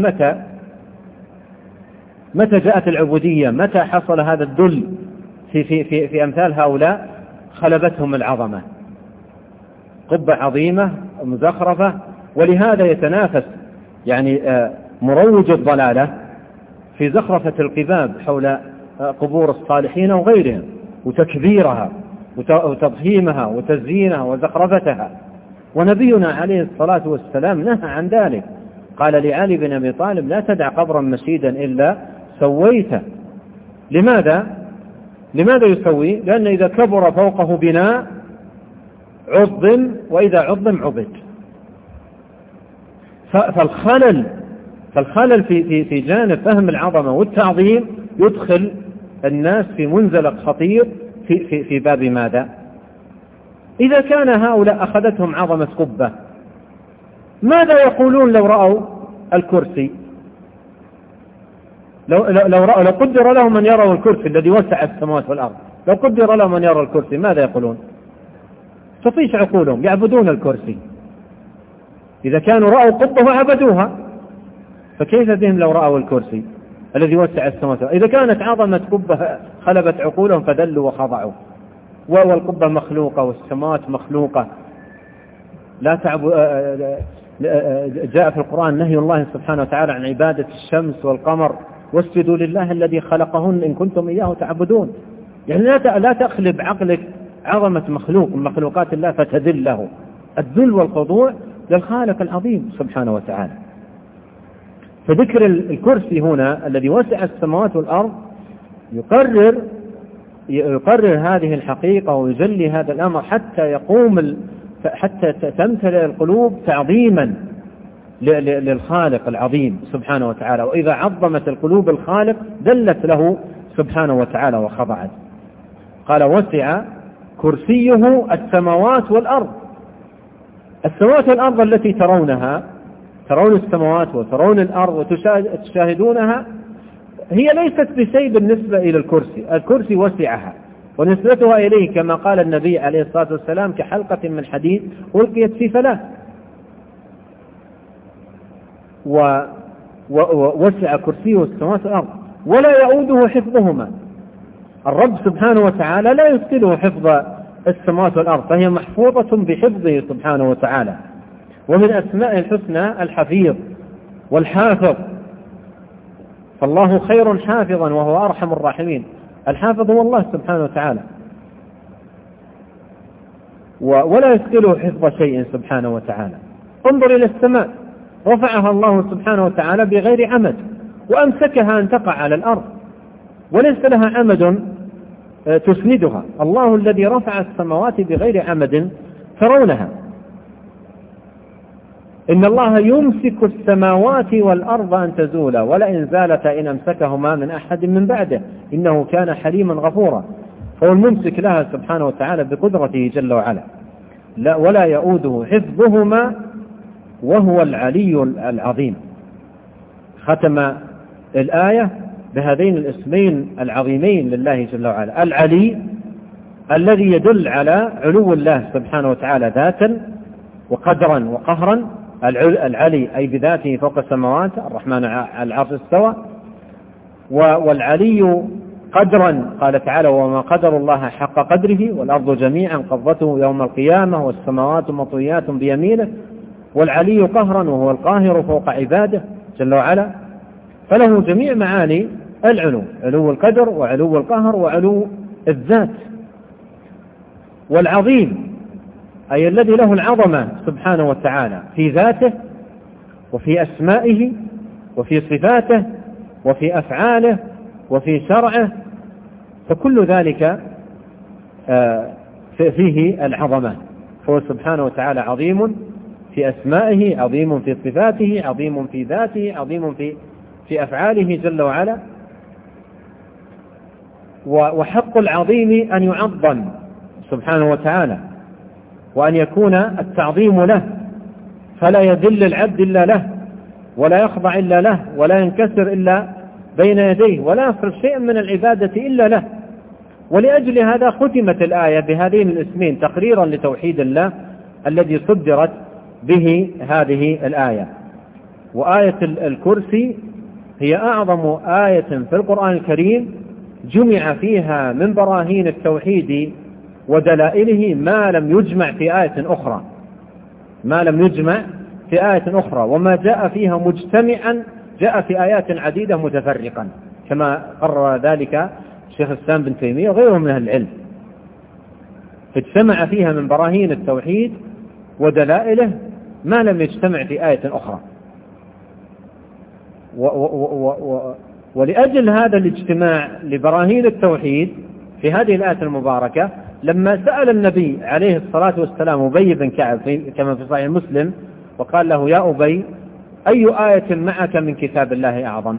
متى جاءت العبودية؟ متى حصل هذا الذل في أمثال هؤلاء؟ خلبتهم العظمة، قبة عظيمة مزخرفة. ولهذا يتنافس يعني مروج الضلالة في زخرفة القباب حول قبور الصالحين وغيرهم، وتكبيرها وتضخيمها وتزيينها وزخرفتها. ونبينا عليه الصلاة والسلام نهى عن ذلك، قال لعلي بن أبي طالب لا تدع قبرا مشيدا إلا سويته. لماذا يسوي؟ لأن إذا كبر فوقه بناء عظم، وإذا عظم عبد. فالخلل في جانب فهم العظمة والتعظيم يدخل الناس في منزلق خطير في باب ماذا؟ إذا كان هؤلاء أخذتهم عظمة قبة، ماذا يقولون لو رأوا الكرسي؟ لو قدر لهم أن يروا الكرسي الذي وسع السماوات والأرض، لو قدر لهم أن يروا الكرسي ماذا يقولون؟ تطيش عقولهم، يعبدون الكرسي. إذا كانوا رأوا قبة وعبدوها، فكيف بهم لو رأوا الكرسي الذي وسع السماوات والأرض؟ إذا كانت عظمة قبة خلبت عقولهم فذلوا وخضعوا، والقبة مخلوقة والسماوات مخلوقة. جاء في القرآن نهي الله سبحانه وتعالى عن عبادة الشمس والقمر، واسجدوا لله الذي خلقهن إن كنتم إياه تعبدون. يعني لا تخلب عقلك عظمة مخلوق من مخلوقات الله فتذل له. الذل والخضوع للخالق العظيم سبحانه وتعالى. فذكر الكرسي هنا الذي وسع السماوات والأرض يقرر هذه الحقيقة ويجلي هذا الأمر حتى تمتلئ القلوب تعظيما للخالق العظيم سبحانه وتعالى. وإذا عظمت القلوب الخالق دلت له سبحانه وتعالى وخضعت. قال وسع كرسيه السماوات والأرض. السماوات والأرض التي ترون السماوات وترون الأرض وتشاهدونها هي ليست بشيء بالنسبة إلى الكرسي وسعها، ونسبتها إليه كما قال النبي عليه الصلاة والسلام كحلقة من حديد ألقيت في فلاة. ووسع كرسيه السماوات والأرض ولا يؤوده حفظهما. الرب سبحانه وتعالى لا يسكله حفظ السماوات والأرض، فهي محفوظة بحفظه سبحانه وتعالى. ومن أسماء الحسنى الحفيظ والحافظ، فالله خير حافظا وهو أرحم الراحمين. الحافظ هو الله سبحانه وتعالى، ولا يسكله حفظ شيء سبحانه وتعالى. انظر إلى السماء، رفعها الله سبحانه وتعالى بغير عمد، وأمسكها أن تقع على الأرض وليس لها عمد تسندها. الله الذي رفع السماوات بغير عمد ترونها. إن الله يمسك السماوات والأرض أن تزولا ولئن زالتا إن أمسكهما من أحد من بعده إنه كان حليما غفورا. فهو الممسك لها سبحانه وتعالى بقدرته جل وعلا، لا ولا يؤوده حفظهما وهو العلي العظيم. ختم الآية بهذين الاسمين العظيمين لله جل وعلا: العلي الذي يدل على علو الله سبحانه وتعالى ذاتا وقدرا وقهرا، العلي أي بذاته فوق السماوات، الرحمن على العرش استوى. والعلي قدرا قال تعالى: وما قدر الله حق قدره والأرض جميعا قبضته يوم القيامة والسماوات مطويات بيمينه. والعلي قهرا وهو القاهر فوق عباده جل وعلا، فله جميع معاني العلو: علو القدر وعلو القهر وعلو الذات. والعظيم أي الذي له العظمة سبحانه وتعالى في ذاته وفي أسمائه وفي صفاته وفي أفعاله وفي شرعه، فكل ذلك فيه العظمة. فهو سبحانه وتعالى عظيم في أسمائه، عظيم في صفاته، عظيم في ذاته، عظيم في أفعاله جل وعلا. وحق العظيم أن يعظم سبحانه وتعالى، وأن يكون التعظيم له، فلا يذل العبد إلا له، ولا يخضع إلا له، ولا ينكسر إلا بين يديه، ولا يصرف شيئا من العبادة إلا له. ولأجل هذا ختمت الآية بهذين الاسمين تقريرا لتوحيد الله الذي صدرت به هذه الآية. وآية الكرسي هي أعظم آية في القرآن الكريم جمع فيها من براهين التوحيد ودلائله ما لم يجمع في آية أخرى، وما جاء فيها مجتمعا جاء في آيات عديدة متفرقا، كما قرر ذلك الشيخ الإسلام بن تيمية وغيره من أهل العلم. اجتمع فيها من براهين التوحيد ودلائله ما لم يجتمع في آية أخرى. ولأجل هذا الاجتماع لبراهين التوحيد في هذه الآية المباركة، لما سأل النبي عليه الصلاة والسلام أبي بن كعب كما في صحيح مسلم وقال له: يا أبي، أي آية معك من كتاب الله أعظم؟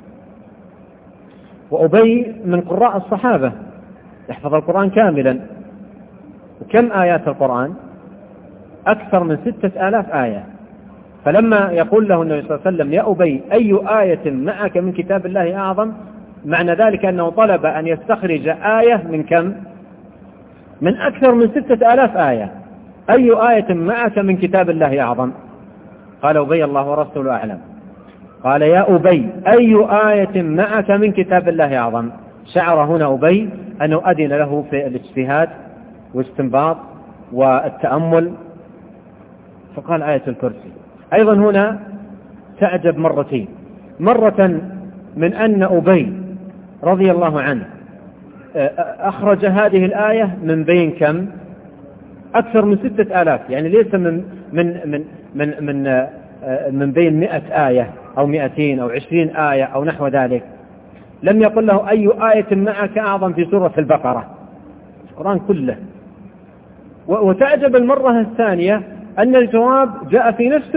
وأبي من قراء الصحابة يحفظ القرآن كاملا. وكم آيات القرآن؟ أكثر من 6000 آية. فلما يقول له النبي صلى الله عليه وسلم: يا أبي، أي آية معك من كتاب الله أعظم؟ معنى ذلك أنه طلب أن يستخرج آية من كم؟ من أكثر من 6000 آية. أي آية معك من كتاب الله أعظم؟ قال أبي: الله ورسوله أعلم. قال: يا أبي، أي آية معك من كتاب الله أعظم؟ شعر هنا أبي أنه أذن له في الاجتهاد والاستنباط والتأمل، فقال: آية الكرسي. أيضا هنا تعجب مرتين: مرة من أن أبي رضي الله عنه أخرج هذه الآية من بين كم؟ أكثر من 6000، يعني ليس من بين 100 آية أو 200 أو 20 آية أو نحو ذلك. لم يقل له: أي آية معك أعظم في سورة البقرة، القرآن كله. وتعجب المرة الثانية أن الجواب جاء في نفس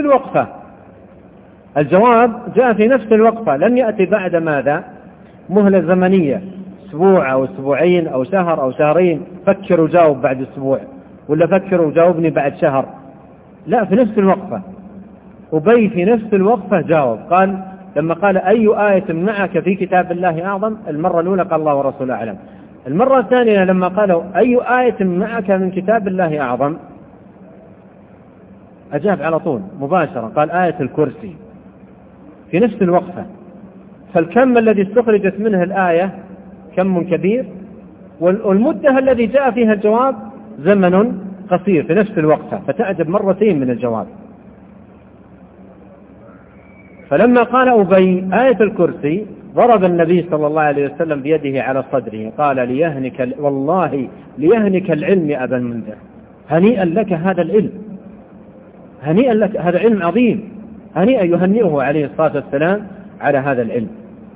الوقفة، لم يأتي بعد ماذا؟ مهلة زمنية، أسبوع أو أسبوعين أو شهر أو شهرين، فكر وجاوب بعد أسبوع، ولا فكر وجاوبني بعد شهر. لا، في نفس الوقفة. أبي في نفس الوقفة جاوب، قال لما قال: أي آية معك في كتاب الله أعظم؟ المرة الأولى قال: الله ورسوله أعلم. المرة الثانية لما قالوا: أي آية معك من كتاب الله أعظم؟ أجاب على طول مباشرة، قال: آية الكرسي، في نفس الوقفة. فالكم الذي استخرجت منه الآية كم كبير، والمدة الذي جاء فيها الجواب زمن قصير في نفس الوقفة، فتعجب مرتين من الجواب. فلما قال أبي آية الكرسي ضرب النبي صلى الله عليه وسلم بيده على صدره، قال: والله ليهنك العلم يا أبا المنذر، هنيئا لك هذا العلم. هنيئا لك، هذا علم عظيم، هنيئا، يهنئه عليه الصلاة والسلام على هذا العلم.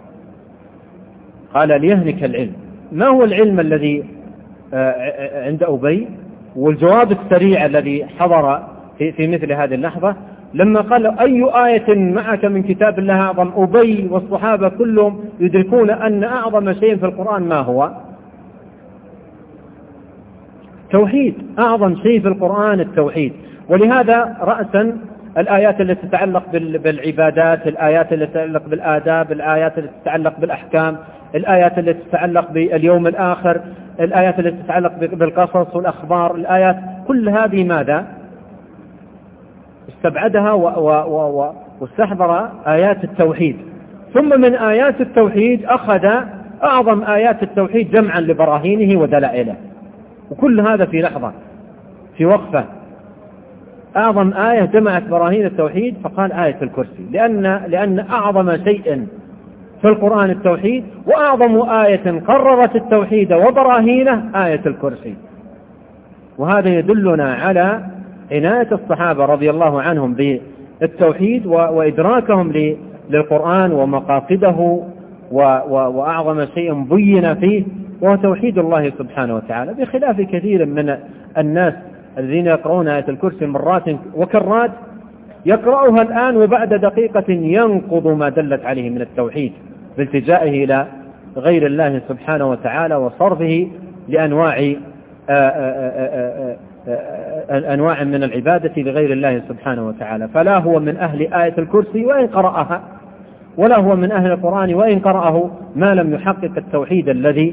قال ليهنك العلم. ما هو العلم الذي عند أبي؟ والجواب السريع الذي حضر في مثل هذه اللحظة لما قال أي آية معك من كتاب الله أعظم؟ أبي والصحابة كلهم يدركون أن أعظم شيء في القرآن ما هو؟ توحيد. أعظم شيء في القرآن التوحيد. ولهذا رأسا الآيات التي تتعلق بالعبادات، الآيات التي تتعلق بالآداب، الآيات التي تتعلق بالأحكام، الآيات التي تتعلق باليوم الآخر، الآيات التي تتعلق بالقصص والأخبار، الآيات كل هذه ماذا؟ استبعدها واستحضر آيات التوحيد. ثم من آيات التوحيد أخذ أعظم آيات التوحيد جمعا لبراهينه ودلائله، وكل هذا في لحظة، في وقفة. أعظم آية جمعت براهين التوحيد فقال آية الكرسي، لأن أعظم شيء في القرآن التوحيد، وأعظم آية قررت التوحيد وبراهينه آية الكرسي. وهذا يدلنا على عناية الصحابة رضي الله عنهم بالتوحيد وإدراكهم للقرآن ومقاصده، وأعظم شيء بين فيه وهو توحيد الله سبحانه وتعالى، بخلاف كثير من الناس الذين يقرؤون آية الكرسي مرات وكرات، يقرأها الآن وبعد دقيقة ينقض ما دلت عليه من التوحيد بالتجائه إلى غير الله سبحانه وتعالى وصرفه لأنواع أنواع من العبادة لغير الله سبحانه وتعالى. فلا هو من أهل آية الكرسي وإن قرأها، ولا هو من أهل القرآن وإن قرأه، ما لم يحقق التوحيد الذي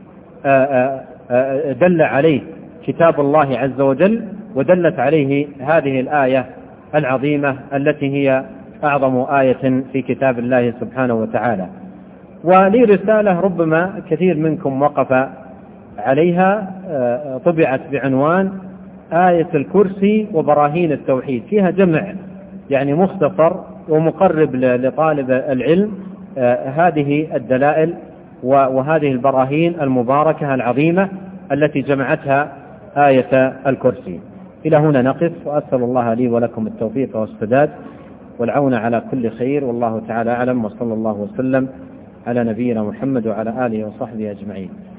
دل عليه كتاب الله عز وجل ودلت عليه هذه الآية العظيمة التي هي أعظم آية في كتاب الله سبحانه وتعالى. ولي رسالة ربما كثير منكم وقف عليها، طبعت بعنوان آية الكرسي وبراهين التوحيد، فيها جمع يعني مختصر ومقرب لطالب العلم هذه الدلائل وهذه البراهين المباركة العظيمة التي جمعتها آية الكرسي. إلى هنا نقف، وأسأل الله لي ولكم التوفيق والسداد والعون على كل خير، والله تعالى أعلم، وصلى الله وسلم على نبينا محمد وعلى آله وصحبه أجمعين.